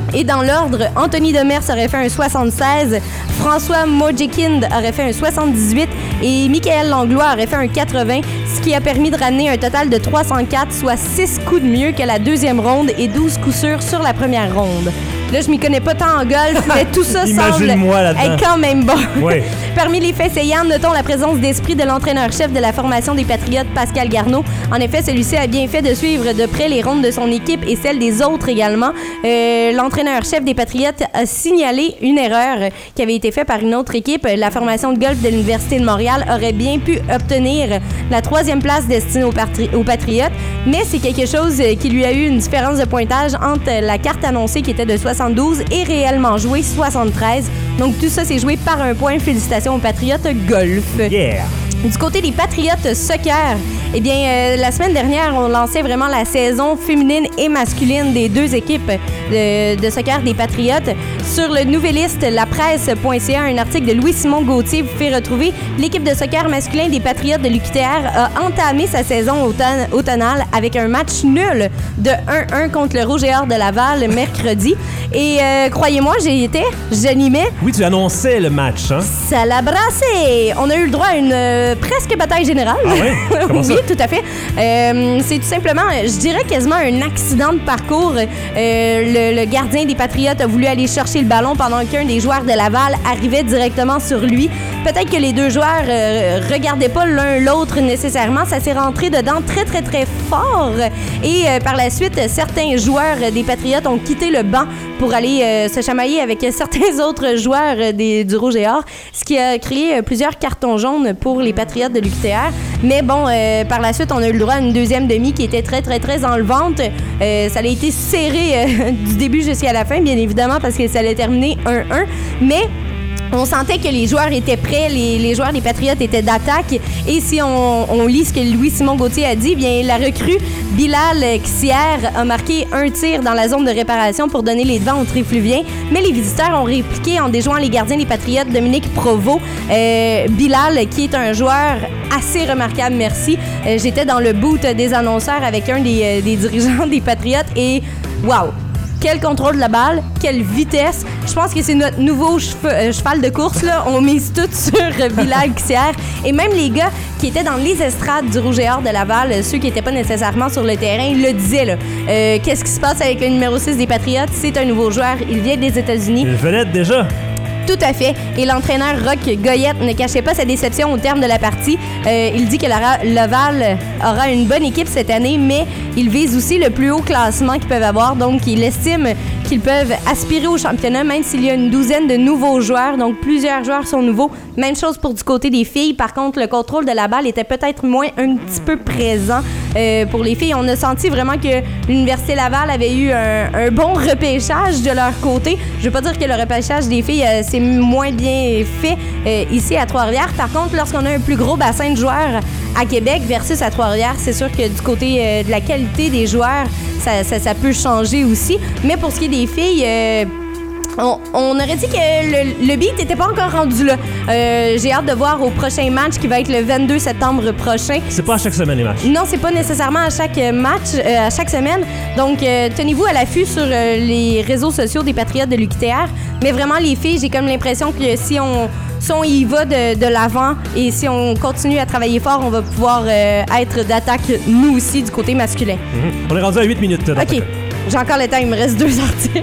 Et dans l'ordre, Anthony Demers aurait fait un soixante-seize, François Mojekind aurait fait un soixante-dix-huit et Michael Langlois aurait fait un quatre-vingts, ce qui a permis de ramener un total de trois cent quatre, soit six coups de mieux que la deuxième ronde et douze coups sûrs sur la première ronde. Là, je m'y connais pas tant en golf, mais tout ça semble être quand même bon. Oui. Parmi les faits saillants, notons la présence d'esprit de l'entraîneur-chef de la formation des Patriotes, Pascal Garneau. En effet, celui-ci a bien fait de suivre de près les rondes de son équipe et celles des autres également. Euh, l'entraîneur-chef des Patriotes a signalé une erreur qui avait été faite par une autre équipe. La formation de golf de l'Université de Montréal aurait bien pu obtenir la troisième place destinée aux, patri- aux Patriotes, mais c'est quelque chose qui lui a eu une différence de pointage entre la carte annoncée qui était de soixante-douze et réellement jouée soixante-treize. Donc tout ça, c'est joué par un point. Félicitations aux Patriotes Golf. Yeah! Du côté des Patriotes Soccer, eh bien, euh, la semaine dernière, on lançait vraiment la saison féminine et masculine des deux équipes de, de soccer des Patriotes. Sur le Nouvelliste, la presse point c a, un article de Louis-Simon Gauthier vous fait retrouver l'équipe de soccer masculin des Patriotes de l'U Q T R a entamé sa saison automne- automnale avec un match nul de un un contre le Rouge et Or de Laval mercredi. Et euh, croyez-moi, j'y étais, j'animais. Oui, tu annonçais le match, hein? Ça l'a brassé! On a eu le droit à une euh, presque bataille générale. Ah oui? Comment ça? Oui, tout à fait. Euh, c'est tout simplement, je dirais quasiment un accident de parcours. Euh, le, le gardien des Patriotes a voulu aller chercher le ballon pendant qu'un des joueurs de Laval arrivait directement sur lui. Peut-être que les deux joueurs euh, regardaient pas l'un l'autre nécessairement. Ça s'est rentré dedans très, très, très fort. Et euh, par la suite, certains joueurs des Patriotes ont quitté le banc pour aller euh, se chamailler avec certains autres joueurs euh, des, du Rouge et Or, ce qui a créé euh, plusieurs cartons jaunes pour les Patriotes de l'U Q T R. Mais bon, euh, par la suite, on a eu le droit à une deuxième demi qui était très, très, très enlevante. Euh, ça a été serré euh, du début jusqu'à la fin, bien évidemment, parce que ça allait terminer un un. Mais on sentait que les joueurs étaient prêts, les, les joueurs des Patriotes étaient d'attaque. Et si on, on lit ce que Louis-Simon Gauthier a dit, bien la recrue Bilal Xier a marqué un tir dans la zone de réparation pour donner les devants aux Trifluviens. Mais les visiteurs ont répliqué en déjouant les gardiens des Patriotes, Dominique Provost. Euh, Bilal, qui est un joueur assez remarquable, merci. Euh, j'étais dans le boot des annonceurs avec un des, euh, des dirigeants des Patriotes et waouh! Quel contrôle de la balle, quelle vitesse. Je pense que c'est notre nouveau chef- euh, cheval de course, là. On mise tout sur euh, Bilal Xier. Et même les gars qui étaient dans les estrades du Rouge et Or de Laval, euh, ceux qui n'étaient pas nécessairement sur le terrain, ils le disaient, là. Euh, qu'est-ce qui se passe avec le numéro six des Patriotes? C'est un nouveau joueur. Il vient des États-Unis. Une vedette déjà. Tout à fait. Et l'entraîneur Roch Goyette ne cachait pas sa déception au terme de la partie. Euh, il dit que la- Laval aura une bonne équipe cette année, mais il vise aussi le plus haut classement qu'ils peuvent avoir. Donc, il estime qu'ils peuvent aspirer au championnat, même s'il y a une douzaine de nouveaux joueurs. Donc, plusieurs joueurs sont nouveaux. Même chose pour du côté des filles. Par contre, le contrôle de la balle était peut-être moins un petit peu présent euh, pour les filles. On a senti vraiment que l'Université Laval avait eu un, un bon repêchage de leur côté. Je veux pas dire que le repêchage des filles, euh, c'est moins bien fait euh, ici à Trois-Rivières. Par contre, lorsqu'on a un plus gros bassin de joueurs à Québec versus à Trois-Rivières, c'est sûr que du côté euh, de la qualité des joueurs, ça, ça, ça peut changer aussi. Mais pour ce qui est des filles, euh, on, on aurait dit que le, le beat n'était pas encore rendu là. Euh, j'ai hâte de voir au prochain match qui va être le vingt-deux septembre prochain. C'est pas à chaque semaine les matchs. Non, c'est pas nécessairement à chaque match, euh, à chaque semaine. Donc, euh, tenez-vous à l'affût sur euh, les réseaux sociaux des Patriotes de l'U Q T R. Mais vraiment, les filles, j'ai comme l'impression que si on, si on y va de, de l'avant et si on continue à travailler fort, on va pouvoir euh, être d'attaque, nous aussi, du côté masculin. Mm-hmm. On est rendu à huit minutes. OK. J'ai encore le temps, il me reste deux articles.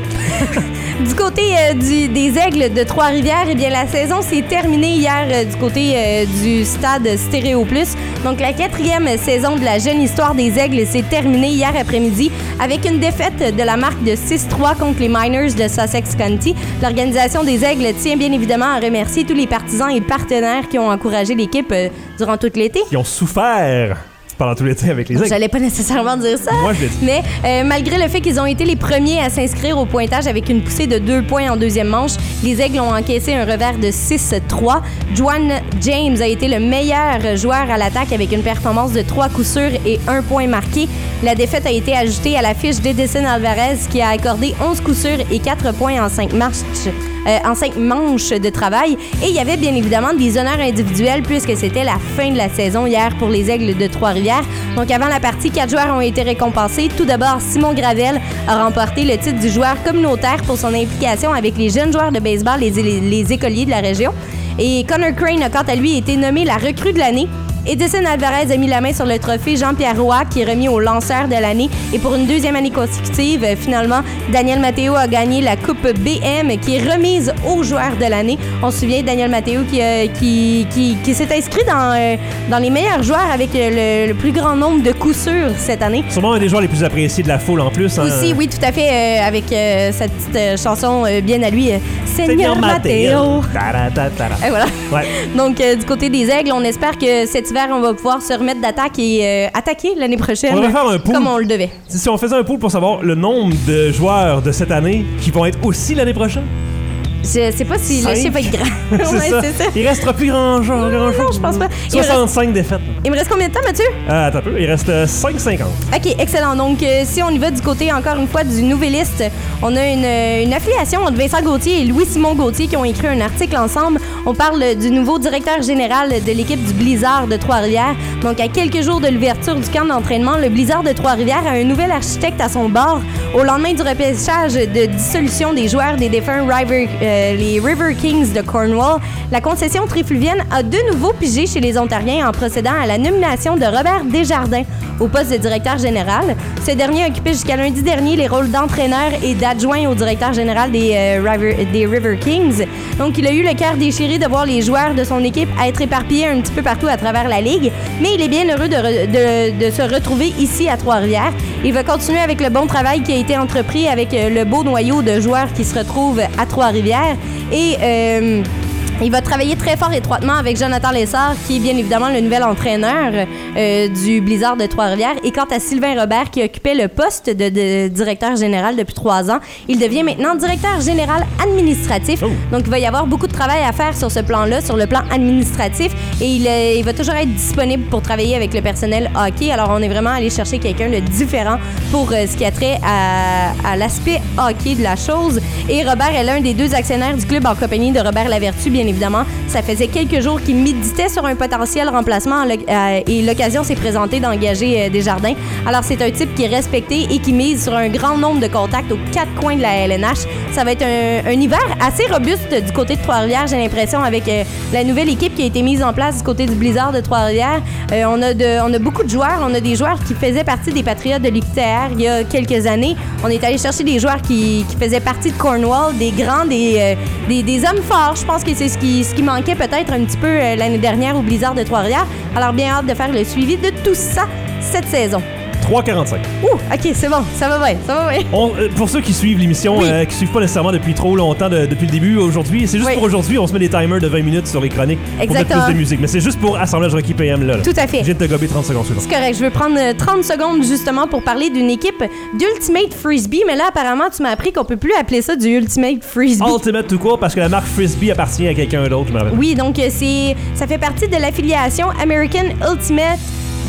Du côté euh, du, des Aigles de Trois-Rivières, eh bien, la saison s'est terminée hier euh, du côté euh, du stade Stéréo Plus. Donc, la quatrième saison de la jeune histoire des Aigles s'est terminée hier après-midi avec une défaite de la marque de six trois contre les Miners de Sussex County. L'organisation des Aigles tient bien évidemment à remercier tous les partisans et partenaires qui ont encouragé l'équipe euh, durant tout l'été. Qui ont souffert pendant tout l'été avec les Aigles. J'allais pas nécessairement dire ça. Moi, je l'ai dit. Mais euh, malgré le fait qu'ils ont été les premiers à s'inscrire au pointage avec une poussée de deux points en deuxième manche, les Aigles ont encaissé un revers de six trois. Juan James a été le meilleur joueur à l'attaque avec une performance de trois coups sûrs et un point marqué. La défaite a été ajoutée à la fiche d'Edison Alvarez qui a accordé onze coups sûrs et quatre points en cinq matchs. Euh, en cinq manches de travail. Et il y avait bien évidemment des honneurs individuels puisque c'était la fin de la saison hier pour les Aigles de Trois-Rivières. Trois-Rivières. Donc, avant la partie, quatre joueurs ont été récompensés. Tout d'abord, Simon Gravel a remporté le titre du joueur communautaire pour son implication avec les jeunes joueurs de baseball, les, les, les écoliers de la région. Et Connor Crane a, quant à lui, été nommé la recrue de l'année. Edison Alvarez a mis la main sur le trophée Jean-Pierre Roy, qui est remis au lanceur de l'année. Et pour une deuxième année consécutive, euh, finalement, Daniel Matteo a gagné la Coupe B M, qui est remise aux joueurs de l'année. On se souvient de Daniel Matteo qui, euh, qui, qui, qui s'est inscrit dans, euh, dans les meilleurs joueurs avec le, le plus grand nombre de coups sûrs cette année. Sûrement un des joueurs les plus appréciés de la foule en plus. Hein? Aussi, oui, tout à fait, euh, avec euh, cette petite euh, chanson euh, bien à lui, euh, Seigneur Matteo. Et voilà. Ouais. Donc, euh, du côté des Aigles, on espère que cet hiver, on va pouvoir se remettre d'attaque et euh, attaquer l'année prochaine. On va faire un pool. Comme on le devait. Si on faisait un pool pour savoir le nombre de joueurs de cette année qui vont être aussi l'année prochaine. Je sais pas si Cinq. le chiffre va être grand. c'est, Ouais, ça. c'est ça. Il restera plus grand genre. Grand Non, je pense pas. Il soixante-cinq défaites. Il me reste combien de temps, Mathieu? Euh, attends un peu. Il reste euh, cinq cinquante. OK, excellent. Donc, euh, si on y va du côté, encore une fois, du Nouvelliste, on a une, une affiliation entre Vincent Gauthier et Louis-Simon Gauthier qui ont écrit un article ensemble. On parle du nouveau directeur général de l'équipe du Blizzard de Trois-Rivières. Donc, à quelques jours de l'ouverture du camp d'entraînement, le Blizzard de Trois-Rivières a un nouvel architecte à son bord. Au lendemain du repêchage de dissolution des joueurs des défunts River, euh, les River Kings de Cornwall, la concession trifluvienne a de nouveau pigé chez les Ontariens en procédant à la nomination de Robert Desjardins au poste de directeur général. Ce dernier a occupé jusqu'à lundi dernier les rôles d'entraîneur et d'adjoint au directeur général des, euh, River, des River Kings. Donc, il a eu le cœur déchiré de voir les joueurs de son équipe être éparpillés un petit peu partout à travers la Ligue, mais il est bien heureux de, re, de, de se retrouver ici à Trois-Rivières. Il va continuer avec le bon travail qui a été entrepris avec euh, le beau noyau de joueurs qui se retrouvent à Trois-Rivières. Et euh, il va travailler très fort étroitement avec Jonathan Lessard, qui est bien évidemment le nouvel entraîneur euh, du Blizzard de Trois-Rivières. Et quant à Sylvain Robert, qui occupait le poste de, de directeur général depuis trois ans, il devient maintenant directeur général administratif. Oh. Donc, il va y avoir beaucoup de travail à faire sur ce plan-là, sur le plan administratif. Et il, euh, il va toujours être disponible pour travailler avec le personnel hockey. Alors, on est vraiment allé chercher quelqu'un de différent pour euh, ce qui a trait à, à l'aspect hockey de la chose. Et Robert est l'un des deux actionnaires du club en compagnie de Robert Lavertu, bien évidemment. Ça faisait quelques jours qu'il méditait sur un potentiel remplacement euh, et l'occasion s'est présentée d'engager euh, Desjardins. Alors, c'est un type qui est respecté et qui mise sur un grand nombre de contacts aux quatre coins de la L N H. Ça va être un, un hiver assez robuste du côté de Trois-Rivières, j'ai l'impression, avec euh, la nouvelle équipe qui a été mise en place du côté du Blizzard de Trois-Rivières. Euh, on, a de, on a beaucoup de joueurs. On a des joueurs qui faisaient partie des Patriotes de l'U Q T R il y a quelques années. On est allé chercher des joueurs qui, qui faisaient partie de Cornwall, des grands, des, euh, des, des hommes forts. Je pense que c'est ce qui, ce qui manquait peut-être un petit peu euh, l'année dernière au Blizzard de Trois-Rivières. Alors, bien hâte de faire le suivi de tout ça cette saison. trois quarante-cinq. Ouh, OK, c'est bon. Ça va bien, ça va bien. On, euh, pour ceux qui suivent l'émission, Oui. euh, qui suivent pas nécessairement depuis trop longtemps, de- depuis le début, aujourd'hui, c'est juste Oui. pour aujourd'hui, on se met des timers de vingt minutes sur les chroniques pour mettre Exactement. plus de musique. Mais c'est juste pour Assemblage Rocky P M là. là. Tout à fait. Je viens de te gober trente secondes suivantes. C'est correct. Je veux prendre euh, trente secondes justement pour parler d'une équipe d'Ultimate Frisbee. Mais là, apparemment, tu m'as appris qu'on peut plus appeler ça du Ultimate Frisbee. Ultimate tout court parce que la marque Frisbee appartient à quelqu'un d'autre, je me rappelle. Oui, donc euh, c'est, ça fait partie de l'affiliation American Ultimate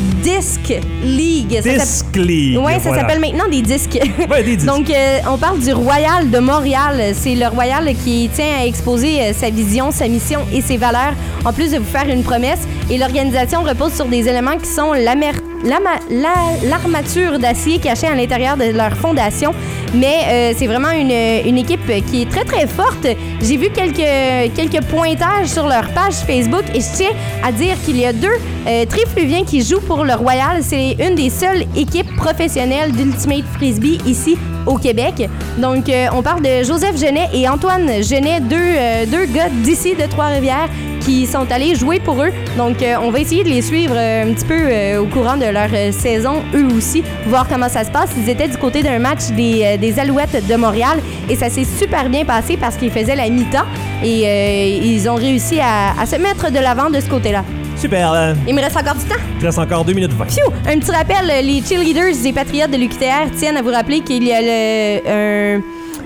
Disc League. Ça s'appelle- Disc League. Oui, ça voilà. s'appelle maintenant des disques. Ouais, des disques. Donc, euh, on parle du Royal de Montréal. C'est le Royal qui tient à exposer euh, sa vision, sa mission et ses valeurs, en plus de vous faire une promesse. Et l'organisation repose sur des éléments qui sont l'amer- l'ama- la- l'armature d'acier cachée à l'intérieur de leur fondation. Mais euh, c'est vraiment une, une équipe qui est très, très forte. J'ai vu quelques, quelques pointages sur leur page Facebook et je tiens à dire qu'il y a deux euh, trifluviens qui jouent pour le Royal. C'est une des seules équipes professionnelles d'Ultimate Frisbee ici au Québec. Donc, euh, on parle de Joseph Genet et Antoine Genet, deux, euh, deux gars d'ici de Trois-Rivières qui sont allés jouer pour eux. Donc, euh, on va essayer de les suivre euh, un petit peu euh, au courant de leur euh, saison, eux aussi, voir comment ça se passe. Ils étaient du côté d'un match des, euh, des Alouettes de Montréal et ça s'est super bien passé parce qu'ils faisaient la mi-temps et euh, ils ont réussi à, à se mettre de l'avant de ce côté-là. Super. euh, Il me reste encore du temps. il reste encore deux minutes vingt. Pfiou! Un petit rappel, les cheerleaders des Patriotes de l'U Q T R tiennent à vous rappeler qu'il y a le, un,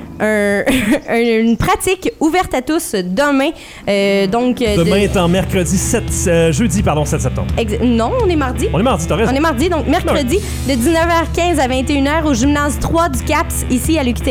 un- une pratique ouverte à tous demain. Euh, donc, euh, Demain de- étant mercredi sept, euh, jeudi, pardon, sept septembre. ex- non, on est mardi. On est mardi, t'as raison. On est mardi, donc mercredi, de dix-neuf heures quinze à vingt et une heures au gymnase trois du C A P S, ici à l'U Q T R.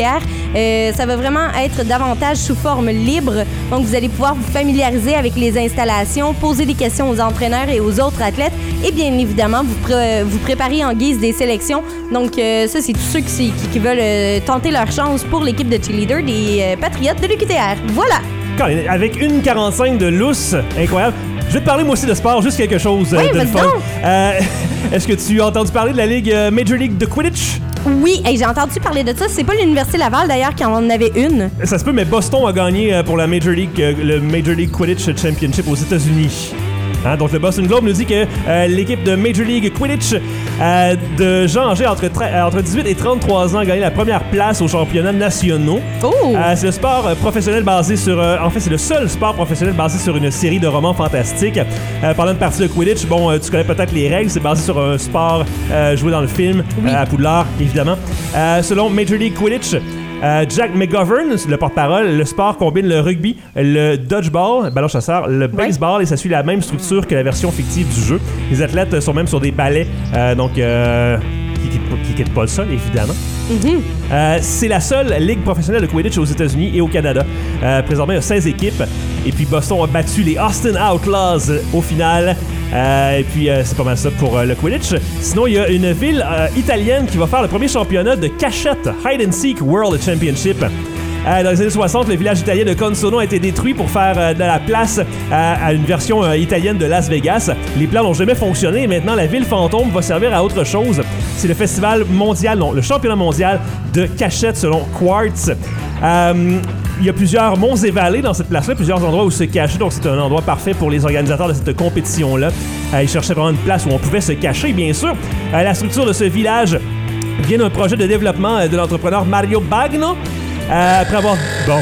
Euh, ça va vraiment être davantage sous forme libre. Donc, vous allez pouvoir vous familiariser avec les installations, poser des questions aux entraîneurs et aux autres athlètes et bien évidemment, vous, pré- vous préparer en guise des sélections. Donc, euh, ça, c'est tous ceux qui, qui, qui veulent euh, tenter leur chance pour l'équipe de cheerleader des euh, Patriotes de l'U Q T R. Voilà! Avec une quarante-cinq de lousse, incroyable. Je vais te parler moi aussi de sport, juste quelque chose euh, Oui, de vas-y fun. donc. Euh, Est-ce que tu as entendu parler de la Ligue euh, Major League de Quidditch? Oui, hey, j'ai entendu parler de ça. C'est pas l'Université Laval, d'ailleurs, qui en avait une. Ça se peut, mais Boston a gagné euh, pour la Major League, euh, le Major League Quidditch Championship aux États-Unis. Hein, donc, le Boston Globe nous dit que euh, l'équipe de Major League Quidditch euh, de gens âgés entre, tra- entre dix-huit et trente-trois ans a gagné la première place aux championnats nationaux. Oh! Euh, c'est le sport euh, professionnel basé sur... Euh, en fait, c'est le seul sport professionnel basé sur une série de romans fantastiques. Euh, parlant de partie de Quidditch, bon, euh, tu connais peut-être les règles. C'est basé sur un sport euh, joué dans le film, Oui. euh, à Poudlard, évidemment. Euh, selon Major League Quidditch, Euh, Jack McGovern, le porte-parole, le sport combine le rugby, le dodgeball, ballon chasseur, le baseball et ça suit la même structure que la version fictive du jeu. Les athlètes sont même sur des balais, euh, donc euh, qui, qui, qui quittent pas le sol, évidemment. Mm-hmm. Euh, c'est la seule ligue professionnelle de Quidditch aux États-Unis et au Canada. Euh, présentement, il y a seize équipes. Et puis Boston a battu les Austin Outlaws euh, au final. Euh, et puis euh, c'est pas mal ça pour euh, le Quidditch. Sinon, il y a une ville euh, italienne qui va faire le premier championnat de cachette Hide and Seek World Championship. Euh, dans les années soixante, le village italien de Consono a été détruit pour faire euh, de la place euh, à une version euh, italienne de Las Vegas. Les plans n'ont jamais fonctionné et maintenant la ville fantôme va servir à autre chose. C'est le festival mondial, non, le championnat mondial de cachette selon Quartz. Euh, il y a plusieurs monts et vallées dans cette place-là, plusieurs endroits où se cacher, donc c'est un endroit parfait pour les organisateurs de cette compétition-là. Euh, ils cherchaient vraiment une place où on pouvait se cacher, bien sûr. Euh, la structure de ce village vient d'un projet de développement euh, de l'entrepreneur Mario Bagno. Euh, après avoir... Bon,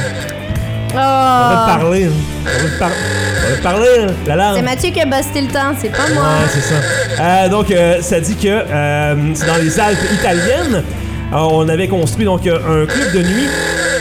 on va te parler. hein. On va te, par... on va te parler, hein, la langue. C'est Mathieu qui a busté le temps, c'est pas moi. Ouais, c'est ça. Euh, donc, euh, ça dit que euh, c'est dans les Alpes italiennes. Alors, on avait construit donc euh, un club de nuit,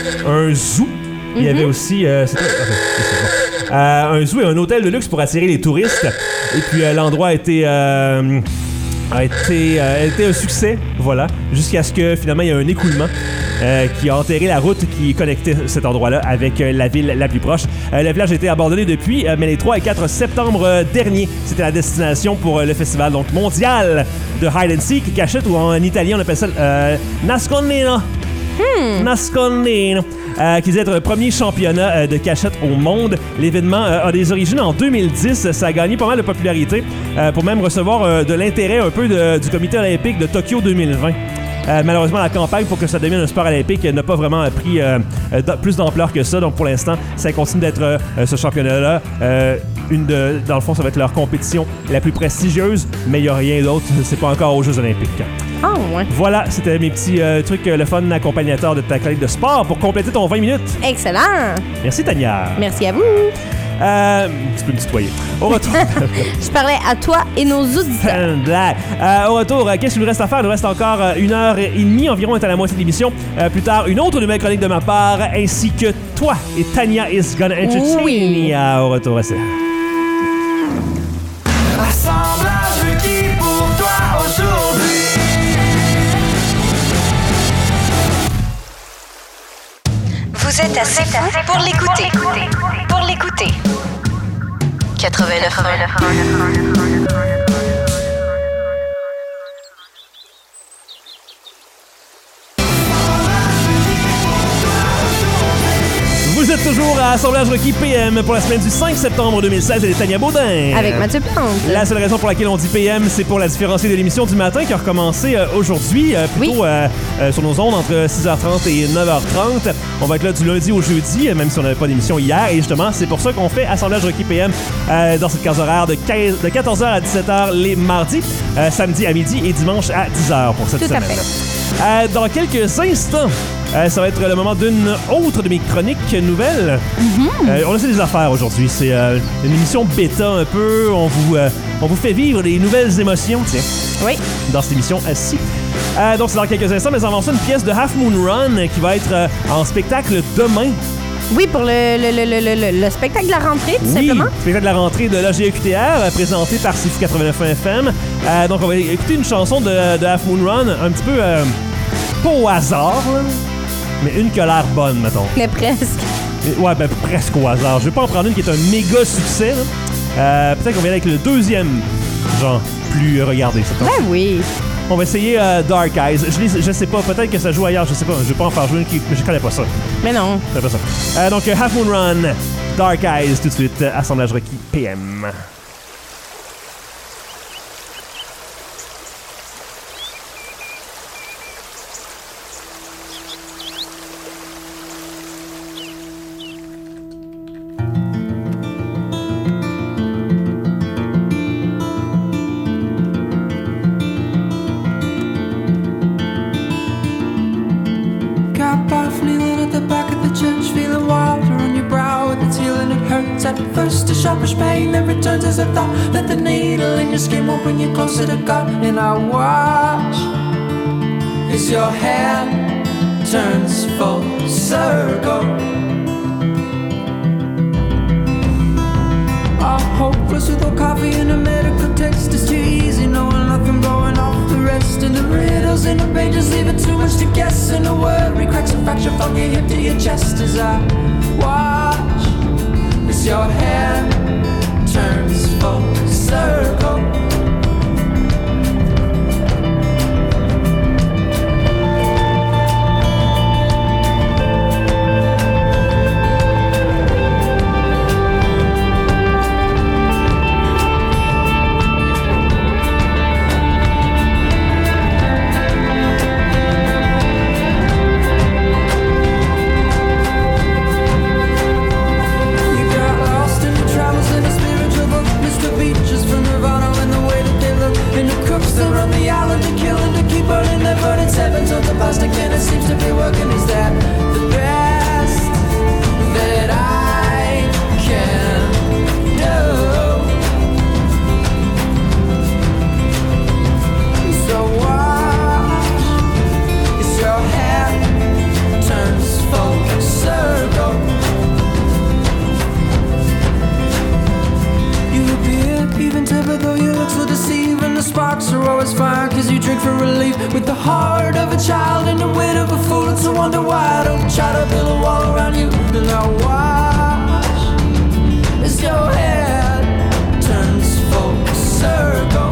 un zoo. Il y avait aussi... Euh, c'était... okay, c'est bon. euh, un zoo et un hôtel de luxe pour attirer les touristes. Et puis, euh, l'endroit a été... Euh, a été, euh, a été un succès, voilà, jusqu'à ce que finalement il y ait un écoulement euh, qui a enterré la route qui connectait cet endroit-là avec euh, la ville la plus proche. Euh, le village a été abandonné depuis, euh, mais les trois et quatre septembre euh, dernier, c'était la destination pour euh, le festival donc mondial de Hide and Seek, cachette, ou en italien on appelle ça euh, Nascondino. Hmm. Nascondino. Euh, qui disait être le premier championnat euh, de cachette au monde. L'événement euh, a des origines en deux mille dix. Ça a gagné pas mal de popularité euh, pour même recevoir euh, de l'intérêt un peu de, du comité olympique de Tokyo deux mille vingt. Euh, malheureusement, la campagne pour que ça devienne un sport olympique n'a pas vraiment pris euh, euh, plus d'ampleur que ça. Donc, pour l'instant, ça continue d'être euh, ce championnat-là. Euh, une de, dans le fond, ça va être leur compétition la plus prestigieuse, mais il n'y a rien d'autre. C'est pas encore aux Jeux olympiques. Ah, ouais. Voilà, c'était mes petits euh, trucs, euh, le fun accompagnateurs de ta chronique de sport pour compléter ton vingt minutes. Excellent. Merci, Tania. Merci à vous. Euh, tu peux me tutoyer. Au retour. Je parlais à toi et nos auditeurs. Blague. Euh, au retour, euh, qu'est-ce qu'il nous reste à faire? Il nous reste encore euh, une heure et demie environ, on est à la moitié de l'émission. Euh, plus tard, une autre nouvelle chronique de ma part, ainsi que toi et Tania is gonna entertain. Oui. Euh, au retour, c'est. Assemblage requis pour toi aujourd'hui. Vous êtes assez fou pour l'écouter. Pour l'écouter. quatre-vingt-neuf Vous êtes toujours à Assemblage requis P M pour la semaine du cinq septembre deux mille seize et Tania Baudin. Avec Mathieu Plante. La seule raison pour laquelle on dit P M, c'est pour la différencier de l'émission du matin qui a recommencé euh, aujourd'hui, euh, plutôt Oui. euh, euh, sur nos ondes entre six heures trente et neuf heures trente. On va être là du lundi au jeudi, euh, même si on n'avait pas d'émission hier. Et justement, c'est pour ça qu'on fait Assemblage requis P M euh, dans cette case horaire de, quinze, de quatorze heures à dix-sept heures les mardis, euh, samedi à midi et dimanche à dix heures pour cette Tout à semaine. fait. Euh, dans quelques instants, euh, ça va être le moment d'une autre de mes chroniques nouvelles. Mm-hmm. Euh, on a fait des affaires aujourd'hui. C'est euh, une émission bêta un peu. On vous, euh, on vous fait vivre des nouvelles émotions, tiens, Oui. dans cette émission-ci. Euh, donc, c'est dans quelques instants, mais avant ça, une pièce de Half Moon Run qui va être euh, en spectacle demain. Oui, pour le, le, le, le, le, le spectacle de la rentrée, tout Oui, simplement. spectacle de la rentrée de l'A G E Q T R, euh, présenté par C F quatre-vingt-neuf F M. Euh, donc, on va écouter une chanson de, de Half Moon Run, un petit peu euh, pas au hasard, là. mais une qui a l'air bonne, mettons. Mais presque. Et- Ouais, ben presque au hasard. Je vais pas en prendre une qui est un méga succès. là. Euh, peut-être qu'on va y aller avec le deuxième, genre, plus regardé. cette fois. Ben oui. On va essayer euh, Dark Eyes. Je, les- je sais pas, peut-être que ça joue ailleurs, je sais pas. Je vais pas en faire jouer une qui, mais je connais pas ça. Mais non. Je connais pas ça. Euh, donc, euh, Half Moon Run, Dark Eyes, tout de suite, euh, Assemblage requis P M. Got off kneeling at the back of the church, feeling water on your brow with its healing. It hurts at first, a sharpish pain, then returns as a thought. Let the needle in your skin will bring you closer to God. And I watch as your hand turns full circle. All hopeless without coffee and a medical text. It's too easy knowing nothing blowing off the rest. And the riddles in the pages leaving too much to guess. And the worry cracks and fracture from your hip to your chest. As I watch as your hand turns full circle. You got lost in the travels in a spiritual book. Mister Beaches from Nirvana and the way that they look. And the crooks that run the island to kill and to keep burning their burning sevens of the plastic man. It seems to be working. Is that the best that I can do? So watch as your hand turns full circle. You appear even tempered though you look so deceiving. The sparks are always fire cause you drink for relief. With the heart of a child and the wit of a fool. It's a wonder why I don't try to build a wall around you. And I watch as your head turns full circle.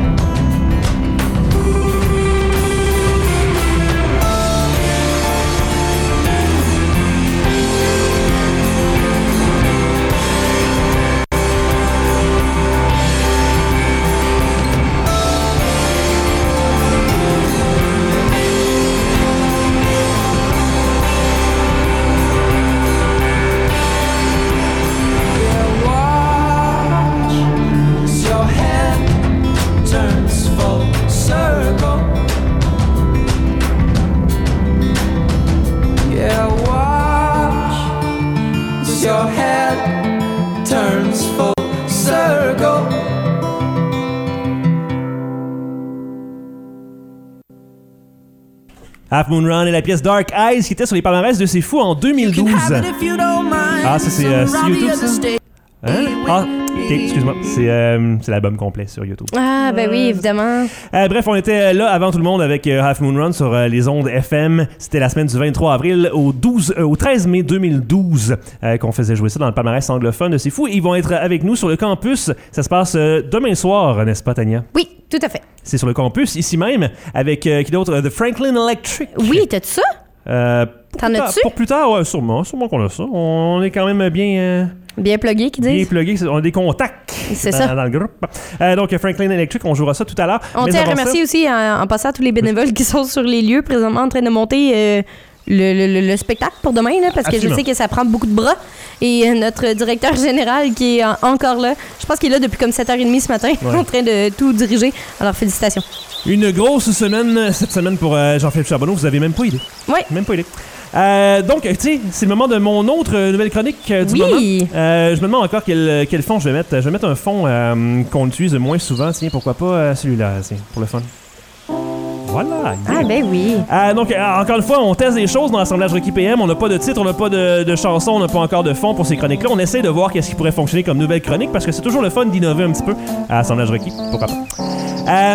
Yeah, watch as your head turns full circle. Yeah, watch as your head turns full circle. Half Moon Run et la pièce Dark Eyes qui était sur les palmarès de C'est Fou en deux mille douze. Ah, ça, c'est, euh, sur YouTube, ça? Hein? Ah, ok, excuse-moi. C'est euh, c'est l'album complet sur YouTube. Ah, ben oui, évidemment. Euh, bref, on était là avant tout le monde avec euh, Half Moon Run sur euh, les ondes F M. C'était la semaine du vingt-trois avril au, douze, euh, au treize mai deux mille douze euh, qu'on faisait jouer ça dans le palmarès anglophone de C'est Fou. Ils vont être avec nous sur le campus. Ça se passe euh, demain soir, n'est-ce pas, Tania? Oui, tout à fait. C'est sur le campus, ici même, avec euh, qui d'autre? The Franklin Electric. Oui, t'as-tu ça? Euh, T'en plus tard- as-tu? Pour plus tard, ouais, sûrement. Sûrement qu'on a ça. On est quand même bien... euh, Bien plugué, qui Bien disent? plugué, on a des contacts C'est dans, ça. dans le groupe. Euh, donc, Franklin Electric, on jouera ça tout à l'heure. On Mais tient à avant remercier ça- aussi, en, en passant, tous les bénévoles qui sont sur les lieux présentement en train de monter euh, le, le- le- le spectacle pour demain, là, parce Absolument. que je sais que ça prend beaucoup de bras. Et euh, notre directeur général qui est en- encore là, je pense qu'il est là depuis comme sept heures trente ce matin, Ouais. en train de tout diriger. Alors, félicitations. Une grosse semaine cette semaine pour euh, Jean-Philippe Charbonneau. Vous avez même pas idée. Oui. Même pas idée. Euh, donc, tu sais, c'est le moment de mon autre euh, nouvelle chronique euh, du Oui. moment. Euh, je me demande encore quel, quel fond je vais mettre. Je vais mettre un fond euh, qu'on utilise moins souvent. Tiens, pourquoi pas euh, celui-là, tiens, pour le fun. Voilà. Ah, ben oui. Euh, donc, euh, encore une fois, on teste des choses dans l'assemblage Requis P M. On n'a pas de titre, on n'a pas de, de chanson, on n'a pas encore de fond pour ces chroniques-là. On essaie de voir qu'est-ce qui pourrait fonctionner comme nouvelle chronique parce que c'est toujours le fun d'innover un petit peu à l'assemblage Requis. Pourquoi pas? Euh,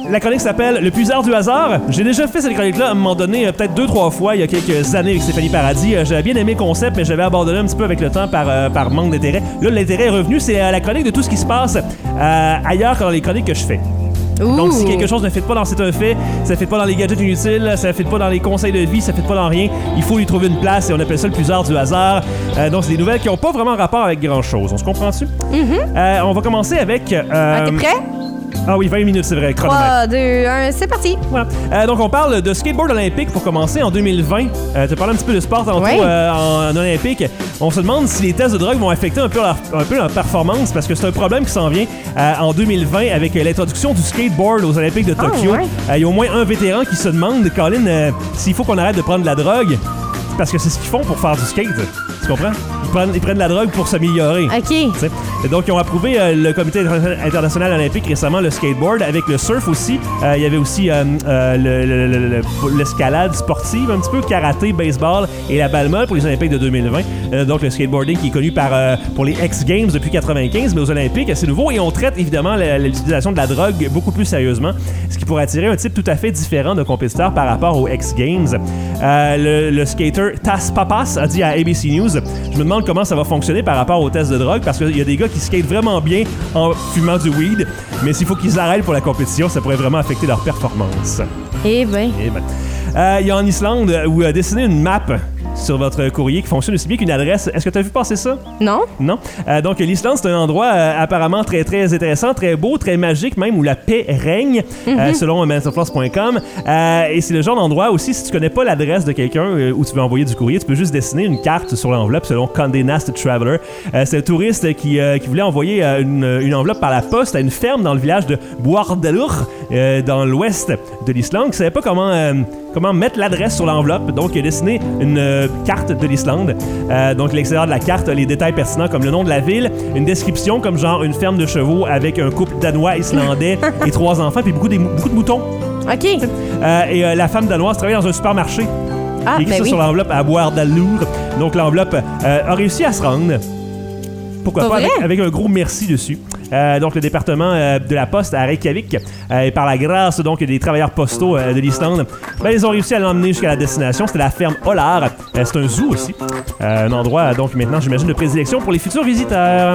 la chronique s'appelle Le plus art du hasard. J'ai déjà fait cette chronique-là à un moment donné, euh, peut-être deux, trois fois, il y a quelques années avec Stéphanie Paradis. Euh, j'avais bien aimé le concept, mais j'avais abandonné un petit peu avec le temps par, euh, par manque d'intérêt. Là, l'intérêt est revenu. C'est euh, la chronique de tout ce qui se passe euh, ailleurs que dans les chroniques que je fais. Ouh. Donc, si quelque chose ne fit pas dans C'est un fait, ça ne fit pas dans les gadgets inutiles, ça ne fit pas dans les conseils de vie, ça ne fit pas dans rien, il faut lui trouver une place et on appelle ça le plus art du hasard. Euh, donc, c'est des nouvelles qui n'ont pas vraiment rapport avec grand-chose. On se comprend-tu? Mm-hmm. Euh, on va commencer avec... Euh, Ah, t'es prêt? Ah oui, vingt minutes, c'est vrai. Chronomètre. trois, deux, un, c'est parti. Voilà. Euh, donc, on parle de skateboard olympique pour commencer en deux mille vingt. Euh, tu as parlé un petit peu de sport tantôt Ouais. euh, en, en olympique. On se demande si les tests de drogue vont affecter un peu leur, un peu leur performance parce que c'est un problème qui s'en vient euh, en deux mille vingt avec euh, l'introduction du skateboard aux Olympiques de Tokyo. ouais. Euh, Il y a au moins un vétéran qui se demande, Colin, euh, s'il faut qu'on arrête de prendre de la drogue parce que c'est ce qu'ils font pour faire du skate. Tu comprends? Ils prennent, ils prennent de la drogue pour s'améliorer. OK. T'sais. Et donc, ils ont approuvé euh, le Comité international olympique récemment le skateboard avec le surf aussi. Euh, il y avait aussi euh, euh, le, le, le, le, l'escalade sportive, un petit peu karaté, baseball et la balle molle pour les Olympiques de deux mille vingt. Euh, donc, le skateboarding qui est connu par, euh, pour les X Games depuis quatre-vingt-quinze, mais aux Olympiques, c'est nouveau et on traite évidemment la- l'utilisation de la drogue beaucoup plus sérieusement, ce qui pourrait attirer un type tout à fait différent de compétiteurs par rapport aux X Games. Euh, le, le skater Tas Papas a dit à A B C News, je me demande comment ça va fonctionner par rapport aux tests de drogue parce qu'il y a des gars qui skatent vraiment bien en fumant du weed, mais s'il faut qu'ils arrêtent pour la compétition, ça pourrait vraiment affecter leur performance. Eh ben. Eh ben. Euh, il y a en Islande où euh, dessiner une map sur votre courrier qui fonctionne aussi bien qu'une adresse. Est-ce que tu as vu passer ça? Non? Non. Euh, donc, l'Islande, c'est un endroit euh, apparemment très, très intéressant, très beau, très magique même, où la paix règne, euh, selon masterclass point com. Euh, et c'est le genre d'endroit aussi, si tu connais pas l'adresse de quelqu'un euh, où tu veux envoyer du courrier, tu peux juste dessiner une carte sur l'enveloppe, selon Condé Nast Traveler. Euh, c'est un touriste qui, euh, qui voulait envoyer euh, une, une enveloppe par la poste à une ferme dans le village de Boardalur, euh, dans l'ouest de l'Islande, qui savait pas comment... Euh, comment mettre l'adresse sur l'enveloppe. Donc, il a dessiné une euh, carte de l'Islande. Euh, donc, l'extérieur de la carte a les détails pertinents comme le nom de la ville, une description comme genre une ferme de chevaux avec un couple danois-islandais et trois enfants, puis beaucoup, des, mou- beaucoup de moutons. OK. Euh, et euh, la femme danoise travaille dans un supermarché. Ah, Il écrit ben ça oui. sur l'enveloppe à Boardalur. Donc, l'enveloppe euh, a réussi à se rendre. Pourquoi Pas pas, avec, vrai? avec un gros merci dessus. Euh, donc, le département euh, de la Poste à Reykjavik, euh, et par la grâce donc des travailleurs postaux euh, de l'Islande, ben, ils ont réussi à l'emmener jusqu'à la destination. C'était la ferme Olar. Euh, c'est un zoo aussi. Euh, un endroit, donc, maintenant, j'imagine, de prédilection pour les futurs visiteurs.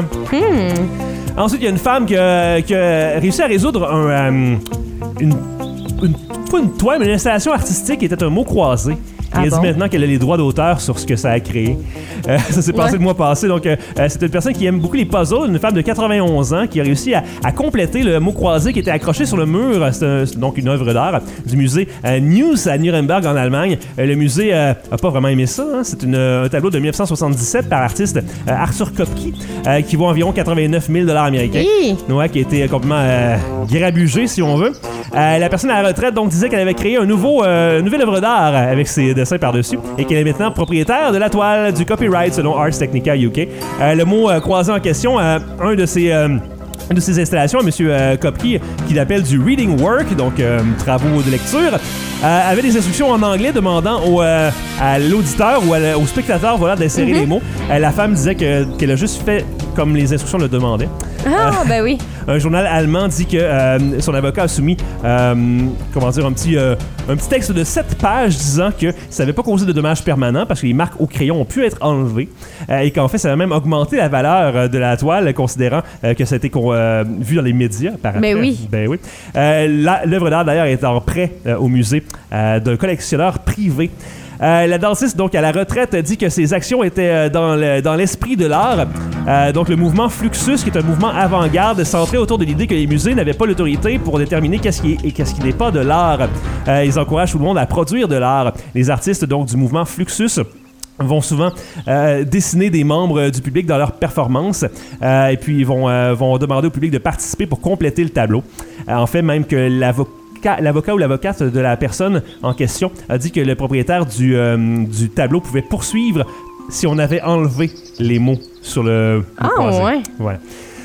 Hmm. Ensuite, il y a une femme qui a, qui a réussi à résoudre un, euh, une, une, pas une toile, mais une installation artistique qui était un mot croisé. Ah Et elle bon? dit maintenant qu'elle a les droits d'auteur sur ce que ça a créé. Euh, ça s'est passé Ouais. le mois passé. Donc, euh, euh, c'est une personne qui aime beaucoup les puzzles, une femme de quatre-vingt-onze ans qui a réussi à, à compléter le mot croisé qui était accroché sur le mur. C'est, un- c'est donc une œuvre d'art du musée euh, News à Nuremberg en Allemagne. Euh, le musée euh, a pas vraiment aimé ça. Hein. C'est une, un tableau de dix-neuf cent soixante-dix-sept par l'artiste euh, Arthur Kopke euh, qui vaut environ quatre-vingt-neuf mille dollars américains. Hi! Ouais, qui a été complètement euh, grabugé, si on veut. Euh, la personne à la retraite donc disait qu'elle avait créé un nouveau, euh, une nouvelle œuvre d'art avec ses dessins par-dessus et qu'elle est maintenant propriétaire de la toile du copyright selon Ars Technica U K. Euh, le mot euh, croisé en question, euh, un de ses... euh, une de ses installations, M. Euh, Kopke, qu'il appelle du reading work, donc euh, travaux de lecture, euh, avait des instructions en anglais demandant au, euh, à l'auditeur ou à la- au spectateur voilà, d'insérer Mm-hmm. les mots. Euh, la femme disait que, qu'elle a juste fait comme les instructions le demandaient. Ah, ben oui. Un journal allemand dit que euh, son avocat a soumis euh, comment dire, un petit, euh, un petit texte de sept pages disant que ça n'avait pas causé de dommages permanents parce que les marques au crayon ont pu être enlevées euh, et qu'en fait, ça a même augmenté la valeur euh, de la toile, considérant euh, que ça a été con- euh, vu dans les médias par après. Ben oui. Ben oui. Euh, la- l'œuvre d'art, d'ailleurs, est en prêt euh, au musée euh, d'un collectionneur privé. Euh, la dansiste, donc à la retraite, dit que ses actions étaient euh, dans, le- dans l'esprit de l'art. Euh, donc le mouvement Fluxus, qui est un mouvement avant-garde centré autour de l'idée que les musées n'avaient pas l'autorité pour déterminer qu'est-ce qui est et qu'est-ce qui n'est pas de l'art. Euh, ils encouragent tout le monde à produire de l'art. Les artistes donc du mouvement Fluxus vont souvent euh, dessiner des membres euh, du public dans leurs performances euh, et puis ils vont, euh, vont demander au public de participer pour compléter le tableau. Euh, en fait, même que l'avocat L'avocat ou l'avocate de la personne en question a dit que le propriétaire du, euh, du tableau pouvait poursuivre si on avait enlevé les mots sur le, le Ah, croisé. ouais. Voilà.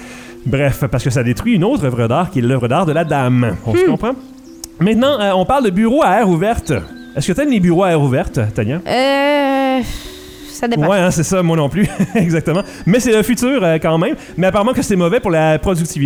Bref, parce que ça détruit une autre œuvre d'art qui est l'œuvre d'art de la dame. On se comprend? Maintenant, euh, on parle de bureaux à air ouverte. Est-ce que tu aimes les bureaux à air ouverte, Tania? Euh. Ça dépend. Ouais, hein, c'est ça, moi non plus. Exactement. Mais c'est le futur euh, quand même. Mais apparemment que c'est mauvais pour la productivité.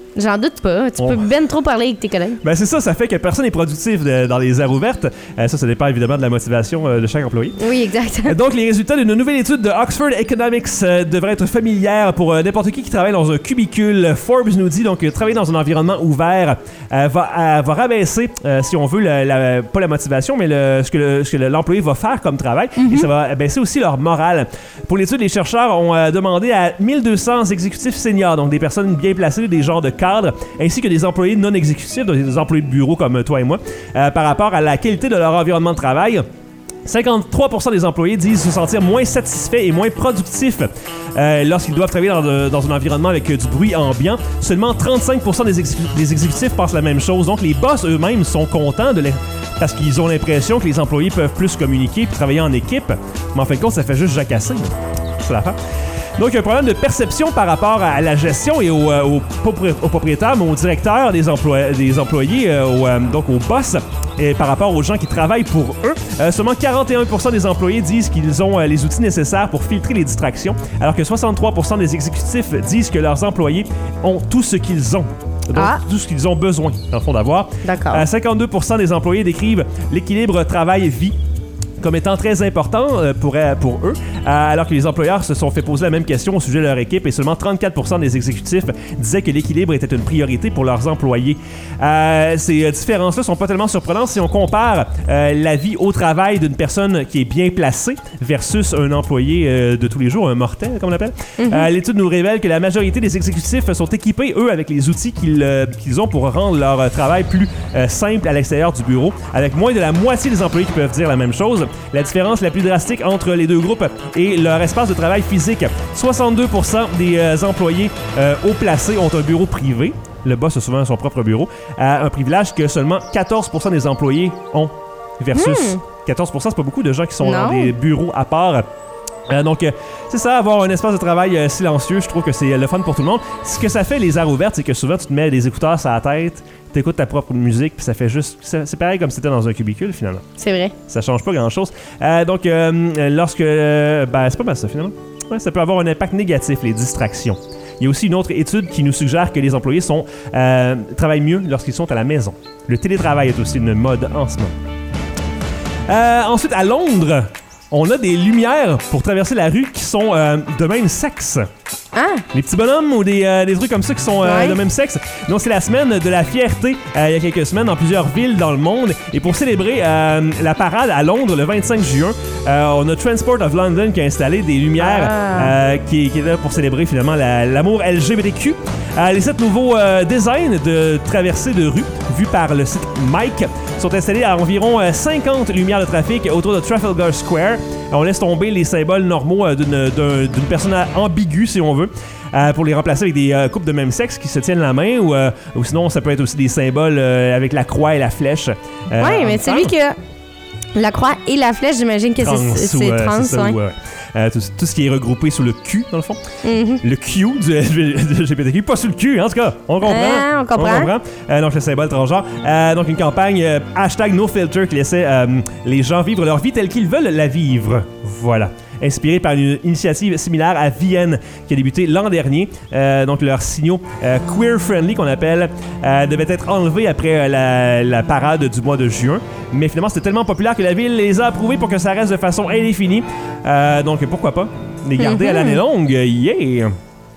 J'en doute pas. Tu On- peux ben trop parler avec tes collègues. Ben c'est ça, ça fait que personne n'est productif de- dans les aires ouvertes. Euh, ça, ça dépend évidemment de la motivation euh, de chaque employé. Oui, exact. Euh, Donc, les résultats d'une nouvelle étude de Oxford Economics euh, devraient être familières pour euh, n'importe qui qui travaille dans un cubicule. Forbes nous dit donc que travailler dans un environnement ouvert euh, va, euh, va rabaisser, euh, si on veut, la, la- pas la motivation, mais le, ce que, le- ce que le- l'employé va faire comme travail. Et ça va baisser aussi leur morale. Pour l'étude, les chercheurs ont euh, demandé à mille deux cents exécutifs seniors, donc des personnes bien placées, des genres de cadres, ainsi que des employés non exécutifs, donc des employés de bureau comme toi et moi, euh, par rapport à la qualité de leur environnement de travail. cinquante-trois pour cent des employés disent se sentir moins satisfaits et moins productifs euh, lorsqu'ils doivent travailler dans, de- dans un environnement avec euh, du bruit ambiant. Seulement trente-cinq pour cent des, exé- des exécutifs pensent la même chose. Donc, les boss eux-mêmes sont contents de les- parce qu'ils ont l'impression que les employés peuvent plus communiquer et travailler en équipe. Mais en fin de compte, ça fait juste jacasser. C'est l'affaire. Donc, il y a un problème de perception par rapport à la gestion et aux, euh, aux, propri- aux propriétaires, mais aux directeurs des, emplois- des employés, euh, aux, euh, donc aux boss, et par rapport aux gens qui travaillent pour eux. Euh, seulement quarante et un pour cent des employés disent qu'ils ont euh, les outils nécessaires pour filtrer les distractions, alors que soixante-trois pour cent des exécutifs disent que leurs employés ont tout ce qu'ils ont. Donc, Ah. tout ce qu'ils ont besoin, dans le fond, d'avoir. D'accord. Euh, cinquante-deux pour cent des employés décrivent l'équilibre travail-vie comme étant très important euh, pour, euh, pour eux, euh, alors que les employeurs se sont fait poser la même question au sujet de leur équipe et seulement trente-quatre pour cent des exécutifs disaient que l'équilibre était une priorité pour leurs employés. Euh, ces euh, différences-là sont pas tellement surprenantes si on compare euh, la vie au travail d'une personne qui est bien placée versus un employé euh, de tous les jours, un mortel, comme on l'appelle. Euh, l'étude nous révèle que la majorité des exécutifs sont équipés, eux, avec les outils qu'ils euh, qu'ils ont pour rendre leur euh, travail plus euh, simple à l'extérieur du bureau, avec moins de la moitié des employés qui peuvent dire la même chose. La différence la plus drastique entre les deux groupes est leur espace de travail physique. soixante-deux pour cent des euh, employés euh, haut placés ont un bureau privé. Le boss a souvent son propre bureau. Euh, un privilège que seulement quatorze pour cent des employés ont. Versus quatorze pour cent, c'est pas beaucoup de gens qui sont Non. dans des bureaux à part. Euh, donc, euh, c'est ça, avoir un espace de travail euh, silencieux, je trouve que c'est euh, le fun pour tout le monde. Ce que ça fait, les aires ouvertes, c'est que souvent, tu te mets des écouteurs sur la tête, t'écoutes ta propre musique, puis ça fait juste... C'est c'est pareil comme si t'étais dans un cubicule, finalement. C'est vrai. Ça change pas grand-chose. Euh, donc, euh, lorsque... euh, ben, c'est pas mal ça, finalement. Ouais, ça peut avoir un impact négatif, les distractions. Il y a aussi une autre étude qui nous suggère que les employés sont, euh, travaillent mieux lorsqu'ils sont à la maison. Le télétravail est aussi une mode en ce moment. Euh, ensuite, à Londres, on a des lumières pour traverser la rue qui sont euh, de même sexe. Ah! Les petits bonhommes ou des, euh, des trucs comme ça qui sont euh, Ouais. de même sexe. Donc, c'est la semaine de la fierté euh, il y a quelques semaines dans plusieurs villes dans le monde. Et pour célébrer euh, la parade à Londres le vingt-cinq juin, euh, on a Transport of London qui a installé des lumières Ah. euh, qui, qui est là pour célébrer finalement la- l'amour L G B T Q. Euh, les sept nouveaux euh, designs de traversée de rue vus par le site Mike sont installés à environ euh, cinquante lumières de trafic autour de Trafalgar Square. On laisse tomber les symboles normaux euh, d'une, d'un- d'une personne ambiguë, si on veut, euh, pour les remplacer avec des euh, couples de même sexe qui se tiennent la main, ou, euh, ou sinon ça peut être aussi des symboles euh, avec la croix et la flèche. euh, Ouais, mais ensemble. celui que la croix et la flèche, j'imagine que Trans, c'est c'est ou, euh, trans, c'est ça, ouais. ou, euh, euh, tout, tout ce qui est regroupé sous le Q, dans le fond. Mhm. Le Q du L G B T Q, pas sur le cul, en tout cas. On comprend. Ah, on comprend. Euh, donc, le symbole transgenre. Euh, donc, une campagne euh, hashtag NoFilter qui laissait euh, les gens vivre leur vie telle qu'ils veulent la vivre. Voilà. Inspiré par une initiative similaire à Vienne qui a débuté l'an dernier. Euh, donc, leurs signaux euh, queer-friendly, qu'on appelle, euh, devaient être enlevés après euh, la, la parade du mois de juin. Mais finalement, c'était tellement populaire que la ville les a approuvés pour que ça reste de façon indéfinie. Euh, donc, pourquoi pas les garder à l'année longue? Yeah!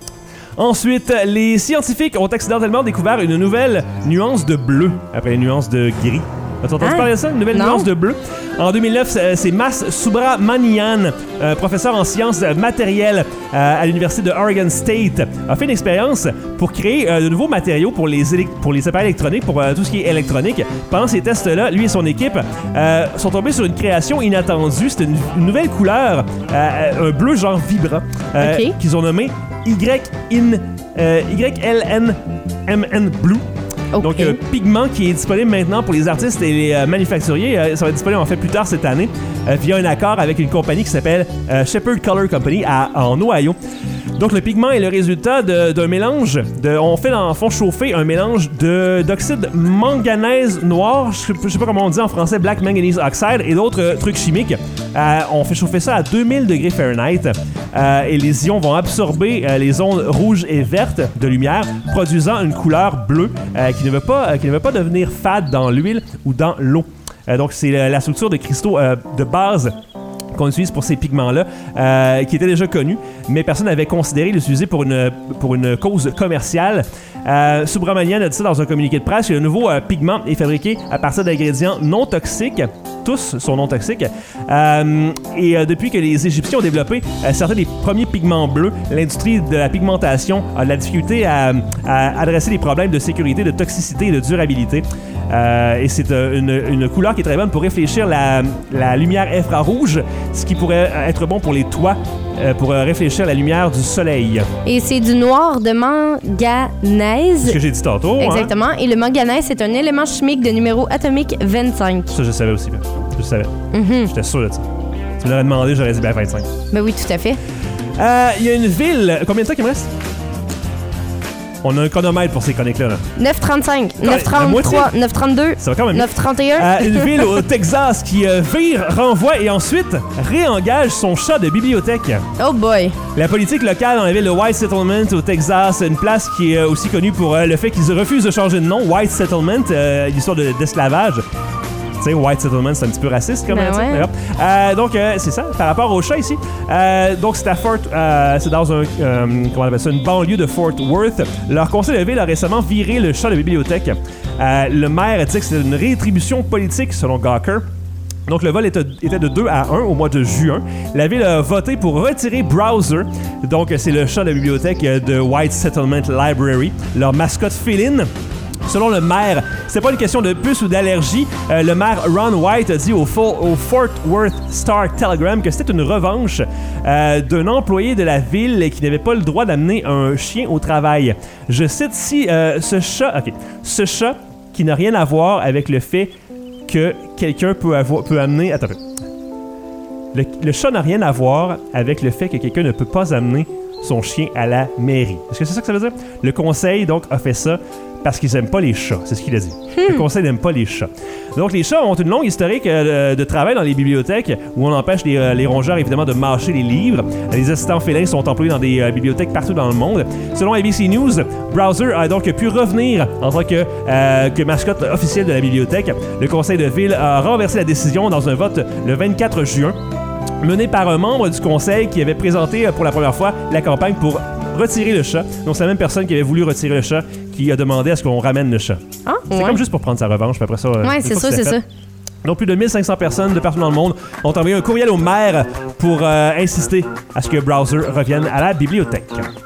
Ensuite, les scientifiques ont accidentellement découvert une nouvelle nuance de bleu après les nuances de gris. As-tu entendu Ah, parler de ça? Une nouvelle non. nuance de bleu. En deux mille neuf, c'est c'est Mas Subramanian, euh, professeur en sciences matérielles euh, à l'université de Oregon State, a fait une expérience pour créer euh, de nouveaux matériaux pour les, élec- pour les appareils électroniques, pour euh, tout ce qui est électronique. Pendant ces tests-là, lui et son équipe euh, sont tombés sur une création inattendue. C'était une, une nouvelle couleur, euh, un bleu genre vibrant, euh, Ok. qu'ils ont nommé Y N, euh, Y L N M N Blue. Ok. Donc, euh, pigment qui est disponible maintenant pour les artistes et les euh, manufacturiers. Euh, ça va être disponible en fait plus tard cette année euh, via un accord avec une compagnie qui s'appelle euh, Shepherd Color Company à, en Ohio. Donc, le pigment est le résultat de- d'un mélange. De, on fait dans le fond chauffer un mélange de- d'oxyde manganèse noir, je sais, je sais pas comment on dit en français, black manganese oxide, et d'autres euh, trucs chimiques. Euh, on fait chauffer ça à deux mille degrés Fahrenheit. euh, et les ions vont absorber euh, les ondes rouges et vertes de lumière, produisant une couleur bleue euh, qui ne veut pas, euh, qui ne veut pas devenir fade dans l'huile ou dans l'eau. Euh, donc, c'est la, la structure de cristaux euh, de base qu'on utilise pour ces pigments-là, euh, qui étaient déjà connus, mais personne n'avait considéré l'utiliser pour une, pour une cause commerciale. Euh, Subramanian a dit ça dans un communiqué de presse. Le nouveau euh, pigment est fabriqué à partir d'ingrédients non toxiques. Tous sont non toxiques. Euh, et euh, depuis que les Égyptiens ont développé euh, certains des premiers pigments bleus, l'industrie de la pigmentation a de la difficulté à, à adresser les problèmes de sécurité, de toxicité et de durabilité. Euh, et c'est euh, une, une couleur qui est très bonne pour réfléchir la, la lumière infrarouge, ce qui pourrait être bon pour les toits, euh, pour euh, réfléchir la lumière du soleil. Et c'est du noir de manganèse. C'est ce que j'ai dit tantôt. Exactement. Hein? Et le manganèse, c'est un élément chimique de numéro atomique vingt-cinq. Ça, je savais aussi. Je savais. Mm-hmm. J'étais sûr de ça. Tu me l'aurais demandé, j'aurais dit ben vingt-cinq. Ben oui, tout à fait. Il euh, y a une ville... Combien de temps qu'il me reste? On a un chronomètre pour ces chroniques-là. Là. neuf trente-cinq, neuf trente-trois, neuf trente-deux, ça va quand même neuf trente et un. Euh, une ville au Texas qui euh, vire, renvoie et ensuite réengage son chat de bibliothèque. Oh boy! La politique locale dans la ville de White Settlement au Texas, une place qui est euh, aussi connue pour euh, le fait qu'ils refusent de changer de nom, White Settlement, euh, l'histoire de, d'esclavage. Tu sais, White Settlement, c'est un petit peu raciste, comme ben ouais. euh, Donc, euh, c'est ça, par rapport au chat ici. Euh, donc, c'est à Fort... Euh, c'est dans un... Euh, comment on appelle ça? Une banlieue de Fort Worth. Leur conseil de ville a récemment viré le chat de bibliothèque. Euh, le maire dit que c'est une rétribution politique, selon Gawker. Donc, le vol était, était de deux à un au mois de juin. La ville a voté pour retirer Browser. Donc, c'est le chat de bibliothèque de White Settlement Library. Leur mascotte féline. Selon le maire, c'est pas une question de puce ou d'allergie. Euh, le maire Ron White a dit au, Fo- au Fort Worth Star Telegram que c'était une revanche euh, d'un employé de la ville qui n'avait pas le droit d'amener un chien au travail. Je cite ici euh, ce chat, ok, ce chat qui n'a rien à voir avec le fait que quelqu'un peut avoir, peut amener. Attends, le, le chat n'a rien à voir avec le fait que quelqu'un ne peut pas amener son chien à la mairie. Est-ce que c'est ça que ça veut dire? Le conseil donc a fait ça parce qu'ils n'aiment pas les chats, c'est ce qu'il a dit. Hmm. Le conseil n'aime pas les chats. Donc, les chats ont une longue historique euh, de travail dans les bibliothèques où on empêche les, euh, les rongeurs, évidemment, de mâcher les livres. Les assistants félins sont employés dans des euh, bibliothèques partout dans le monde. Selon A B C News, Browser a donc pu revenir en tant que, euh, que mascotte officielle de la bibliothèque. Le conseil de ville a renversé la décision dans un vote le vingt-quatre juin, mené par un membre du conseil qui avait présenté pour la première fois la campagne pour retirer le chat. Donc, c'est la même personne qui avait voulu retirer le chat qui a demandé à ce qu'on ramène le chat. Ah, c'est ouais. comme juste pour prendre sa revanche, puis après ça... Ouais, c'est ça, c'est ça. Donc, plus de mille cinq cents personnes de partout dans le monde ont envoyé un courriel au maire pour euh, insister à ce que Browser revienne à la bibliothèque.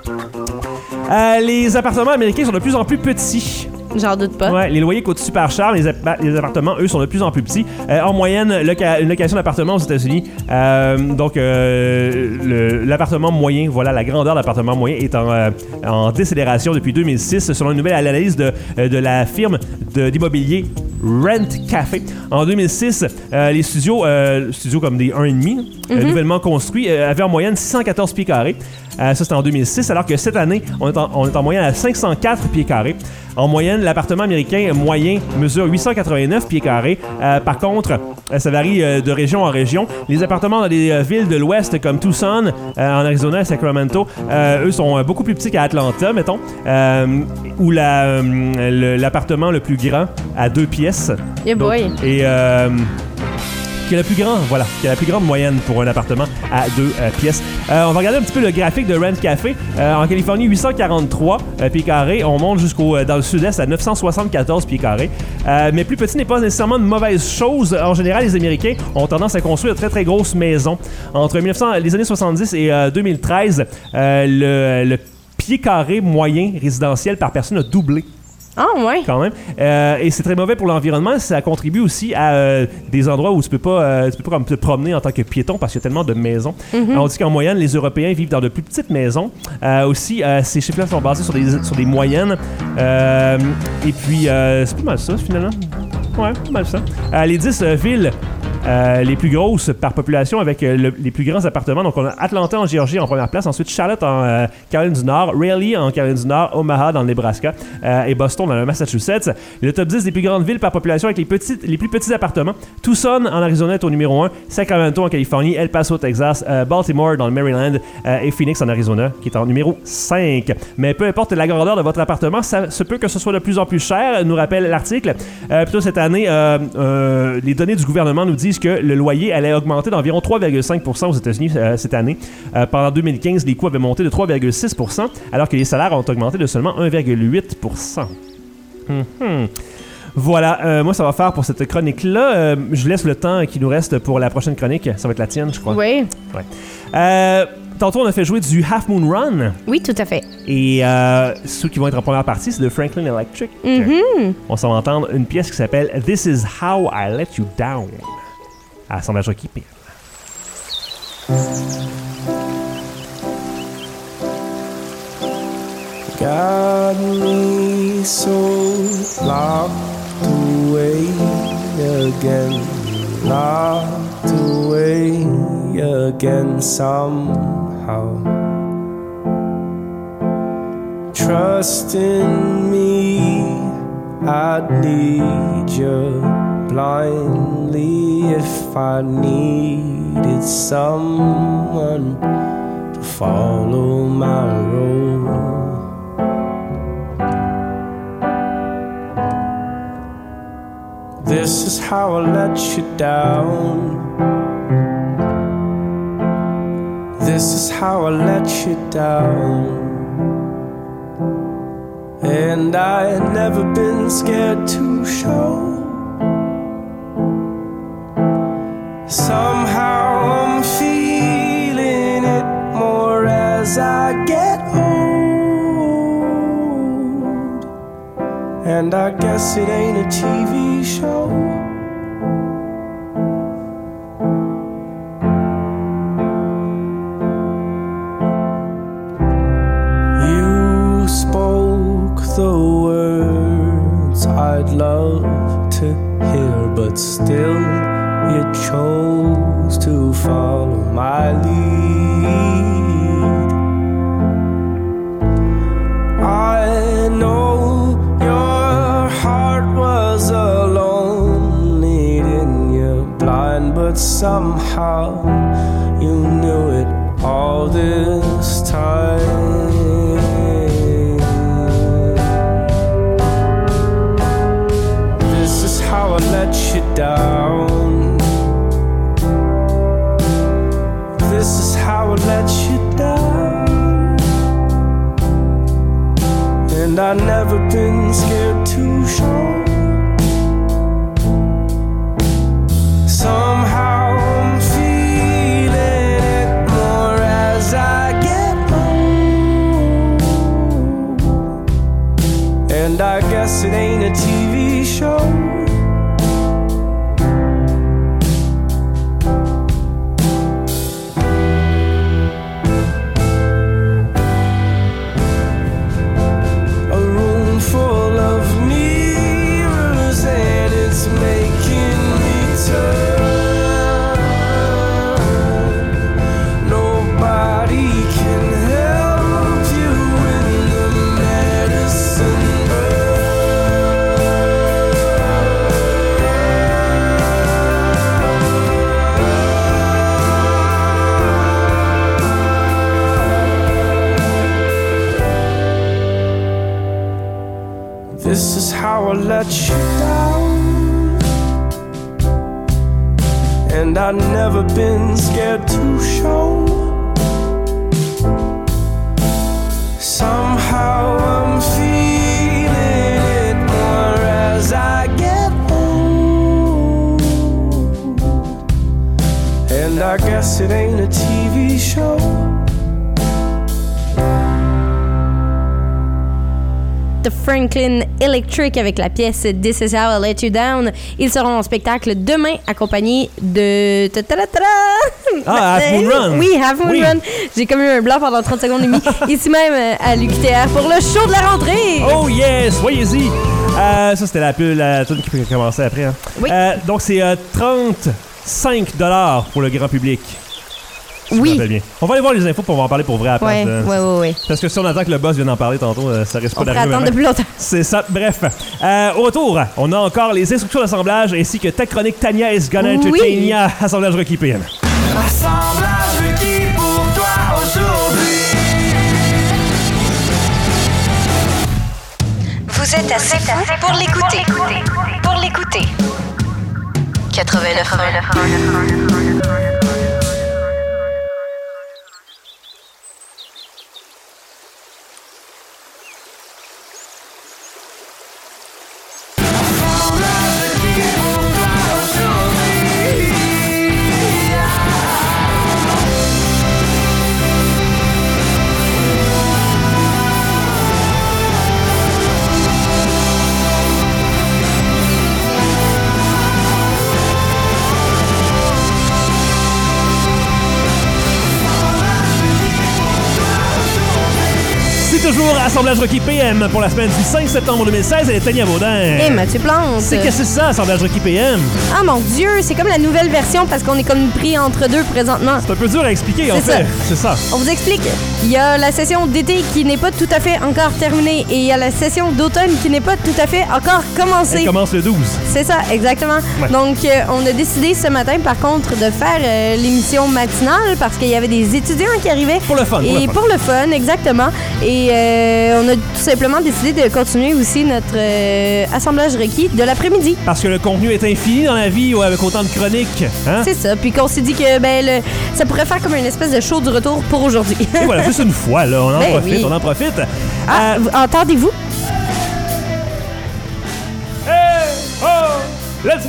Euh, les appartements américains sont de plus en plus petits. J'en doute pas. Ouais, les loyers coûtent super cher. Les, app- les appartements, eux, sont de plus en plus petits. Euh, en moyenne, loca- une location d'appartement aux États-Unis, euh, donc euh, le, l'appartement moyen, voilà, la grandeur de l'appartement moyen est en, euh, en décélération depuis deux mille six, selon une nouvelle analyse de, de la firme de, d'immobilier Rent Café. En deux mille six, euh, les studios, euh, studios comme des un virgule cinq, mm-hmm. euh, nouvellement construits, euh, avaient en moyenne six cent quatorze pieds carrés. Euh, ça, c'était en deux mille six, alors que cette année, on est en, on est en moyenne à cinq cent quatre pieds carrés. En moyenne, l'appartement américain moyen mesure huit cent quatre-vingt-neuf pieds carrés. Euh, par contre, euh, ça varie euh, de région en région. Les appartements dans les euh, villes de l'Ouest, comme Tucson, euh, en Arizona et Sacramento, euh, eux sont euh, beaucoup plus petits qu'à Atlanta, mettons, euh, où la, euh, le, l'appartement le plus grand a deux pièces. Yeah boy. Donc, et... Euh, qui est la plus grande, voilà, qui est la plus grande moyenne pour un appartement à deux euh, pièces. Euh, on va regarder un petit peu le graphique de Rent Café. Euh, en Californie, huit cent quarante-trois euh, pieds carrés. On monte jusqu'au euh, dans le sud-est à neuf cent soixante-quatorze pieds carrés. Euh, mais plus petit n'est pas nécessairement une mauvaise chose. En général, les Américains ont tendance à construire de très très grosses maisons. Entre mille neuf cents, les années soixante-dix et euh, deux mille treize, euh, le, le pied carré moyen résidentiel par personne a doublé. Ah, ouais. Quand même. Euh, et c'est très mauvais pour l'environnement. Ça contribue aussi à euh, des endroits où tu peux pas, euh, tu peux pas comme, te promener en tant que piéton parce qu'il y a tellement de maisons. Mm-hmm. Alors, on dit qu'en moyenne, les Européens vivent dans de plus petites maisons. Euh, aussi, euh, ces chiffres-là sont basés sur des, sur des moyennes. Euh, et puis, euh, c'est pas mal ça, finalement. Ouais, pas mal ça. Euh, les dix euh, villes euh, les plus grosses par population avec euh, le, les plus grands appartements. Donc, on a Atlanta en Géorgie en première place, ensuite Charlotte en euh, Caroline du Nord, Raleigh en Caroline du Nord, Omaha dans le Nebraska euh, et Boston dans le Massachusetts. Le top dix des plus grandes villes par population avec les, petites, les plus petits appartements. Tucson en Arizona est au numéro un, Sacramento en Californie, El Paso au Texas, euh, Baltimore dans le Maryland euh, et Phoenix en Arizona qui est en numéro cinq. Mais peu importe la grandeur de votre appartement, ça se peut que ce soit de plus en plus cher, nous rappelle l'article. Euh, plutôt cette année, euh, euh, les données du gouvernement nous disent que le loyer allait augmenter d'environ trois virgule cinq pour cent aux États-Unis euh, cette année. Euh, pendant deux mille quinze, les coûts avaient monté de trois virgule six pour cent, alors que les salaires ont augmenté de seulement un virgule huit pour cent. Mm-hmm. Voilà, euh, moi ça va faire pour cette chronique-là. Euh, je laisse le temps qui nous reste pour la prochaine chronique. Ça va être la tienne, je crois. Oui. Ouais. Euh, tantôt, on a fait jouer du Half Moon Run. Oui, tout à fait. Et euh, ceux qui vont être en première partie, c'est de Franklin Electric. Mm-hmm. On s'en va entendre une pièce qui s'appelle This Is How I Let You Down. À Assemblage Rocky Pile. Got me so locked away again, locked away again somehow. Trust in me, I'd need you blindly if I needed someone to follow my road. This is how I let you down. This is how I let you down. And I had never been scared to show. Somehow I'm feeling it more as I get old. And I guess it ain't a T V show. You spoke the words I'd love to hear, but still you chose to follow my lead. I know your heart was alone, leading you blind, but somehow you knew it all this time. This is how I let you down. This is how I let you down. And I've never been scared to show. Somehow I'm feeling it more as I get old. And I guess it ain't a T V show. This is how I let you down. And I've never been scared to show. Somehow I'm feeling it more as I get old. And I guess it ain't a T V show. Franklin Electric avec la pièce This Is How I Let You Down. Ils seront en spectacle demain accompagnés de... Ah, Half Moon Run. Oui, Half Moon oui. Run. J'ai comme eu un blanc pendant trente secondes et demie ici même à l'U Q T R pour le show de la rentrée. Oh yes, voyez-y. Euh, ça, c'était la, la tune qui commençait après. Hein. Oui. Euh, donc, c'est euh, trente cinq dollars pour le grand public. Si je me Oui. rappelle bien. On va aller voir les infos pour on va en parler pour vrai à la place. Ouais, de- ouais, ouais, ouais. Parce que si on attend que le boss vienne en parler tantôt, euh, ça risque pas On pourrait d'arriver. attendre vraiment. depuis longtemps. C'est ça. Bref. Euh, au retour, on a encore les instructions d'assemblage ainsi que ta chronique Tania is gonna Oui. entertain ya. Assemblage Rocky P M. Assemblage requis pour toi aujourd'hui. Vous êtes assez fou pour l'écouter. Pour l'écouter. quatre-vingt-neuf. C'est toujours Assemblage Rocky P M pour la semaine du cinq septembre deux mille seize. Elle est Tania Baudin. Hé, Mathieu Plante. C'est qu'est-ce que c'est ça, Assemblage Rocky P M? Ah mon Dieu, c'est comme la nouvelle version parce qu'on est comme pris entre deux présentement. C'est un peu dur à expliquer, en C'est fait. ça. C'est ça. On vous explique. Il y a la session d'été qui n'est pas tout à fait encore terminée et il y a la session d'automne qui n'est pas tout à fait encore commencée. Elle commence le douze. C'est ça, exactement. Ouais. Donc, euh, on a décidé ce matin, par contre, de faire euh, l'émission matinale parce qu'il y avait des étudiants qui arrivaient. Pour le fun, pour Et le fun. pour le fun, exactement. Et euh, on a tout simplement décidé de continuer aussi notre euh, assemblage requis de l'après-midi. Parce que le contenu est infini dans la vie ou avec autant de chroniques. Hein? C'est ça. Puis qu'on s'est dit que ben, le- ça pourrait faire comme une espèce de show du retour pour aujourd'hui. Et voilà, juste une fois, là. On en Ben profite, oui. on en profite. Ah, Euh, vous- entendez-vous? Hey, oh, let's go!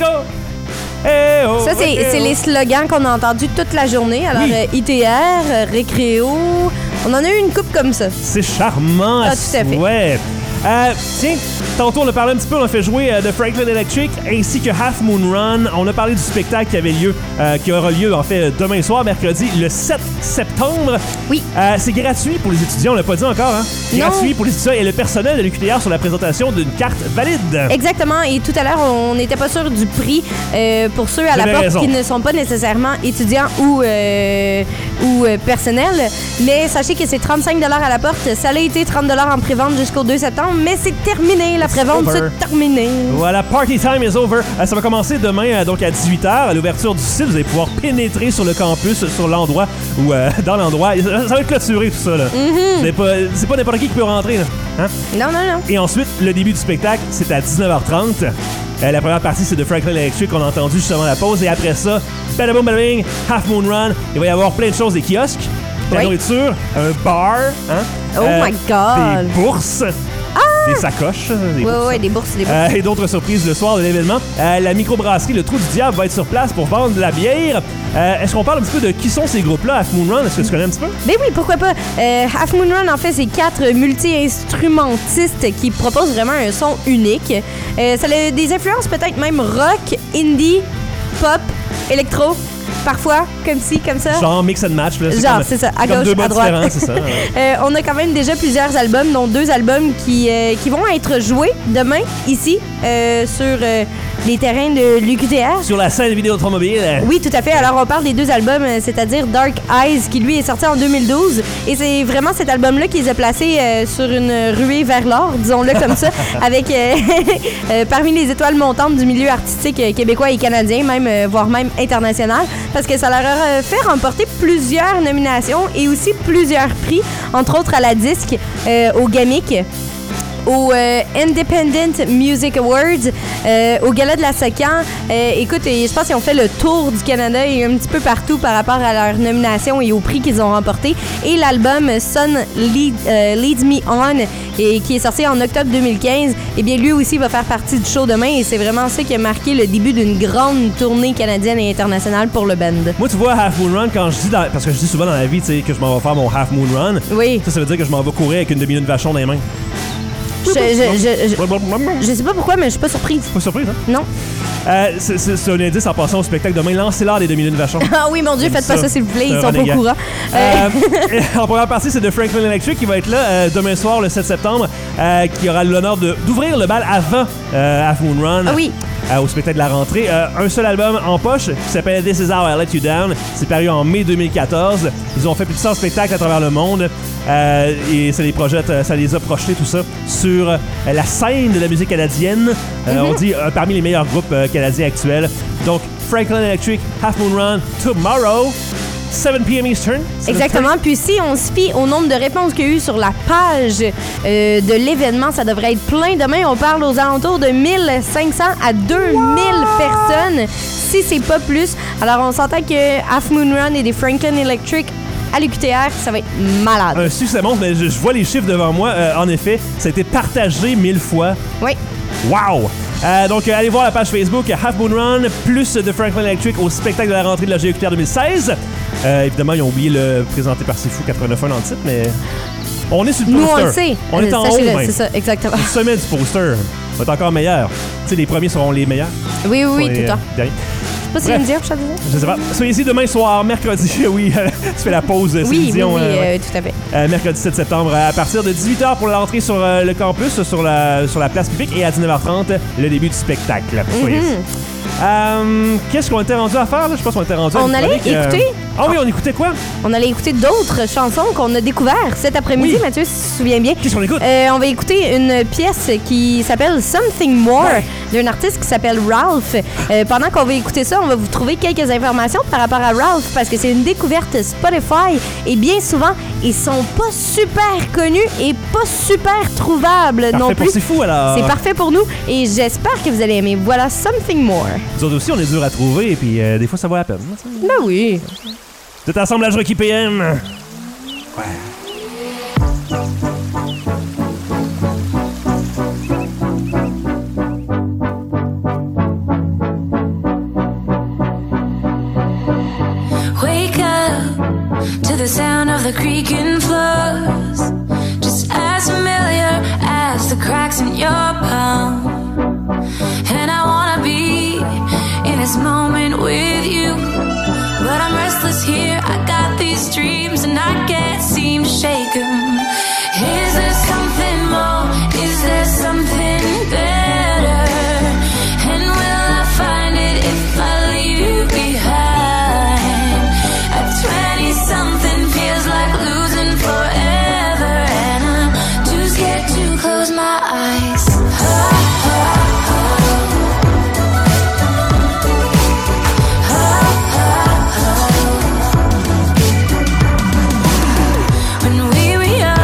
Hey, oh, Ça, c'est ok, c'est oh. les slogans qu'on a entendus toute la journée. Alors, Oui. euh, I T R, euh, Récréo, on en a eu une coupe comme ça. C'est charmant. Ah, tout à fait. Ouais. Euh, tiens, tantôt on a parlé un petit peu, on a fait jouer euh, de Franklin Electric ainsi que Half Moon Run. On a parlé du spectacle qui avait lieu, euh, qui aura lieu en fait demain soir, mercredi, le sept septembre. Oui. Euh, c'est gratuit pour les étudiants, on l'a pas dit encore, hein? Non. Gratuit pour les étudiants et le personnel de l'U Q T R sur la présentation d'une carte valide. Exactement. Et tout à l'heure, on n'était pas sûr du prix euh, pour ceux à Vous la avez porte raison. qui ne sont pas nécessairement étudiants ou, euh, ou euh, personnels. Mais sachez que c'est trente-cinq dollars à la porte. Ça a été trente dollars en pré-vente jusqu'au deux septembre, mais c'est terminé. La It's pré-vente, over. c'est terminé. Voilà, party time is over. Euh, ça va commencer demain, euh, donc à dix-huit heures, à l'ouverture du site. Vous allez pouvoir pénétrer sur le campus, sur l'endroit, ou euh, dans l'endroit. Ça, ça va être clôturé, tout ça, là. Mm-hmm. C'est pas, c'est pas n'importe qui qui peut rentrer, là. Hein? Non, non, non. Et ensuite, le début du spectacle, c'est à dix-neuf heures trente. Euh, la première partie, c'est de Franklin Electric qu'on a entendu juste avant la pause. Et après ça, badaboum, badabing, Half Moon Run. Il va y avoir plein de choses, des kiosques, de la Oui. nourriture, un bar, hein? Oh my God. Des bourses, des sacoches, des Ouais, bourses. ouais, des bourses, des bourses. Euh, et d'autres surprises le soir de l'événement. Euh, la microbrasserie Le Trou du Diable va être sur place pour vendre de la bière. Euh, Est-ce qu'on parle un petit peu de qui sont ces groupes-là, Half Moon Run? Est-ce que tu connais un petit peu? Ben oui, pourquoi pas. Euh, Half Moon Run, en fait, c'est quatre multi-instrumentistes qui proposent vraiment un son unique. Euh, ça a des influences peut-être même rock, indie, pop, électro, parfois, comme ci, comme ça. Genre mix and match. Là. Genre, comme- c'est ça, à comme gauche, deux à modes droite. différents, c'est ça. Ouais. Euh, on a quand même déjà plusieurs albums, dont deux albums qui, euh, qui vont être joués demain, ici, euh, sur euh, les terrains de l'U Q T R. Sur la scène vidéo automobile. Oui, tout à fait. Alors, on parle des deux albums, euh, c'est-à-dire Dark Eyes, qui lui est sorti en deux mille douze. Et c'est vraiment cet album-là qui les a placés euh, sur une ruée vers l'or, disons-le comme ça, avec euh, euh, parmi les étoiles montantes du milieu artistique euh, québécois et canadien, même, euh, voire même international, parce que ça leur a fait remporter plusieurs nominations et aussi plusieurs prix, entre autres à la disque, euh, au Gamic, au euh, Independent Music Awards, euh, au Gala de la Socan. Euh, écoute, et je pense qu'ils ont fait le tour du Canada et un petit peu partout par rapport à leur nomination et aux prix qu'ils ont remportés. Et l'album Sun Lead, euh, Leads Me On, et, qui est sorti en octobre deux mille quinze, eh bien lui aussi va faire partie du show demain et c'est vraiment ça qui a marqué le début d'une grande tournée canadienne et internationale pour le band. Moi, tu vois, Half Moon Run, quand je dis, dans- parce que je dis souvent dans la vie, tu sais, que je m'en vais faire mon Half Moon Run, Oui. ça, ça veut dire que je m'en vais courir avec une demi-lune vachon dans les mains. Je, je, je, je, je sais pas pourquoi, mais je suis pas surprise. Pas surprise, hein? Non. Euh, c'est, c'est- c'est un indice en passant au spectacle demain. Lancez l'art des demi-lunes vachon. Ah oui, mon Dieu, faites pas ça, s'il vous plaît, C'est ils un sont pas au running courant. gag. Euh, en première partie, c'est de Franklin Electric qui va être là euh, demain soir, le sept septembre, euh, qui aura l'honneur de, d'ouvrir le bal avant euh, Half Moon Run. Ah oui. euh, au spectacle de la rentrée. Euh, un seul album en poche qui s'appelle This Is How I Let You Down. C'est paru en mai deux mille quatorze. Ils ont fait plus de cent spectacles à travers le monde euh, et ça les projette, ça les a projetés tout ça sur euh, la scène de la musique canadienne. Euh, mm-hmm. On dit euh, parmi les meilleurs groupes euh, canadiens actuels. Donc Franklin Electric, Half Moon Run, Tomorrow. sept p.m. Eastern. Exactement. Puis si on se fie au nombre de réponses qu'il y a eu sur la page euh, de l'événement, ça devrait être plein. Demain, on parle aux alentours de mille cinq cents à deux mille wow. personnes, si c'est pas plus. Alors, on s'entend que Half Moon Run et des Franklin Electric à l'U Q T R, ça va être malade. Un succès monte, mais je, je vois les chiffres devant moi. Euh, en effet, ça a été partagé mille fois. Oui. Wow! Euh, donc, euh, allez voir la page Facebook Half Moon Run, plus de Franklin Electric au spectacle de la rentrée de la G E Q T R deux mille seize. Euh, évidemment, ils ont oublié le présenté par C'est Fou quatre-vingt-neuf dans le titre, mais on est sur le Nous, poster. on le sait. On est euh, en haut même. C'est ça, exactement. Le sommet du poster va être encore meilleur. Tu sais, les premiers seront les meilleurs. Oui, oui, oui, tout le temps. Euh, Je sais pas si je me dire, je sais pas. Soyez ici demain soir, mercredi. Oui, tu fais la pause, oui, Céline Dion. Oui, oui, euh, euh, tout à fait. Euh, mercredi sept septembre, à partir de dix-huit heures pour l'entrée sur euh, le campus, sur la, sur la place publique, et à dix-neuf heures trente, le début du spectacle. Soyez Mm-hmm. ici. Euh, qu'est-ce qu'on était rendu à faire, là? Je pense qu'on était rendu à On allait chronique, euh... écouter... Ah oui, on écoutait quoi? On allait écouter d'autres chansons qu'on a découvertes cet après-midi, oui. Mathieu, si tu te souviens bien. Qu'est-ce qu'on écoute? Euh, on va écouter une pièce qui s'appelle Something More, ouais. d'un artiste qui s'appelle Ralph. Euh, pendant qu'on va écouter ça, on va vous trouver quelques informations par rapport à Ralph, parce que c'est une découverte Spotify, et bien souvent, ils sont pas super connus et pas super trouvables parfait non plus. C'est fou, alors. C'est parfait pour nous, et j'espère que vous allez aimer. Voilà, Something More. Nous autres aussi, on est dur à trouver, et puis euh, des fois, ça vaut la peine. Ben oui. Tout assemblage Rocky P M. Ouais. Wake up to the sound of the creaking floors, just as familiar as the cracks in your palm. And I wanna be in this moment with you, but I'm restless here. I got these dreams and I can't seem to shake them. Is there something more? Is there something better? And will I find it if I leave you behind? At twenty something feels like losing forever, and I'm too scared to close my eyes. Oh, oh. When we were young,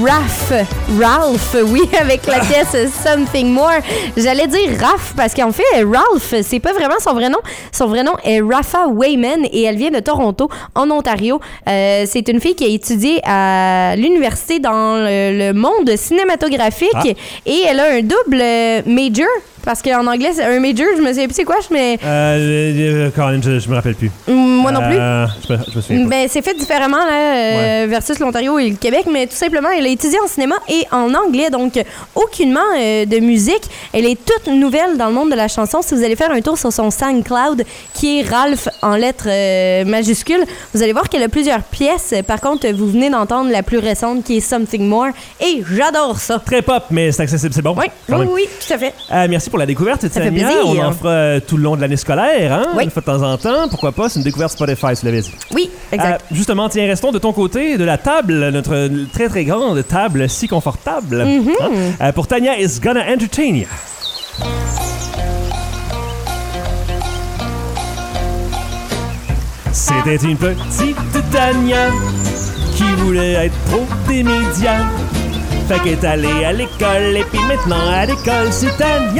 Raph. Ralph, oui, avec la pièce Something More. J'allais dire Raph parce qu'en fait, Ralph, c'est pas vraiment son vrai nom. Son vrai nom est Rafa Wayman et elle vient de Toronto, en Ontario. Euh, c'est une fille qui a étudié à l'université dans le, le monde cinématographique ah. et elle a un double major. Parce qu'en anglais, c'est un major, je me souviens plus c'est quoi, mais... Euh, Caroline, je, je me rappelle plus. Moi non plus. Euh, je, me, je me souviens pas. Ben, c'est fait différemment, là, euh, ouais. versus l'Ontario et le Québec, mais tout simplement, elle a étudié en cinéma et en anglais, donc aucunement euh, de musique. Elle est toute nouvelle dans le monde de la chanson. Si vous allez faire un tour sur son SoundCloud, qui est Ralph en lettres euh, majuscules, vous allez voir qu'elle a plusieurs pièces. Par contre, vous venez d'entendre la plus récente, qui est Something More, et j'adore ça. Très pop, mais c'est accessible, c'est bon. Oui, oui, oui, tout à fait. Euh, merci pour la découverte, Tania. On en fera euh, tout le long de l'année scolaire, hein? Oui. Une fois de temps en temps. Pourquoi pas? C'est une découverte Spotify, tu l'avais dit. Oui, exact. Euh, justement, tiens, restons de ton côté, de la table, notre très très grande table si confortable. Mm-hmm. Hein? Euh, pour Tania is Gonna Entertain You. C'était une petite Tania qui voulait être pro des médias. Fait qu'elle est allée à l'école et puis maintenant à l'école c'est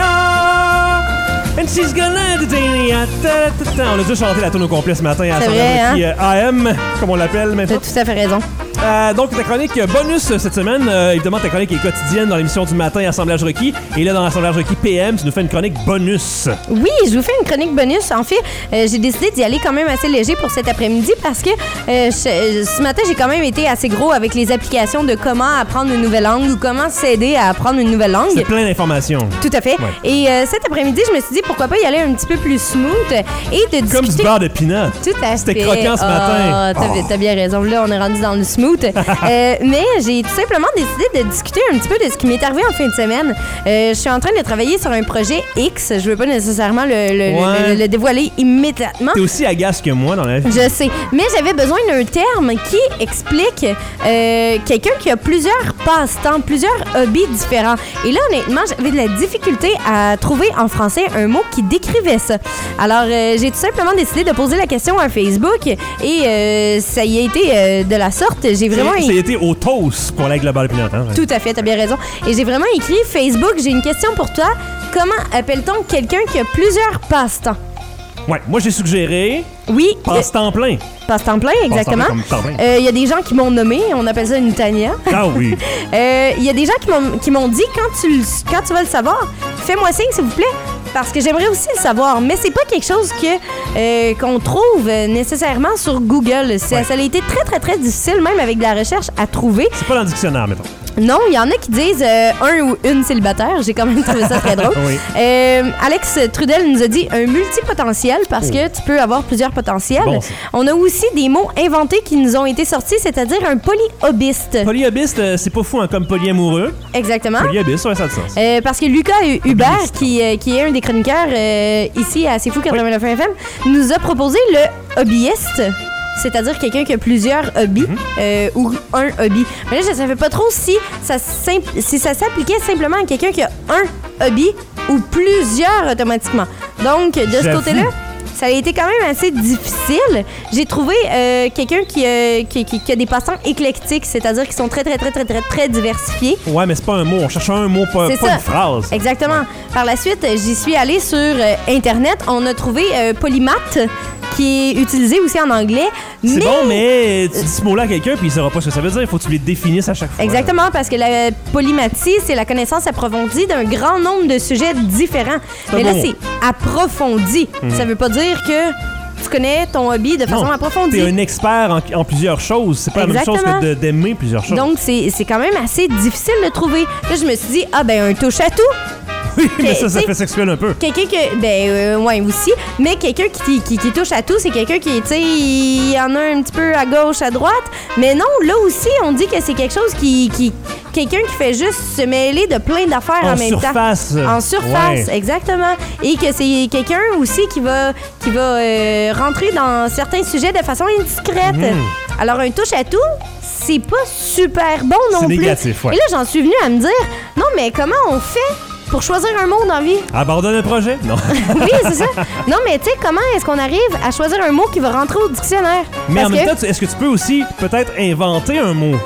Tania. And she's gonna entertain you. On a déjà chanté la tune au complet ce matin à Assemblage Requis hein? I M, comme on l'appelle maintenant. T'as tout à fait raison. Euh, donc, ta chronique bonus cette semaine, euh, évidemment, ta chronique est quotidienne dans l'émission du matin Assemblage Requis. Et là, dans l'Assemblage Requis P M, tu nous fais une chronique bonus. Oui, je vous fais une chronique bonus. En fait, euh, j'ai décidé d'y aller quand même assez léger pour cet après-midi parce que euh, je, ce matin, j'ai quand même été assez gros avec les applications de comment apprendre une nouvelle langue ou comment s'aider à apprendre une nouvelle langue. C'est plein d'informations. Tout à fait. Ouais. Et euh, cet après-midi, je me suis dit pourquoi pas y aller un petit peu plus smooth et de discuter... Comme du beurre de peanut. Tout à fait. C'était croquant ce matin. Oh, t'as, oh. t'as bien raison. Là, on est rendu dans le smooth. euh, mais j'ai tout simplement décidé de discuter un petit peu de ce qui m'est arrivé en fin de semaine. Euh, je suis en train de travailler sur un projet X. Je veux pas nécessairement le, le, ouais. le, le, le dévoiler immédiatement. T'es aussi agace que moi dans la vie. Je sais. Mais j'avais besoin d'un terme qui explique euh, quelqu'un qui a plusieurs passe-temps, plusieurs hobbies différents. Et là, honnêtement, j'avais de la difficulté à trouver en français un mot qui décrivait ça. Alors, euh, j'ai tout simplement décidé de poser la question à Facebook et euh, ça y a été euh, de la sorte. J'ai vraiment... Ça y a été au toast pour la globale opinion. Hein? Tout à fait, t'as bien raison. Et j'ai vraiment écrit Facebook, j'ai une question pour toi. Comment appelle-t-on quelqu'un qui a plusieurs passe-temps? Ouais, moi j'ai suggéré. Oui. Passe-temps plein. Passe-temps plein, exactement. Il euh, y a des gens qui m'ont nommé, on appelle ça une Tania. Ah oui. Il euh, y a des gens qui m'ont, qui m'ont dit, quand tu, quand tu vas le savoir, fais-moi signe, s'il vous plaît. Parce que j'aimerais aussi le savoir, mais c'est pas quelque chose que euh, qu'on trouve nécessairement sur Google. C'est, ouais. Ça a été très, très, très difficile, même avec de la recherche, à trouver. C'est pas dans le dictionnaire, mettons. Non, il y en a qui disent euh, un ou une célibataire. J'ai quand même trouvé ça très drôle. Oui. euh, Alex Trudel nous a dit un multipotentiel parce oh. que tu peux avoir plusieurs potentiels. Bon, on a aussi des mots inventés qui nous ont été sortis, c'est-à-dire un polyhobiste. Polyhobiste, euh, c'est pas fou, hein, comme polyamoureux. Exactement. Polyhobiste, ouais, ça a du sens. Euh, parce que Lucas Hubert, qui, euh, qui est un des chroniqueurs euh, ici à C'est Fou quatre-vingt-neuf oui. F M, nous a proposé le hobbyiste. C'est-à-dire quelqu'un qui a plusieurs hobbies mm-hmm. euh, ou un hobby. Mais là, je ne savais pas trop si ça, si ça s'appliquait simplement à quelqu'un qui a un hobby ou plusieurs automatiquement. Donc, de ce J'avoue. côté-là, ça a été quand même assez difficile. J'ai trouvé euh, quelqu'un qui, euh, qui, qui, qui a des passe-temps éclectiques, c'est-à-dire qui sont très, très, très, très, très, très diversifiés. Ouais, mais c'est pas un mot. On cherche un mot, pas, pas une phrase. Exactement. Ouais. Par la suite, j'y suis allée sur euh, Internet. On a trouvé euh, polymath, qui est utilisé aussi en anglais. C'est mais... bon, mais tu dis ce mot-là à quelqu'un puis il saura pas ce que ça veut dire. Il faut que tu les définisses à chaque fois. Exactement, parce que la polymathie, c'est la connaissance approfondie d'un grand nombre de sujets différents. C'est mais là, mot. C'est approfondi. Mmh. Ça veut pas dire que tu connais ton hobby de façon non, approfondie. T'es un expert en, en plusieurs choses. C'est pas Exactement. La même chose que de, d'aimer plusieurs choses. Donc, c'est, c'est quand même assez difficile de trouver. Là, je me suis dit, ah ben, un touche-à-tout. Oui, mais ça, ça fait sexuel un peu. Quelqu'un que, ben, euh, ouais, aussi. Mais quelqu'un qui, qui, qui touche à tout, c'est quelqu'un qui, tu sais, il y en a un petit peu à gauche, à droite. Mais non, là aussi, on dit que c'est quelque chose qui, qui quelqu'un qui fait juste se mêler de plein d'affaires en, en même surface. temps. En surface. Ouais. Exactement. Et que c'est quelqu'un aussi qui va, qui va euh, rentrer dans certains sujets de façon indiscrète. Mmh. Alors, un touche à tout, c'est pas super bon non c'est plus. Négatif, ouais. Et là, j'en suis venue à me dire, non, mais comment on fait pour choisir un mot dans la vie? Abandonne un projet? Non. Oui, c'est ça. Non, mais tu sais, comment est-ce qu'on arrive à choisir un mot qui va rentrer au dictionnaire? Mais Parce en même que... temps, est-ce que tu peux aussi peut-être inventer un mot?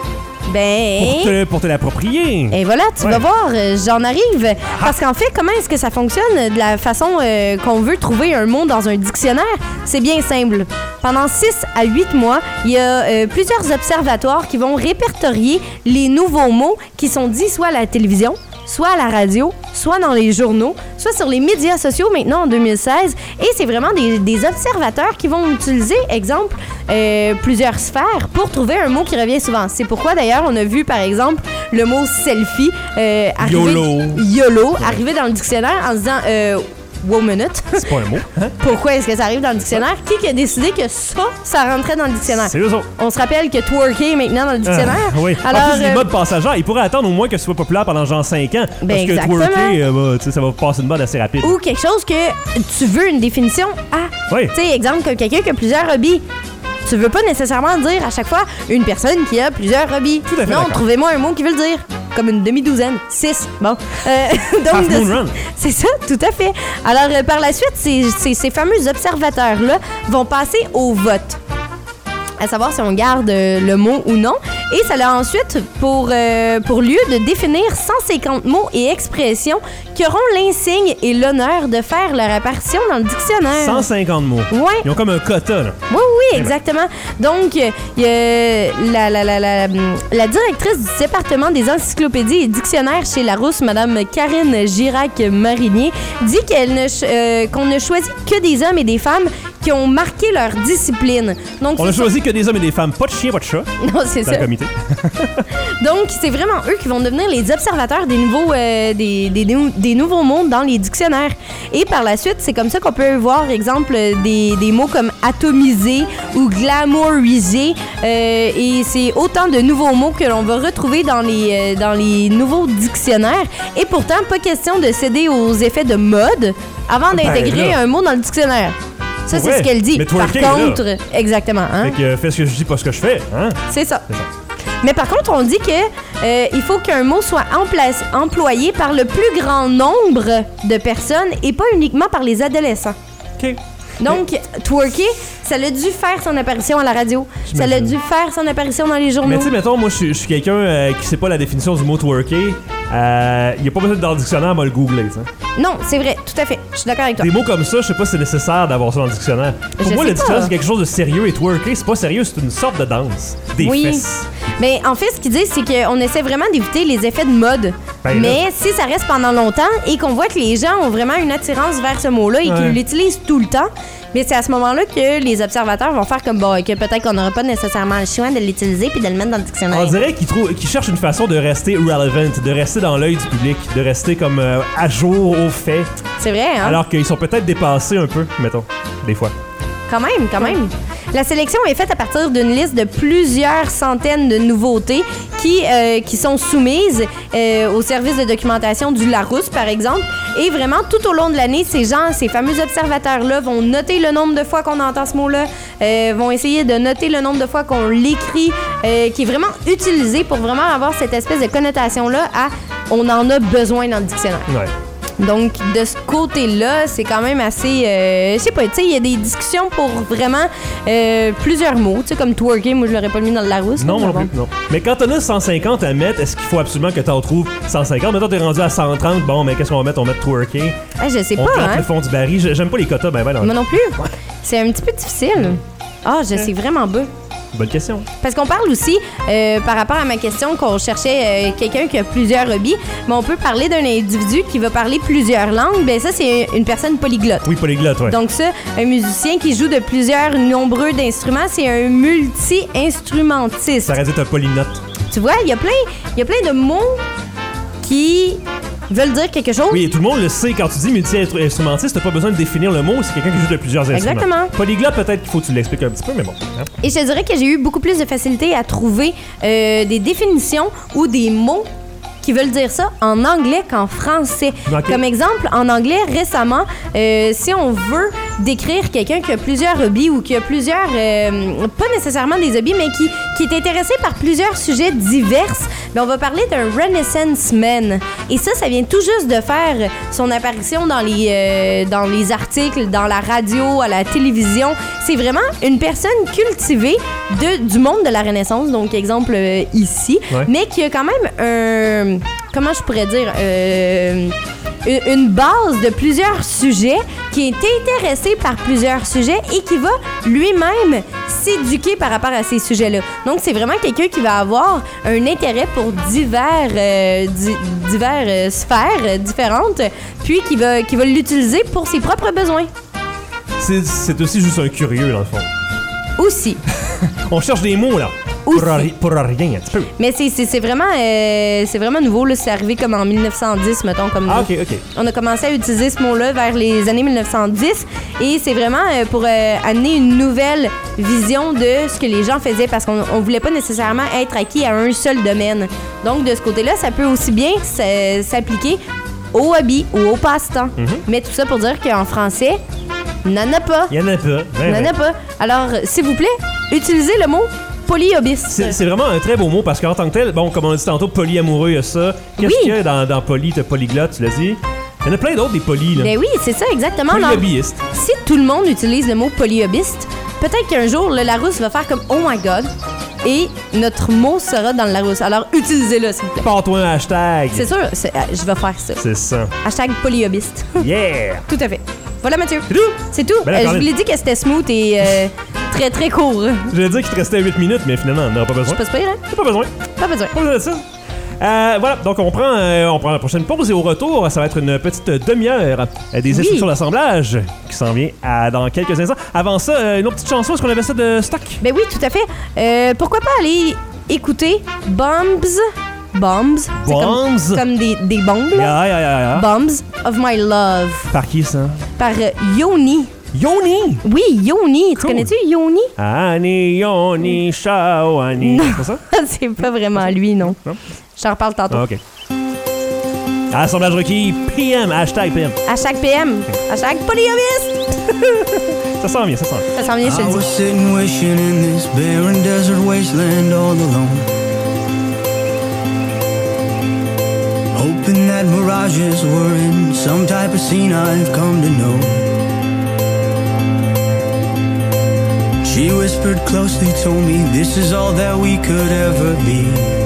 Ben... Pour te, pour te l'approprier. Et voilà, tu Ouais. vas voir, euh, j'en arrive. Parce qu'en fait, comment est-ce que ça fonctionne de la façon euh, qu'on veut trouver un mot dans un dictionnaire? C'est bien simple. Pendant six à huit mois, il y a euh, plusieurs observatoires qui vont répertorier les nouveaux mots qui sont dits soit à la télévision, soit à la radio, soit dans les journaux, soit sur les médias sociaux maintenant en deux mille seize. Et c'est vraiment des, des observateurs qui vont utiliser, exemple, euh, plusieurs sphères pour trouver un mot qui revient souvent. C'est pourquoi d'ailleurs on a vu par exemple le mot selfie euh, arriver, YOLO. YOLO arriver dans le dictionnaire en se disant euh, wow minute. C'est pas un mot. Hein? Pourquoi est-ce que ça arrive dans le dictionnaire? Qui qui a décidé que ça, ça rentrait dans le dictionnaire? C'est eux autres. On se rappelle que twerker est maintenant dans le dictionnaire. Ah, oui. Alors, en plus, les euh, modes passagers, ils pourraient attendre au moins que ce soit populaire pendant genre cinq ans. Ben, parce que exactement. twerker, euh, bah, tu sais, ça va passer une mode assez rapide. Ou quelque chose que tu veux une définition à. Oui. Tu sais, exemple, que quelqu'un qui a plusieurs hobbies. Tu veux pas nécessairement dire à chaque fois une personne qui a plusieurs hobbies. Tout à fait Non, d'accord. trouvez-moi un mot qui veut le dire. Comme une demi-douzaine. Six. Bon. Euh, donc, Half de- Moon Run. c'est ça, tout à fait. Alors, euh, par la suite, ces, ces, ces fameux observateurs-là vont passer au vote. À savoir si on garde euh, le mot ou non. Et ça a ensuite pour, euh, pour lieu de définir cent cinquante mots et expressions qui auront l'insigne et l'honneur de faire leur apparition dans le dictionnaire. cent cinquante mots. Ouais. Ils ont comme un quota, là. Oui, oui, exactement. Donc, il y a la, la, la, la, la directrice du département des encyclopédies et dictionnaires chez Larousse, Mme Karine Girac-Marinier, dit qu'elle ne, ch- euh, qu'on ne choisit que des hommes et des femmes qui ont marqué leur discipline. Donc, On a c'est choisi que des hommes et des femmes, pas de chiens, pas de chats, ça- Non, c'est dans ça. le comité. Donc, c'est vraiment eux qui vont devenir les observateurs des nouveaux, euh, des, des, nou- des nouveaux mots dans les dictionnaires. Et par la suite, c'est comme ça qu'on peut voir, exemple, des, des mots comme atomisé ou glamourisé. Euh, et c'est autant de nouveaux mots que l'on va retrouver dans les, euh, dans les nouveaux dictionnaires. Et pourtant, pas question de céder aux effets de mode avant d'intégrer là. un mot dans le dictionnaire. Ça, c'est Ouais, ce qu'elle dit. mais Par twerking, là. contre, exactement. Hein? Fait que euh, fais ce que je dis, pas ce que je fais, hein? C'est ça. C'est ça. Mais par contre, on dit que euh, il faut qu'un mot soit empla- employé par le plus grand nombre de personnes et pas uniquement par les adolescents. OK. Donc, twerker, ça a dû faire son apparition à la radio. Ça a J'imagine. dû faire son apparition dans les journaux. Mais tu sais, mettons, moi, je suis- je suis quelqu'un euh, qui sait pas la définition du mot twerker. Euh, Il n'y a pas besoin d'être dans le dictionnaire, on va le googler, tu sais. Non, c'est vrai, tout à fait. Je suis d'accord avec toi. Des mots comme ça, je sais pas si c'est nécessaire d'avoir ça dans le dictionnaire. Pour Je moi, sais le dictionnaire, pas. c'est quelque chose de sérieux et twerker, c'est pas sérieux, c'est une sorte de danse. Des Oui. fesses. Mais en fait, ce qu'ils disent, c'est qu'on essaie vraiment d'éviter les effets de mode. Ben Mais là. si ça reste pendant longtemps et qu'on voit que les gens ont vraiment une attirance vers ce mot-là et Ouais. qu'ils l'utilisent tout le temps, mais c'est à ce moment-là que les observateurs vont faire comme bon, que peut-être qu'on n'aura pas nécessairement le choix de l'utiliser puis de le mettre dans le dictionnaire. On dirait qu'ils trouvent- qu'ils cherchent une façon de rester relevant, de rester dans l'œil du public, de rester comme euh, à jour aux faits, C'est vrai, hein? alors qu'ils sont peut-être dépassés un peu, mettons, des fois. Quand même, quand même. La sélection est faite à partir d'une liste de plusieurs centaines de nouveautés qui, euh, qui sont soumises euh, au service de documentation du Larousse, par exemple. Et vraiment, tout au long de l'année, ces gens, ces fameux observateurs-là vont noter le nombre de fois qu'on entend ce mot-là, euh, vont essayer de noter le nombre de fois qu'on l'écrit, euh, qui est vraiment utilisé pour vraiment avoir cette espèce de connotation-là à « on en a besoin dans le dictionnaire ». Ouais. Donc, de ce côté-là, c'est quand même assez... Euh, je sais pas, tu sais, il y a des discussions pour vraiment euh, plusieurs mots. Tu sais, comme twerker, moi, je l'aurais pas mis dans le Larousse. Non, là, non mais plus, non. Mais quand on a cent cinquante à mettre, est-ce qu'il faut absolument que t'en trouves cent cinquante? Maintenant, t'es rendu à cent trente, bon, mais qu'est-ce qu'on va mettre? On va mettre twerker. Ah, je sais On pas, plante hein. le fond du baril. J'ai- J'aime pas les quotas, ben, ben, non. Moi non plus. C'est un petit peu difficile. Ah, je sais vraiment pas. Bonne question. Parce qu'on parle aussi, euh, par rapport à ma question, qu'on cherchait euh, quelqu'un qui a plusieurs hobbies, mais on peut parler d'un individu qui va parler plusieurs langues. Ben ça, c'est une personne polyglotte. Oui, polyglotte, ouais. Donc ça, un musicien qui joue de plusieurs nombreux d'instruments, c'est un multi-instrumentiste. Ça reste être un polynote. Tu vois, il y a plein, il y a plein de mots qui veulent dire quelque chose. Oui, et tout le monde le sait. Quand tu dis multi-instrumentiste, t'as pas besoin de définir le mot. C'est quelqu'un qui joue de plusieurs instruments. Exactement. Polyglotte, peut-être qu'il faut que tu l'expliques un petit peu, mais bon. hein. Et je te dirais que j'ai eu beaucoup plus de facilité à trouver euh, des définitions ou des mots qui veulent dire ça en anglais qu'en français. Ok. Comme exemple, en anglais, récemment, euh, si on veut décrire quelqu'un qui a plusieurs hobbies ou qui a plusieurs, euh, pas nécessairement des hobbies, mais qui, qui est intéressé par plusieurs sujets divers, ben, on va parler d'un Renaissance Man. Et ça, ça vient tout juste de faire son apparition dans les, euh, dans les articles, dans la radio, à la télévision. C'est vraiment une personne cultivée de, du monde de la Renaissance, donc exemple euh, ici, ouais. mais qui a quand même un... Comment je pourrais dire? Euh, une base de plusieurs sujets, qui est intéressé par plusieurs sujets et qui va lui-même s'éduquer par rapport à ces sujets-là. Donc, c'est vraiment quelqu'un qui va avoir un intérêt pour divers, euh, di- divers euh, sphères euh, différentes, puis qui va, qui va l'utiliser pour ses propres besoins. C'est, c'est aussi juste un curieux, dans le fond. Aussi. On cherche des mots, là. Aussi. Pour, ri- pour rien, un petit peu. Mais c'est, c'est, c'est, vraiment, euh, c'est vraiment nouveau, là. C'est arrivé comme en dix-neuf cent dix, mettons, comme Ah, nous. OK, OK. On a commencé à utiliser ce mot-là vers les années dix-neuf cent dix et c'est vraiment euh, pour euh, amener une nouvelle vision de ce que les gens faisaient parce qu'on on voulait pas nécessairement être acquis à un seul domaine. Donc, de ce côté-là, ça peut aussi bien s- s'appliquer au hobby ou au passe-temps. Mm-hmm. Mais tout ça pour dire qu'en français, n'en a pas. Il y en a pas. Ben, N'en ben. a pas. Alors, s'il vous plaît, utilisez le mot polyhobiste. C'est, c'est vraiment un très beau mot parce qu'en tant que tel, bon, comme on a dit tantôt, polyamoureux, il y a ça. Qu'est-ce Oui. qu'il y a dans, dans poly, t'as polyglotte, tu l'as dit? Il y en a plein d'autres, des polys, là. Ben oui, c'est ça, exactement. Alors, Polyhobbyiste. si tout le monde utilise le mot polyhobiste, peut-être qu'un jour, le Larousse va faire comme « Oh my God » et notre mot sera dans le Larousse. Alors, utilisez-le, s'il vous plaît. Pars-toi un hashtag. C'est sûr, c'est- euh, je vais faire ça. C'est ça. Hashtag polyhobiste. Yeah! Tout à fait. Voilà, Mathieu. C'est tout? C'est tout. Ben là, Euh, je Caroline. vous l'ai dit que c'était smooth et euh, très, très court. Je vais dire qu'il te restait huit minutes, mais finalement, on n'aura pas besoin. Pas super, hein? Pas besoin. Pas besoin. Pas besoin de ça. Euh, voilà, donc on prend, euh, on prend la prochaine pause et au retour, ça va être une petite demi-heure euh, des Oui. instructions d'assemblage qui s'en vient à, dans quelques instants. Avant ça, euh, une autre petite chanson, est-ce qu'on avait ça de stock? Ben oui, tout à fait. Euh, pourquoi pas aller écouter Bombs... Bombs? C'est Bombs? Comme, comme des, des bombes, là. Yeah, yeah, yeah, yeah. Bombs of My Love. Par qui ça? Par euh, Yoni. Yoni! Oui, Yoni. Tu Cool. connais-tu Yoni? Annie, Yoni, Shao, Annie. Non. C'est ça? C'est pas vraiment lui, non. Non? Je t'en reparle tantôt. Ah, ok. Assemblage requis, P M, hashtag P M. Hashtag P M. Hashtag polyhobiste. Ça sent bien, ça sent bien. Ça s'en vient, je te I le was dis. sitting wishing in this barren desert wasteland all alone, hoping that mirages were in some type of scene I've come to know. She whispered closely, told me this is all that we could ever be,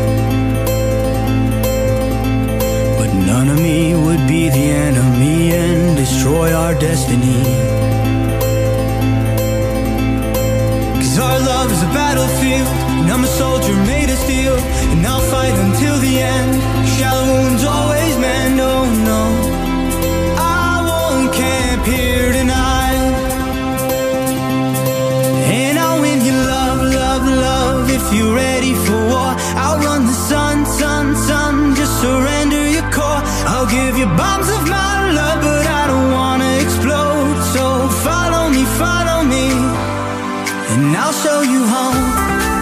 but none of me would be the enemy and destroy our destiny. Our love is a battlefield, and I'm a soldier made of steel, and I'll fight until the end. Shallow wounds always mend, oh no, I won't camp here tonight. And I'll win you love, love, love, if you're ready for war. I'll run the sun, sun, sun, just surrender your core. I'll give you bombs of my love, but I don't wanna explode. So follow me, follow me, and I'll show you home.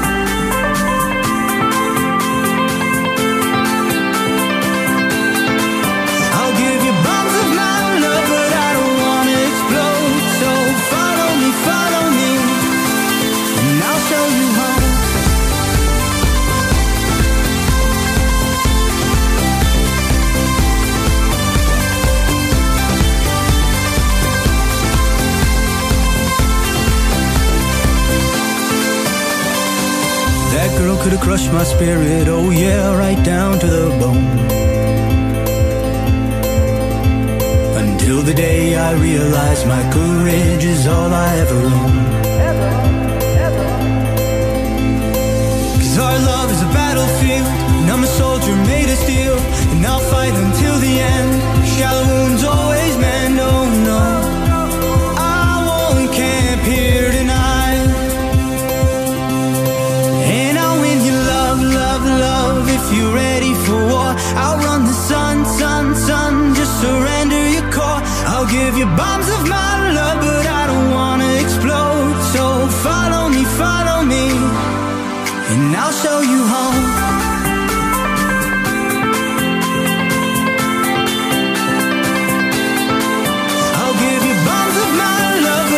I'll give you bombs of my love, but I don't wanna explode. So follow me, follow me, and I'll show you home. That girl could have crushed my spirit, oh yeah, right down to the bone. Until the day I realized my courage is all I ever own. Cause our love is a battlefield, and I'm a soldier made of steel, and I'll fight until the end. Shallow wounds always mend, oh no, I won't camp here tonight. And I'll win you love, love, love, if you're ready for war. I'll run the sun, sun, sun, just surrender your core. I'll give you bombs of my love, but I don't wanna explode. So follow me, follow me, and I'll show you home. I'll give you bombs of my love,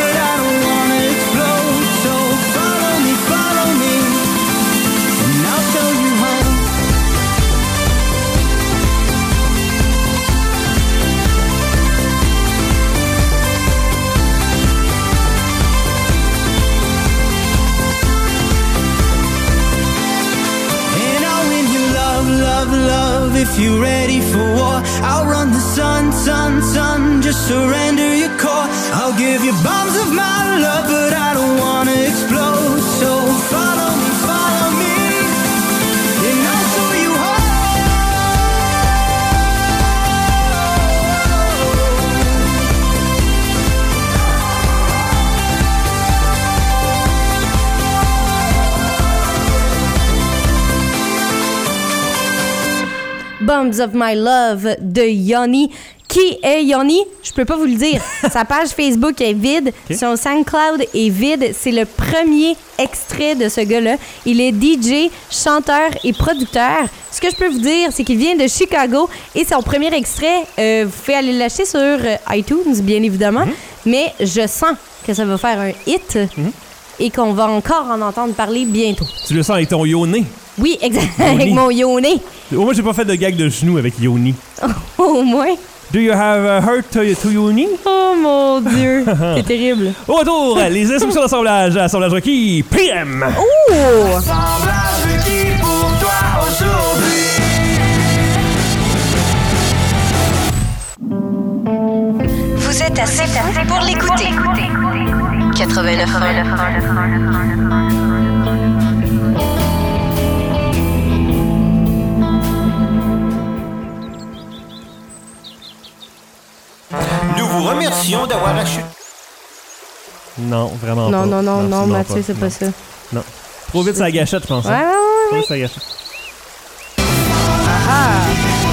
you're ready for war, I'll run the sun, sun, sun. Just surrender your core. I'll give you bombs of my love, but I don't wanna explode. So follow me, follow me, and I'll show you home. Bombs of My Love de Yanni. Qui est Yanni? Je peux pas vous le dire. Sa page Facebook est vide. Okay. Son SoundCloud est vide. C'est le premier extrait de ce gars-là. Il est D J, chanteur et producteur. Ce que je peux vous dire, c'est qu'il vient de Chicago et son premier extrait, euh, vous pouvez aller l'acheter sur euh, iTunes, bien évidemment. Mm-hmm. Mais je sens que ça va faire un hit mm-hmm. et qu'on va encore en entendre parler bientôt. Tu le sens avec ton yoni? Oui, exactement. Avec mon yoni. Au moins, j'ai pas fait de gag de genou avec yoni. Au moins. Do you have a heart to, to yoni? Oh mon Dieu, c'est terrible. Au retour, les instructions d'assemblage. Assemblage requis, P M. Ouh! Assemblage requis pour toi aujourd'hui. Vous êtes assez fou pour l'écouter. quatre-vingt-neuf Nous vous remercions d'avoir acheté. Non, vraiment non, pas. Non, non, non, non, Mathieu, pas. c'est non. pas ça. Non. Trop vite, ça gâchette, je pense. Ouais, ouais, ouais. Trop vite, ça gâchette. Ah!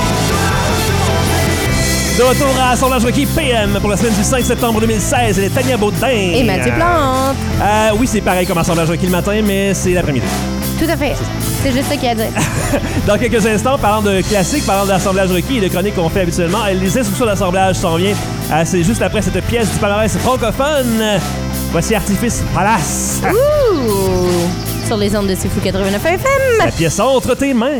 De retour à Assemblage requis P M pour la semaine du cinq septembre deux mille seize. Elle est Tania Baudin. Et Mathieu Plante. Euh, oui, c'est pareil comme Assemblage requis le matin, mais c'est l'après-midi. Tout à fait. C'est juste ça qu'il y a à dire. Dans quelques instants, parlant de classiques, parlant d'assemblage requis et de chroniques qu'on fait habituellement, les instructions d'assemblage s'en viennent. Euh, c'est juste après cette pièce du palmarès francophone. Voici Artifice Palace. Ouh! Sur les ondes de C'est Fou quatre-vingt-neuf F M. La pièce entre tes mains.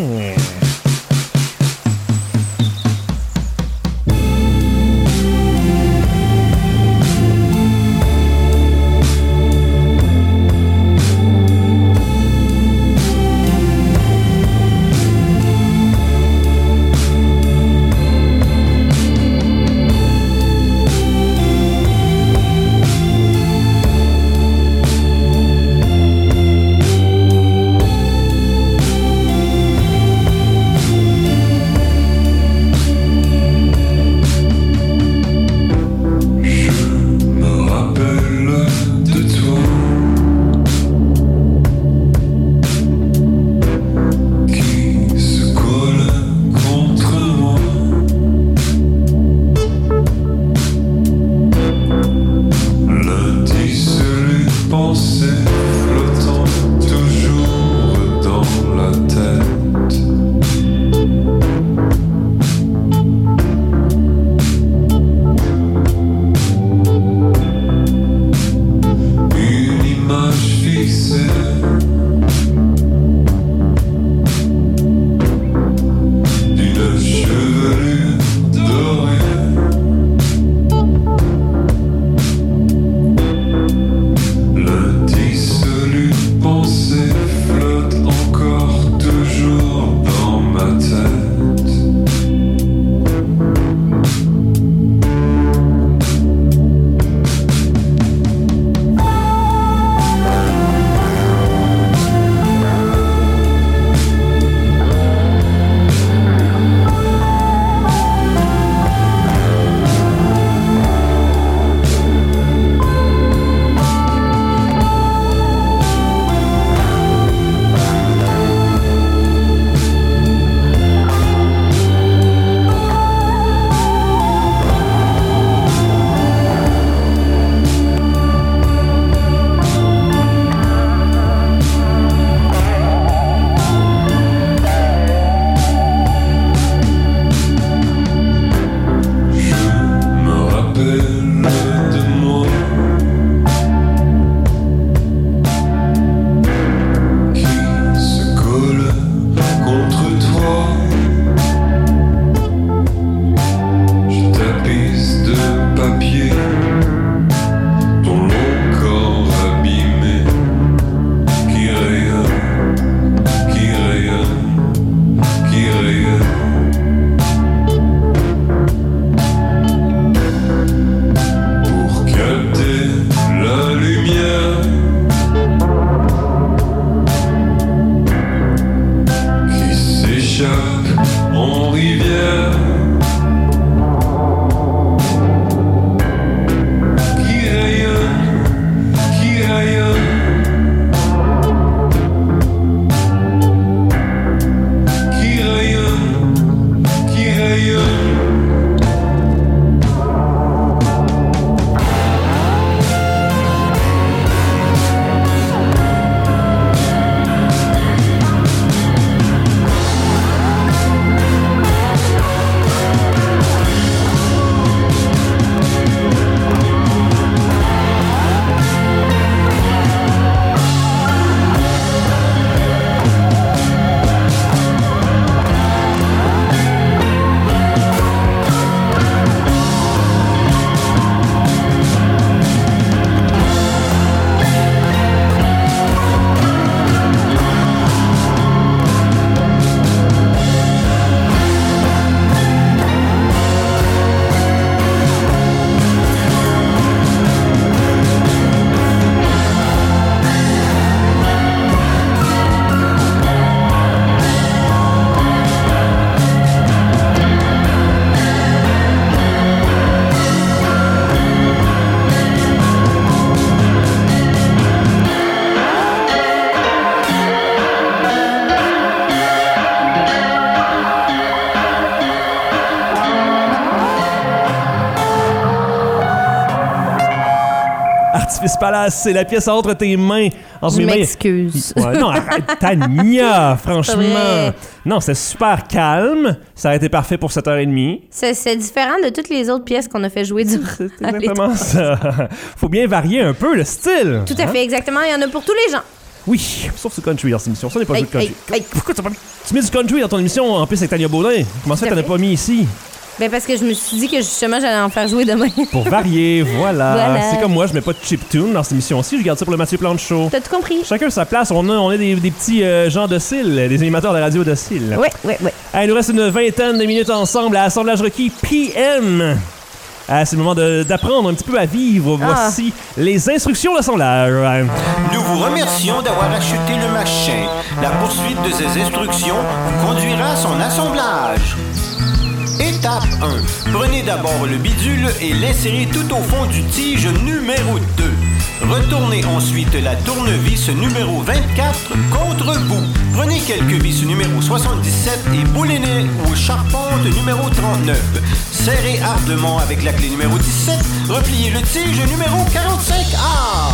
Artifice Palace, c'est la pièce entre tes mains. Entre Je mes mains. m'excuse. Ouais, non, arrête, Tania, franchement. vrai. Non, c'est super calme. Ça aurait été parfait pour sept heures trente. C'est, c'est différent de toutes les autres pièces qu'on a fait jouer durant C'est exactement ça. Faut bien varier un peu le style. Tout à fait, exactement. Il y en a pour tous les gens. Oui, sauf ce country dans cette émission. Ça n'est pas Hey, du country. hey, hey. Pourquoi tu, tu mets du country dans ton émission en plus avec Tania Baudin? Comment ça fait Tout que à t'en as fait. pas mis ici? Ben parce que je me suis dit que justement j'allais en faire jouer demain. Pour varier, voilà. Voilà. C'est comme moi, je mets pas de chiptune dans cette émission-ci. Je garde ça pour le Mathieu Plante Show. T'as tout compris? Chacun sa place. On a, on a des, des petits euh, gens dociles, des animateurs de radio dociles. Oui, oui, oui. Ah, il nous reste une vingtaine de minutes ensemble à Assemblage requis P M. Ah, c'est le moment de- d'apprendre un petit peu à vivre. Ah. Voici les instructions d'assemblage. Nous vous remercions d'avoir acheté le machin. La poursuite de ces instructions vous conduira à son assemblage. Étape un. Prenez d'abord le bidule et l'insérez tout au fond du tige numéro deux. Retournez ensuite la tournevis numéro vingt-quatre contre vous. Prenez quelques vis numéro soixante-dix-sept et boulez-les aux charpentes numéro trente-neuf. Serrez ardemment avec la clé numéro dix-sept. Repliez le tige numéro quarante-cinq A.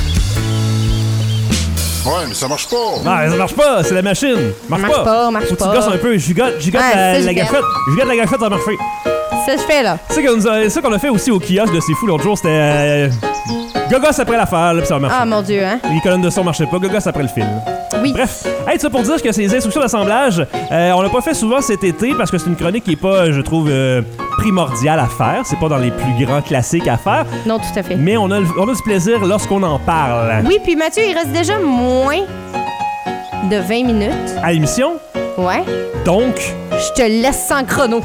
Ouais, mais ça marche pas. Ah, ça marche pas, c'est la machine. Marche, Marche pas, marche Faut que tu pas. gosses un peu. Je gigote, je gigote Ouais, la, ça, je la fais. gâchette. Je gigote la gâchette, ça a marché. Ça je fais là. C'est qu'on a- ça qu'on a fait aussi au kiosque de C'est Fou l'autre jour, c'était. Euh, Gogos après l'affaire, là, puis ça a marché. Ah mon Dieu, hein? Les colonnes de son marchaient pas, Gogos après le film. Oui. Bref, hey, tout ça pour dire que ces instructions d'assemblage, euh, on l'a pas fait souvent cet été parce que c'est une chronique qui est pas, je trouve, euh, primordiale à faire. C'est pas dans les plus grands classiques à faire. Non, tout à fait. Mais on a, le- on a du plaisir lorsqu'on en parle. Oui, puis Mathieu, il reste déjà moins de vingt minutes. À l'émission, Ouais. donc. Je te laisse sans chrono.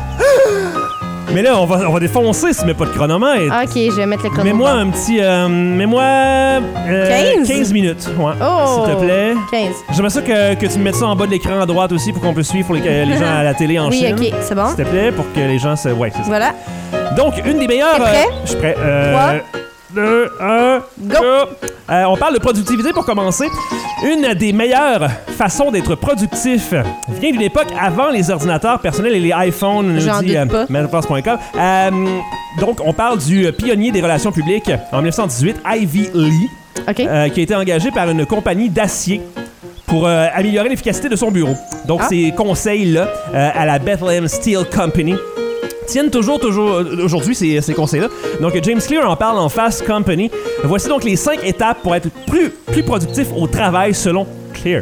Mais là, on va, on va défoncer si tu mets pas de chronomètre. Ah, ok, je vais mettre le chrono. Mets-moi un petit. Euh, mets-moi. euh, quinze? quinze minutes. Ouais. Oh! S'il te plaît. quinze. J'aimerais ça que, que tu me mettes ça en bas de l'écran à droite aussi pour qu'on puisse suivre pour les, les gens à la télé en Oui, Chine. ok, c'est bon. S'il te plaît, pour que les gens se. Ouais, c'est ça. Voilà. Donc, une des meilleures. T'es prêt? euh, je suis prêt. Euh, Trois. deux, un, Go! go! Euh, on parle de productivité pour commencer. Une des meilleures façons d'être productif vient d'une époque avant les ordinateurs personnels et les iPhones, nous J'en dit doute euh, pas. Mailpass point com. Euh, donc, on parle du pionnier des relations publiques en dix-neuf cent dix-huit, Ivy Lee, OK. euh, qui a été engagé par une compagnie d'acier pour euh, améliorer l'efficacité de son bureau. Donc, Ah. ces conseils-là euh, à la Bethlehem Steel Company tiennent toujours, toujours euh, aujourd'hui ces, ces conseils-là. Donc, James Clear en parle en Fast Company. Voici donc les cinq étapes pour être plus, plus productif au travail selon Clear.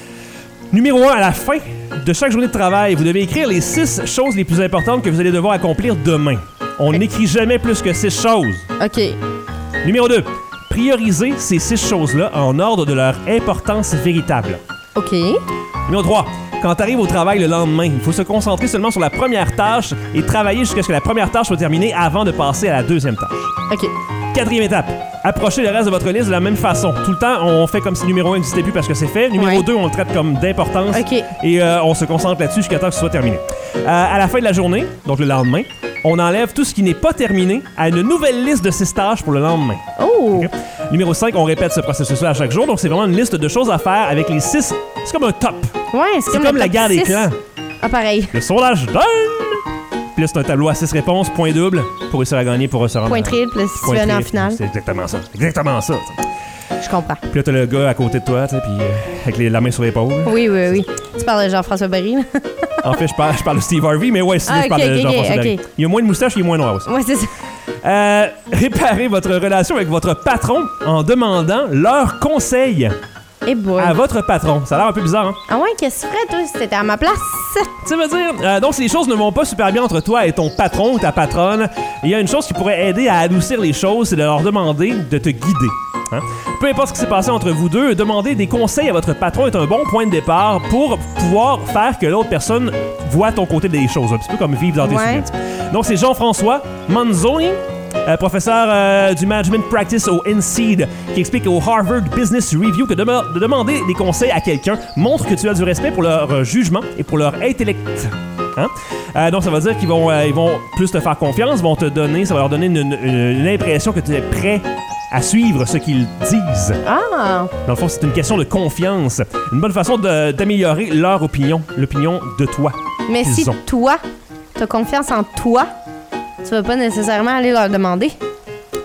Numéro un, à la fin de chaque journée de travail, vous devez écrire les six choses les plus importantes que vous allez devoir accomplir demain. On n'écrit jamais plus que six choses. OK. Numéro deux, priorisez ces six choses-là en ordre de leur importance véritable. OK. Numéro trois, quand tu arrives au travail le lendemain, il faut se concentrer seulement sur la première tâche et travailler jusqu'à ce que la première tâche soit terminée avant de passer à la deuxième tâche. OK. Quatrième étape, approchez le reste de votre liste de la même façon. Tout le temps, on fait comme si numéro un n'existait plus parce que c'est fait. Numéro Ouais. deux, on le traite comme d'importance. OK. Et euh, on se concentre là-dessus jusqu'à temps que ce soit terminé. Euh, à la fin de la journée, donc le lendemain, on enlève tout ce qui n'est pas terminé à une nouvelle liste de six tâches pour le lendemain. Oh! OK? Numéro cinq, on répète ce processus-là à chaque jour. Donc, c'est vraiment une liste de choses à faire avec les six. C'est comme un top. Ouais, c'est C'est comme, comme le la top guerre des six. clans. Ah, pareil. Le sondage donne. Puis là, c'est un tableau à six réponses, point double, pour réussir à gagner, pour se rendre. Point à- triple si tu Point veux aller en triple. finale. C'est exactement ça. Exactement ça. t'sais. Je comprends. Puis là, t'as le gars à côté de toi, tu sais, puis euh, avec les- la main sur l'épaule. Oui, oui, oui. Tu parles de Jean-François Barry, là? En fait, je parle, je parle de Steve Harvey, mais ouais, sinon, Ah, je parle ok, de ok, Jean-François ok, Barry. ok. Il y a moins de moustache, il est moins noir aussi. Ouais, c'est ça. Euh, réparez votre relation avec votre patron en demandant leurs conseils Et boy. à votre patron. Ça a l'air un peu bizarre, hein? Ah ouais, qu'est-ce que tu ferais, toi, si t'étais à ma place? Ça veut dire, euh, donc si les choses ne vont pas super bien entre toi et ton patron ou ta patronne, il y a une chose qui pourrait aider à adoucir les choses, c'est de leur demander de te guider. Hein? Peu importe ce qui s'est passé entre vous deux, demander des conseils à votre patron est un bon point de départ pour pouvoir faire que l'autre personne voit ton côté des choses, un petit peu comme vivre dans tes Ouais. souvenirs. Donc c'est Jean-François Manzoni, euh, professeur euh, du Management Practice au N S E E D, qui explique au Harvard Business Review que de, de demander des conseils à quelqu'un montre que tu as du respect pour leur euh, jugement et pour leur intellect. Hein? Euh, donc ça veut dire qu'ils vont, euh, ils vont plus te faire confiance, vont te donner, ça va leur donner une, une- une impression que tu es prêt à suivre ce qu'ils disent. Ah! Dans le fond, c'est une question de confiance. Une bonne façon de- d'améliorer leur opinion, l'opinion de toi. Mais qu'ils si ont. toi, t'as confiance en toi, tu vas pas nécessairement aller leur demander.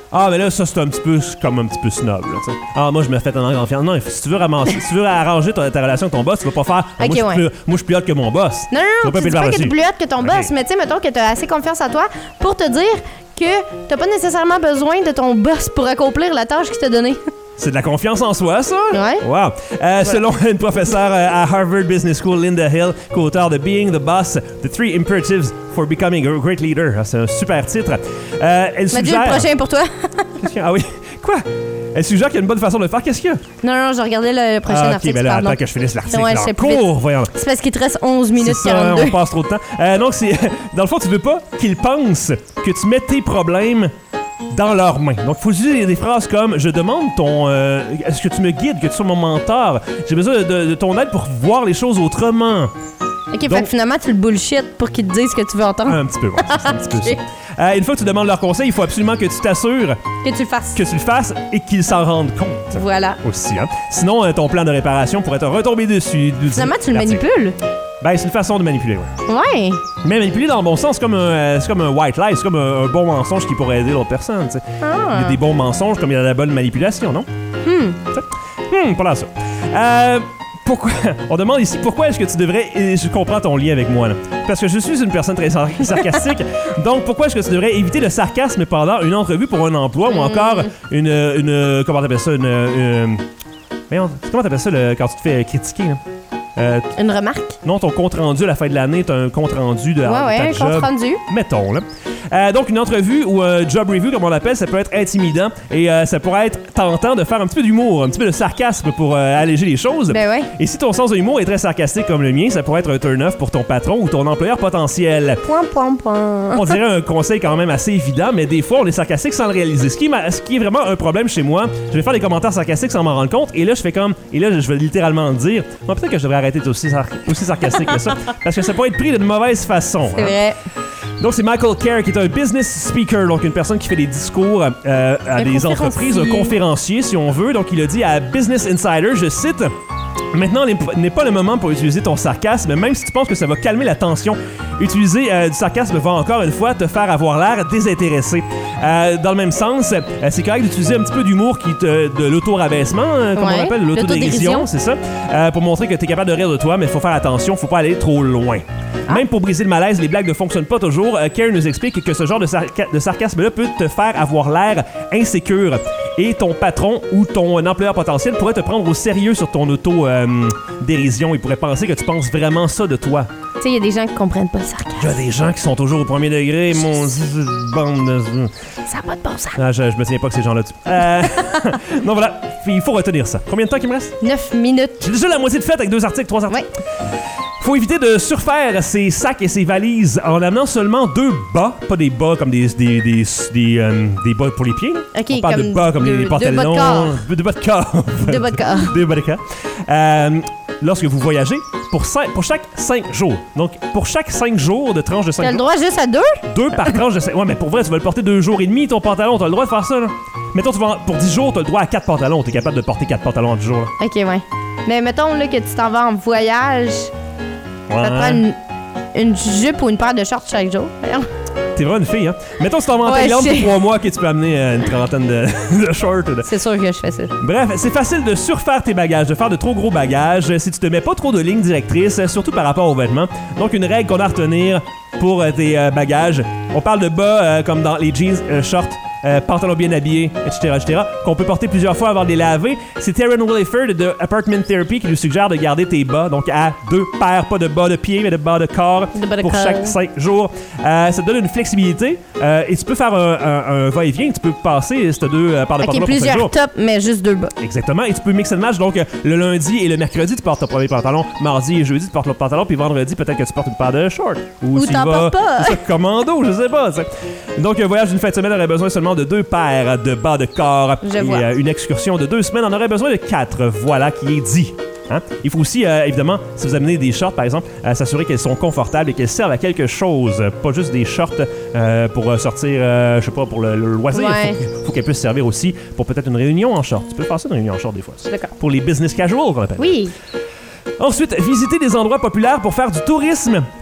Ah, mais là, ça, c'est un petit peu comme un petit peu snob. Là, t'sais. Ah, moi, je me fais en confiance. Non, si tu veux ramasser, si tu veux arranger ta, ta relation avec ton boss, tu vas pas faire. Ah, okay, moi, ouais. je suis plus, moi, je suis plus hot que mon boss. Non, non, non, tu dis pas que t'es plus hot que ton okay. boss, mais tu sais, mettons que t'as assez confiance en toi pour te dire que t'as pas nécessairement besoin de ton boss pour accomplir la tâche qu'il t'a donnée. C'est de la confiance en soi, ça? Ouais. Wow. Euh, voilà. Selon une professeure euh, à Harvard Business School, Linda Hill, co-auteur de Being the Boss, The Three Imperatives for Becoming a Great Leader. Ah, c'est un super titre. Euh, elle Mathieu, suggère... le prochain pour toi. Qu'est-ce qu'il y a? Ah oui. Quoi? Elle suggère qu'il y a une bonne façon de le faire. Qu'est-ce qu'il y a? Non, non, je regardais le prochain ah, ok, article. mais là, pardon. attends que je finisse l'article. Ouais, en je cours, voyons. C'est parce qu'il te reste onze minutes c'est ça, quarante-deux. on passe trop de temps. Euh, donc, c'est... Dans le fond, tu veux pas qu'ils pensent que tu mets tes problèmes dans leurs mains. Donc, il faut utiliser des phrases comme « Je demande ton... Euh, est-ce que tu me guides, que tu sois mon mentor? J'ai besoin de, de, de ton aide pour voir les choses autrement. » OK, Donc, fait que finalement, tu le bullshit pour qu'ils te disent ce que tu veux entendre. Un petit peu, ouais. C'est un petit peu okay. ça. Euh, une fois que tu demandes leur conseil, il faut absolument que tu t'assures... Que tu le fasses. Que tu le fasses et qu'ils s'en rendent compte. Voilà. Aussi, hein. Sinon, euh, ton plan de réparation pourrait te retomber dessus. Finalement, tu le manipules. Ben, c'est une façon de manipuler, ouais. Ouais. Mais manipuler dans le bon sens, c'est comme un, euh, c'est comme un white lie, c'est comme un, un bon mensonge qui pourrait aider l'autre personne, tu sais. Ah. Il y a des bons mensonges comme il y a de la bonne manipulation, non? Hmm. Hum, pas là ça. Euh... Pourquoi? On demande ici pourquoi est-ce que tu devrais. Et je comprends ton lien avec moi, là. Parce que je suis une personne très sar- sarcastique. Donc, pourquoi est-ce que tu devrais éviter le sarcasme pendant une entrevue pour un emploi ou encore une. une comment t'appelles ça? Une. une voyons, comment t'appelles ça le, quand tu te fais critiquer, là? Euh, une remarque? Non, ton compte rendu à la fin de l'année, t'as un compte rendu de, ouais, de ta ouais, un job. compte rendu. Mettons, là. Euh, donc, une entrevue ou un job review, comme on l'appelle, ça peut être intimidant et euh, ça pourrait être tentant de faire un petit peu d'humour, un petit peu de sarcasme pour euh, alléger les choses. Ben ouais. Et si ton sens de l'humour est très sarcastique comme le mien, ça pourrait être un turn-off pour ton patron ou ton employeur potentiel. Point, point, point. On dirait un conseil quand même assez évident, mais des fois, on est sarcastique sans le réaliser. Ce qui est, ma- ce qui est vraiment un problème chez moi, je vais faire des commentaires sarcastiques sans m'en rendre compte et là, je fais comme... Et là, je vais littéralement dire... Bon, peut-être que je devrais arrêter d'être aussi, sar- aussi sarcastique que ça, parce que ça peut être pris d'une mauvaise façon. C'est hein. vrai. Donc, c'est Michael Kerr qui est un business speaker, donc une personne qui fait des discours euh, à un des entreprises, un conférencier, si on veut. Donc, il a dit à Business Insider, je cite... Maintenant n'est pas le moment pour utiliser ton sarcasme, même si tu penses que ça va calmer la tension. Utiliser euh, du sarcasme va encore une fois te faire avoir l'air désintéressé. Euh, dans le même sens, euh, c'est correct d'utiliser un petit peu d'humour qui te, de l'auto-rabaissement, euh, comme ouais. on l'appelle, de l'autodérision, l'autodérision. c'est ça, euh, pour montrer que tu es capable de rire de toi, mais il faut faire attention, faut pas aller trop loin. Ah. Même pour briser le malaise, les blagues ne fonctionnent pas toujours. Euh, Kerr nous explique que ce genre de, sarca- de sarcasme-là peut te faire avoir l'air insécure. Et ton patron ou ton employeur potentiel pourrait te prendre au sérieux sur ton auto-dérision. Euh, Il pourrait penser que tu penses vraiment ça de toi. Tu sais, il y a des gens qui comprennent pas le sarcasme. Il y a des gens qui sont toujours au premier degré, mon bande de... Ça n'a pas de bon sens. Ah, je, je me souviens pas que ces gens-là... Tu... Euh... non, voilà. Il faut retenir ça. Combien de temps qu'il me reste? neuf minutes. J'ai déjà la moitié de fête avec deux articles, trois articles. Ouais. Faut éviter de surfaire ses sacs et ses valises en amenant seulement deux bas, pas des bas comme des des des des, euh, des bas pour les pieds. Là. Okay, on parle comme de bas comme deux, les pantalons, deux bas de corps. Deux bas de corps. Deux bas de corps. Deux bas de corps. Euh, lorsque vous voyagez, pour, cinq, pour chaque cinq jours. Donc, pour chaque cinq jours de tranche de cinq T'as jours. le droit juste à deux? Deux par tranche de cinq. Ouais, mais pour vrai, tu vas le porter deux jours et demi, ton pantalon. T'as le droit de faire ça, là. Mettons, tu vas en... pour dix jours, t'as le droit à quatre pantalons. T'es capable de porter quatre pantalons en dix jours, là. OK, ouais. Mais mettons là, que tu t'en vas en voyage, Ouais. ça te prend une, une jupe ou une paire de shorts chaque jour. Voyons. T'es vraiment une fille, hein? Mettons, si t'en vas en Ouais, Thaïlande je pour sais. trois mois, que tu peux amener euh, une trentaine de, de shorts. De... C'est sûr que je fais ça. Bref, c'est facile de surfaire tes bagages, de faire de trop gros bagages si tu te mets pas trop de lignes directrices, surtout par rapport aux vêtements. Donc, une règle qu'on a à retenir pour euh, tes euh, bagages. On parle de bas euh, comme dans les jeans, euh, shorts, euh, pantalons bien habillés, et cetera, et cetera, qu'on peut porter plusieurs fois avant de les laver. C'est Taryn Williford de Apartment Therapy qui nous suggère de garder tes bas, donc à deux paires, pas de bas de pied, mais de bas de corps, De bas de pour corps. chaque cinq jours. Euh, ça te donne une flexibilité euh, et tu peux faire un, un, un va-et-vient, tu peux passer ces deux euh, paires de OK, pantalons pour cinq plusieurs jours. tops, mais juste deux bas. Exactement, et tu peux mix and match, donc euh, le lundi et le mercredi tu portes ton premier pantalon, mardi et jeudi tu portes l'autre pantalon, puis vendredi peut-être que tu portes une paire de shorts. Ou tu t'en vas- portes pas. c'est ça, commando, je sais pas. t'sais. Donc un voyage d'une fin de semaine aurait besoin seulement de deux paires de bas de corps. Je et vois. euh, une excursion de deux semaines en aurait besoin de quatre. Voilà qui est dit. Hein? Il faut aussi, euh, évidemment, si vous amenez des shorts, par exemple, euh, s'assurer qu'elles sont confortables et qu'elles servent à quelque chose. Pas juste des shorts euh, pour euh, sortir, euh, je sais pas, pour le, le loisir. Ouais. Il faut, faut qu'elles puissent servir aussi pour peut-être une réunion en short. Tu peux faire ça, une réunion en short, des fois. D'accord. Pour les business casual, qu'on appelle. Oui. Ensuite, visiter des endroits populaires pour faire du tourisme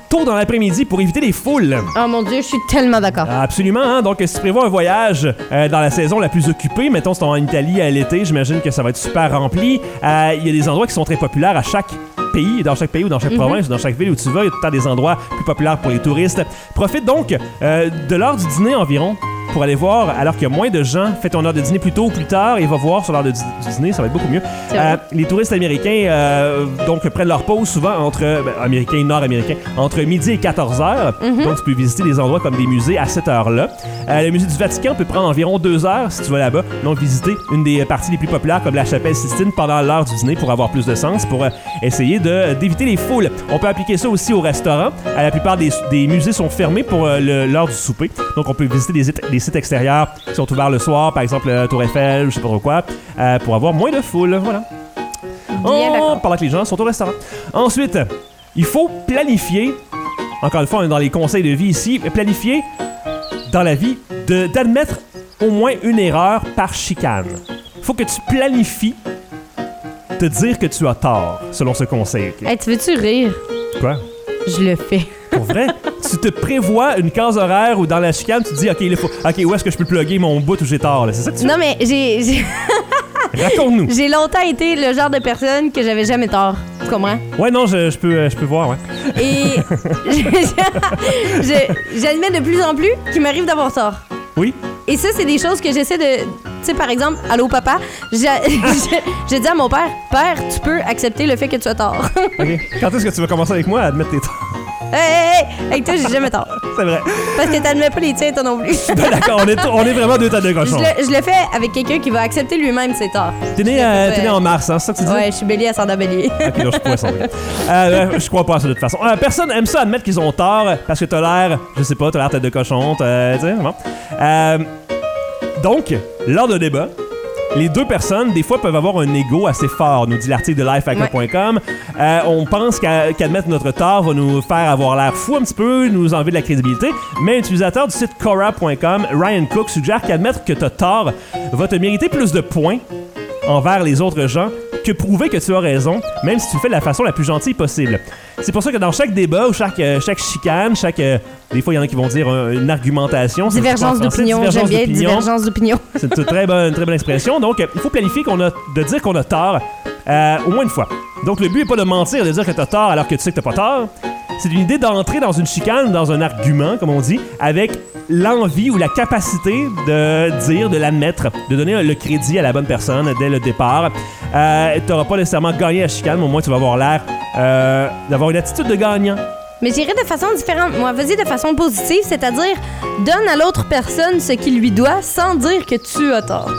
tôt dans l'après-midi pour éviter les foules. Oh mon Dieu, je suis tellement d'accord. Absolument, hein? Donc si tu prévois un voyage euh, dans la saison la plus occupée, mettons si t'es en Italie à l'été, j'imagine que ça va être super rempli. Euh, Il y a des endroits qui sont très populaires à chaque pays, dans chaque pays ou dans chaque Mhm. province ou dans chaque ville où tu vas, il y a tout le temps des endroits plus populaires pour les touristes. Profite donc euh, de l'heure du dîner environ pour aller voir, alors qu'il y a moins de gens, fais ton heure de dîner plus tôt ou plus tard et va voir sur l'heure de di- du dîner, ça va être beaucoup mieux. Euh, les touristes américains euh, donc prennent leur pause souvent entre, ben, américains, nord-américains, entre midi et quatorze heures. Mhm. Donc tu peux visiter des endroits comme des musées à cette heure-là. Euh, le musée du Vatican peut prendre environ deux heures si tu vas là-bas. Donc visiter une des parties les plus populaires comme la chapelle Sistine pendant l'heure du dîner pour avoir plus de sens, pour euh, essayer de, d'éviter les foules. On peut appliquer ça aussi au restaurant. Euh, la plupart des, des musées sont fermés pour euh, le- l'heure du souper. Donc on peut visiter des, sit- des sites extérieurs qui sont ouverts le soir, par exemple la Tour Eiffel, je sais pas trop quoi, euh, pour avoir moins de foule. Voilà. Bien d'accord. Pendant que les gens sont au restaurant. Ensuite, il faut planifier. Encore une fois, on est dans les conseils de vie ici. Planifier dans la vie de- d'admettre au moins une erreur par chicane. Il faut que tu planifies te dire que tu as tort, selon ce conseil. ok? Hey, tu veux-tu rire? Quoi? Je le fais. Pour vrai? Tu te prévois une case horaire où dans la chicane, tu te dis, OK, il faut, OK, où est-ce que je peux plugger mon bout où j'ai tort? là? C'est ça que tu Non, mais j'ai... j'ai- fais? Raconte-nous. J'ai longtemps été le genre de personne que j'avais jamais tort. Tu comprends? Ouais, non, je, je peux, euh, je peux voir, ouais. Et je- j'admets de plus en plus qu'il m'arrive d'avoir tort. Oui? Et ça, c'est des choses que j'essaie de... Tu sais, par exemple, allô papa, j'ai j'ai dit à mon père, père, tu peux accepter le fait que tu as tort. OK. Quand est-ce que tu vas commencer avec moi à admettre tes torts? Hé, hé, hé, avec toi, j'ai jamais tort. C'est vrai. Parce que t'admets pas les tiens, toi non plus. Ben d'accord, on est, on est vraiment deux tas de Je cochons. le, je le fais avec quelqu'un qui va accepter lui-même ses torts. T'es né, Je le euh, fais- t'es né en mars, hein, c'est ça que tu dis? Ouais, je suis bélier à Sandra Bélier. Ok, non, je suis poisson. oui. Euh, euh, je crois pas à ça de toute façon. Euh, personne aime ça admettre qu'ils ont tort parce que t'as l'air, je sais pas, t'as l'air tête de cochon, t'as- tu sais, bon. Euh, donc, lors d'un débat, les deux personnes, des fois, peuvent avoir un ego assez fort, nous dit l'article de lifehacker point com. Euh, on pense qu'à- qu'admettre notre tort va nous faire avoir l'air fou un petit peu, nous enlever de la crédibilité, mais un utilisateur du site Quora point com, Ryan Cook, suggère qu'admettre que t'as tort va te mériter plus de points envers les autres gens que prouver que tu as raison, même si tu le fais de la façon la plus gentille possible. C'est pour ça que dans chaque débat ou chaque, euh, chaque chicane, chaque... euh, des fois, il y en a qui vont dire euh, une argumentation. ça se dit pas en Divergence français, d'opinion, j'aime divergence bien d'opinion. divergence d'opinion. C'est une très bonne, très bonne expression. Donc, euh, il faut planifier qu'on a, de dire qu'on a tort euh, au moins une fois. Donc, le but n'est pas de mentir, de dire que tu as tort alors que tu sais que tu n'as pas tort. C'est une idée d'entrer dans une chicane, dans un argument, comme on dit, avec l'envie ou la capacité de dire, de l'admettre, de donner le crédit à la bonne personne dès le départ. Euh, tu n'auras pas nécessairement gagné la chicane, mais au moins tu vas avoir l'air euh, d'avoir une attitude de gagnant. Mais j'irais de façon différente. Moi, vas-y de façon positive, c'est-à-dire donne à l'autre personne ce qu'il lui doit sans dire que tu as tort.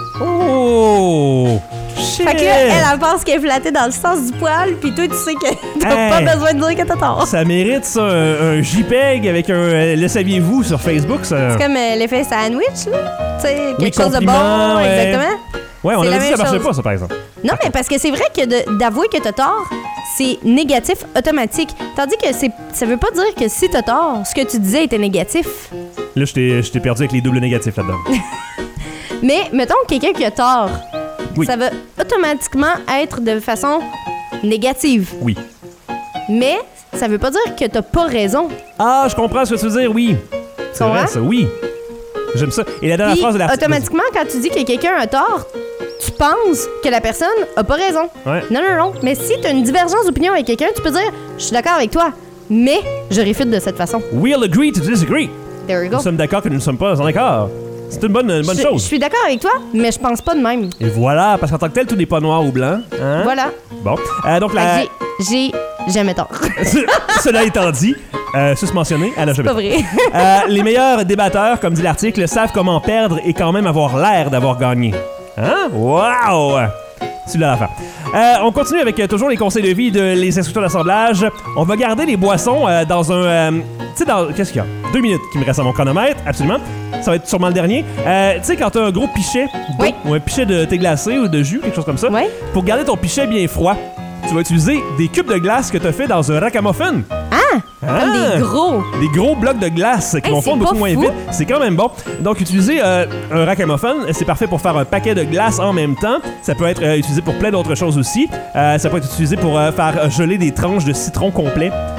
Oh! Shit! Fait que là, elle, elle pense qu'elle est flattée dans le sens du poil, puis toi, tu sais que t'as Hey! pas besoin de dire que t'as tort. Ça mérite ça, un, un JPEG avec un euh, le saviez-vous sur Facebook, ça. C'est comme euh, l'effet sandwich, là. Tu sais, quelque Oui, chose de compliment, bon, ouais. exactement. Ouais, on c'est a la dit que même ça marchait chose. pas, ça, par exemple. Non, mais parce que c'est vrai que de- d'avouer que t'as tort, c'est négatif automatique. Tandis que c'est, ça veut pas dire que si t'as tort, ce que tu disais était négatif. Là, je t'ai je t'ai perdu avec les doubles négatifs là-dedans. Mais mettons quelqu'un qui a tort, Oui. ça va automatiquement être de façon négative. Oui. Mais ça veut pas dire que t'as pas raison. Ah, je comprends ce que tu veux dire, oui. C'est Comprends? vrai, ça, oui. J'aime ça. Et la dernière Puis, phrase de l'article. automatiquement, quand tu dis que quelqu'un a tort, tu penses que la personne a pas raison. Ouais. Non, non, non. Mais si t'as une divergence d'opinion avec quelqu'un, tu peux dire je suis d'accord avec toi, mais je réfute de cette façon. We'll agree to disagree. There you go. Nous sommes d'accord que nous ne sommes pas en accord. C'est une bonne, une bonne je, chose. Je suis d'accord avec toi, mais je pense pas de même. Et voilà, parce qu'en tant que tel, tout n'est pas noir ou blanc. Hein? Voilà. Bon. Euh, donc, la... Fait que J'ai j'ai jamais tort. Cela étant dit, euh, susmentionné, elle a jamais Pas vrai. Euh, les meilleurs débatteurs, comme dit l'article, savent comment perdre et quand même avoir l'air d'avoir gagné. Hein? Wow! Tu l'as à faire. Euh, on continue avec euh, toujours les conseils de vie de les instructeurs d'assemblage. On va garder les boissons euh, dans un... euh, tu sais, dans... Qu'est-ce qu'il y a? Deux minutes qui me restent à mon chronomètre, absolument. Ça va être sûrement le dernier. Euh, tu sais, quand t'as un gros pichet, d'eau, Oui. ou un pichet de thé glacé ou de jus, quelque chose comme ça, Oui. pour garder ton pichet bien froid, tu vas utiliser des cubes de glace que t'as fait dans un ragamuffin. Ah! Comme Ah! des gros. Des gros blocs de glace qui Hey, vont c'est fondre beaucoup pas moins fou. vite. C'est quand même bon. Donc, utiliser euh, un rack à muffin, c'est parfait pour faire un paquet de glace en même temps. Ça peut être euh, utilisé pour plein d'autres choses aussi. Euh, ça peut être utilisé pour euh, faire geler des tranches de citron complet.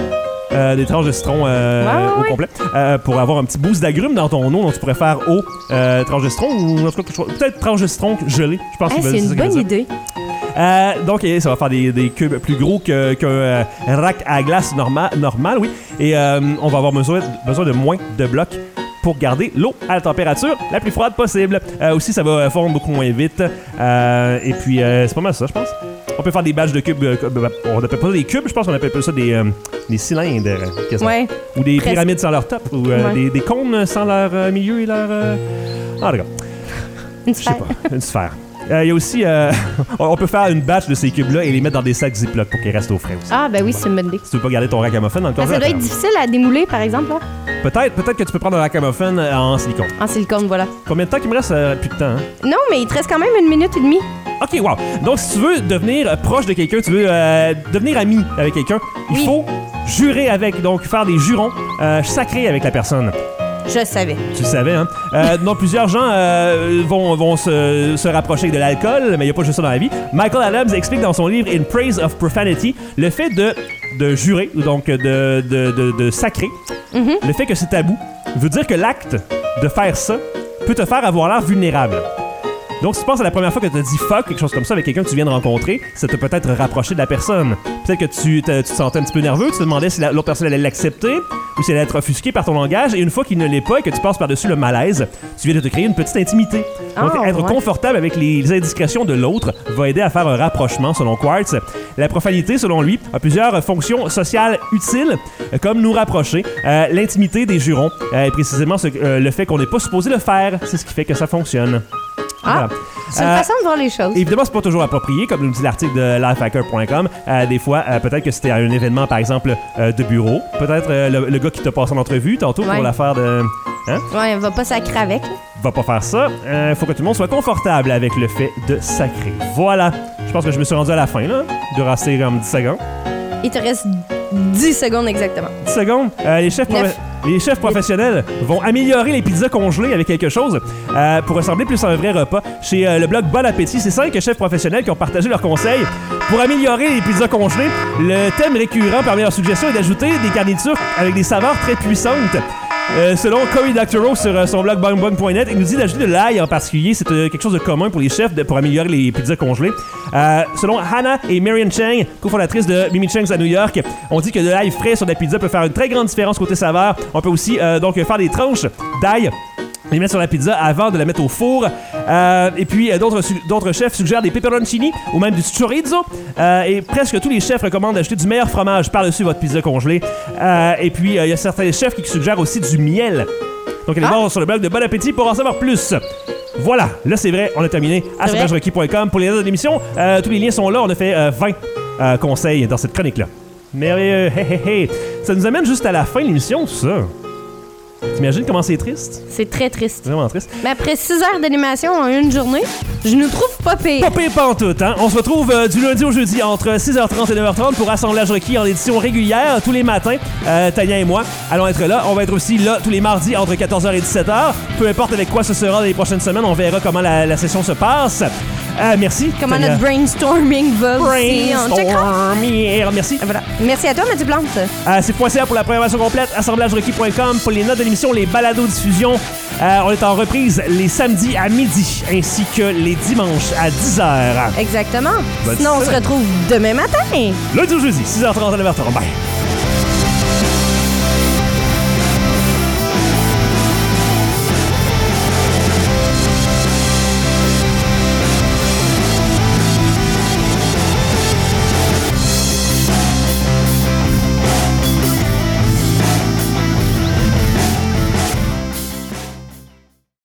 euh, des tranches de citron euh, Ouais, ouais, au ouais. complet, euh, pour avoir un petit boost d'agrumes dans ton eau. Donc, tu pourrais faire eau, euh, tranche de citron ou en tout cas, quelque chose- peut-être tranche de citron gelée. Je pense Hey, que c'est une bonne idée. Euh, donc, eh, ça va faire des, des cubes plus gros que- qu'un euh, rack à glace norma- normal, oui. Et euh, on va avoir besoin, besoin de moins de blocs pour garder l'eau à la température la plus froide possible. Euh, aussi, ça va fondre beaucoup moins vite. Euh, et puis, euh, c'est pas mal ça, je pense. On peut faire des batchs de cubes. euh, on appelle pas ça des cubes, je pense qu'on appelle ça des, euh, des cylindres. euh, quasiment. Ouais. Ou des Presque. pyramides sans leur top. Ou euh, Ouais. des, des cônes sans leur euh, milieu et leur... Euh... Ah, d'accord. Une Je sais sphère. pas, une sphère. Il y a aussi, euh, on peut faire une batch de ces cubes-là et les mettre dans des sacs Ziploc pour qu'ils restent au frais aussi. Ah, ben oui, c'est une bonne idée. Si tu veux pas garder ton rack à muffins dans le Ah, ça doit congélateur. être difficile à démouler, par exemple, là. Peut-être, peut-être que tu peux prendre un rack à muffins en silicone. En silicone, voilà. Combien de temps qu'il me reste? Euh, plus de temps, hein? Non, mais il te reste quand même une minute et demie. Ok, wow. Donc, si tu veux devenir euh, proche de quelqu'un, tu veux euh, devenir ami avec quelqu'un, il Oui. faut jurer avec, donc faire des jurons euh, sacrés avec la personne. Je savais. Tu le savais, hein? Euh, donc, plusieurs gens euh, vont, vont se, se rapprocher avec de l'alcool, mais il n'y a pas juste ça dans la vie. Michael Adams explique dans son livre In Praise of Profanity le fait de, de jurer, donc de, de, de, de sacrer, Mhm. le fait que c'est tabou, veut dire que l'acte de faire ça peut te faire avoir l'air vulnérable. Donc, si tu penses à la première fois que tu as dit fuck, quelque chose comme ça avec quelqu'un que tu viens de rencontrer, ça t'a peut-être rapproché de la personne. Peut-être que tu te, tu te sentais un petit peu nerveux, tu te demandais si la- l'autre personne allait l'accepter ou si elle allait être offusquée par ton langage. Et une fois qu'il ne l'est pas et que tu passes par-dessus le malaise, tu viens de te créer une petite intimité. Donc, Ah, être ouais. confortable avec les, les indiscrétions de l'autre va aider à faire un rapprochement, selon Quartz. La profanité, selon lui, a plusieurs fonctions sociales utiles, euh, comme nous rapprocher. Euh, L'intimité des jurons, euh, et précisément ce- euh, le fait qu'on n'est pas supposé le faire, c'est ce qui fait que ça fonctionne. Ah, Voilà. c'est une Euh, façon de voir les choses. Évidemment, c'est pas toujours approprié, comme nous dit l'article de lifehacker point com. Euh, des fois, euh, peut-être que c'était un événement, par exemple, euh, de bureau. Peut-être euh, le, le gars qui t'a passé en entrevue tantôt Ouais. pour l'affaire de... Hein? Ouais, on va pas sacrer avec. là. Va pas faire ça. Euh, faut que tout le monde soit confortable avec le fait de sacrer. Voilà. Je pense que je me suis rendu à la fin, là. De rester comme dix secondes. Il te reste dix secondes exactement. dix secondes. Euh, les, chefs Neuf. profe- les chefs professionnels vont améliorer les pizzas congelées avec quelque chose euh, pour ressembler plus à un vrai repas. Chez euh, le blog Bon Appétit, c'est cinq chefs professionnels qui ont partagé leurs conseils pour améliorer les pizzas congelées. Le thème récurrent parmi leurs suggestions est d'ajouter des garnitures avec des saveurs très puissantes. Euh, selon Cory Doctorow sur euh, son blog bang bang point net, il nous dit d'ajouter de l'ail en particulier. C'est euh, quelque chose de commun pour les chefs de- pour améliorer les pizzas congelées. Euh, selon Hannah et Marion Chang, cofondatrices de Mimi Chang's à New York, on dit que de l'ail frais sur la pizza peut faire une très grande différence côté saveur. On peut aussi euh, donc faire des tranches d'ail, les mettre sur la pizza avant de la mettre au four. Euh, et puis, euh, d'autres, su- d'autres chefs suggèrent des pepperoncini ou même du chorizo. Euh, et presque tous les chefs recommandent d'ajouter du meilleur fromage par-dessus votre pizza congelée. Euh, et puis, euh, il y a certains chefs qui suggèrent aussi du miel. Donc, allez Ah. voir sur le blog de Bon Appétit pour en savoir plus. Voilà, là c'est vrai, on a terminé. à C'est vrai. sondage requis point com pour les notes de l'émission. Euh, tous les liens sont là. On a fait euh, vingt euh, conseils dans cette chronique-là. Mais euh, hey, hey, hey, ça nous amène juste à la fin de l'émission, tout ça. T'imagines comment c'est triste? C'est très triste. C'est vraiment triste. Mais après six heures d'animation en une journée, je nous trouve pas pire. Pas pire pantoute, hein? On se retrouve euh, du lundi au jeudi entre six heures trente et neuf heures trente pour Assemblage requis en édition régulière tous les matins. Euh, Tania et moi allons être là. On va être aussi là tous les mardis entre quatorze heures et dix-sept heures. Peu importe avec quoi ce sera dans les prochaines semaines, on verra comment la, la session se passe. Euh, merci. Comment Tania. notre brainstorming va aussi. On checkera. Brainstorm. Merci. Voilà. Merci à toi, Mathieu Plante. Euh, c'est .ca pour la programmation complète, assemblage requis point com pour les notes de l'émission, les balados-diffusions. Euh, on est en reprise les samedis à midi ainsi que les dimanches à dix heures. Exactement. Bonne Sinon, on se semaine. retrouve demain matin. Lundi au jeudi, six heures trente à neuf heures trente. Bye.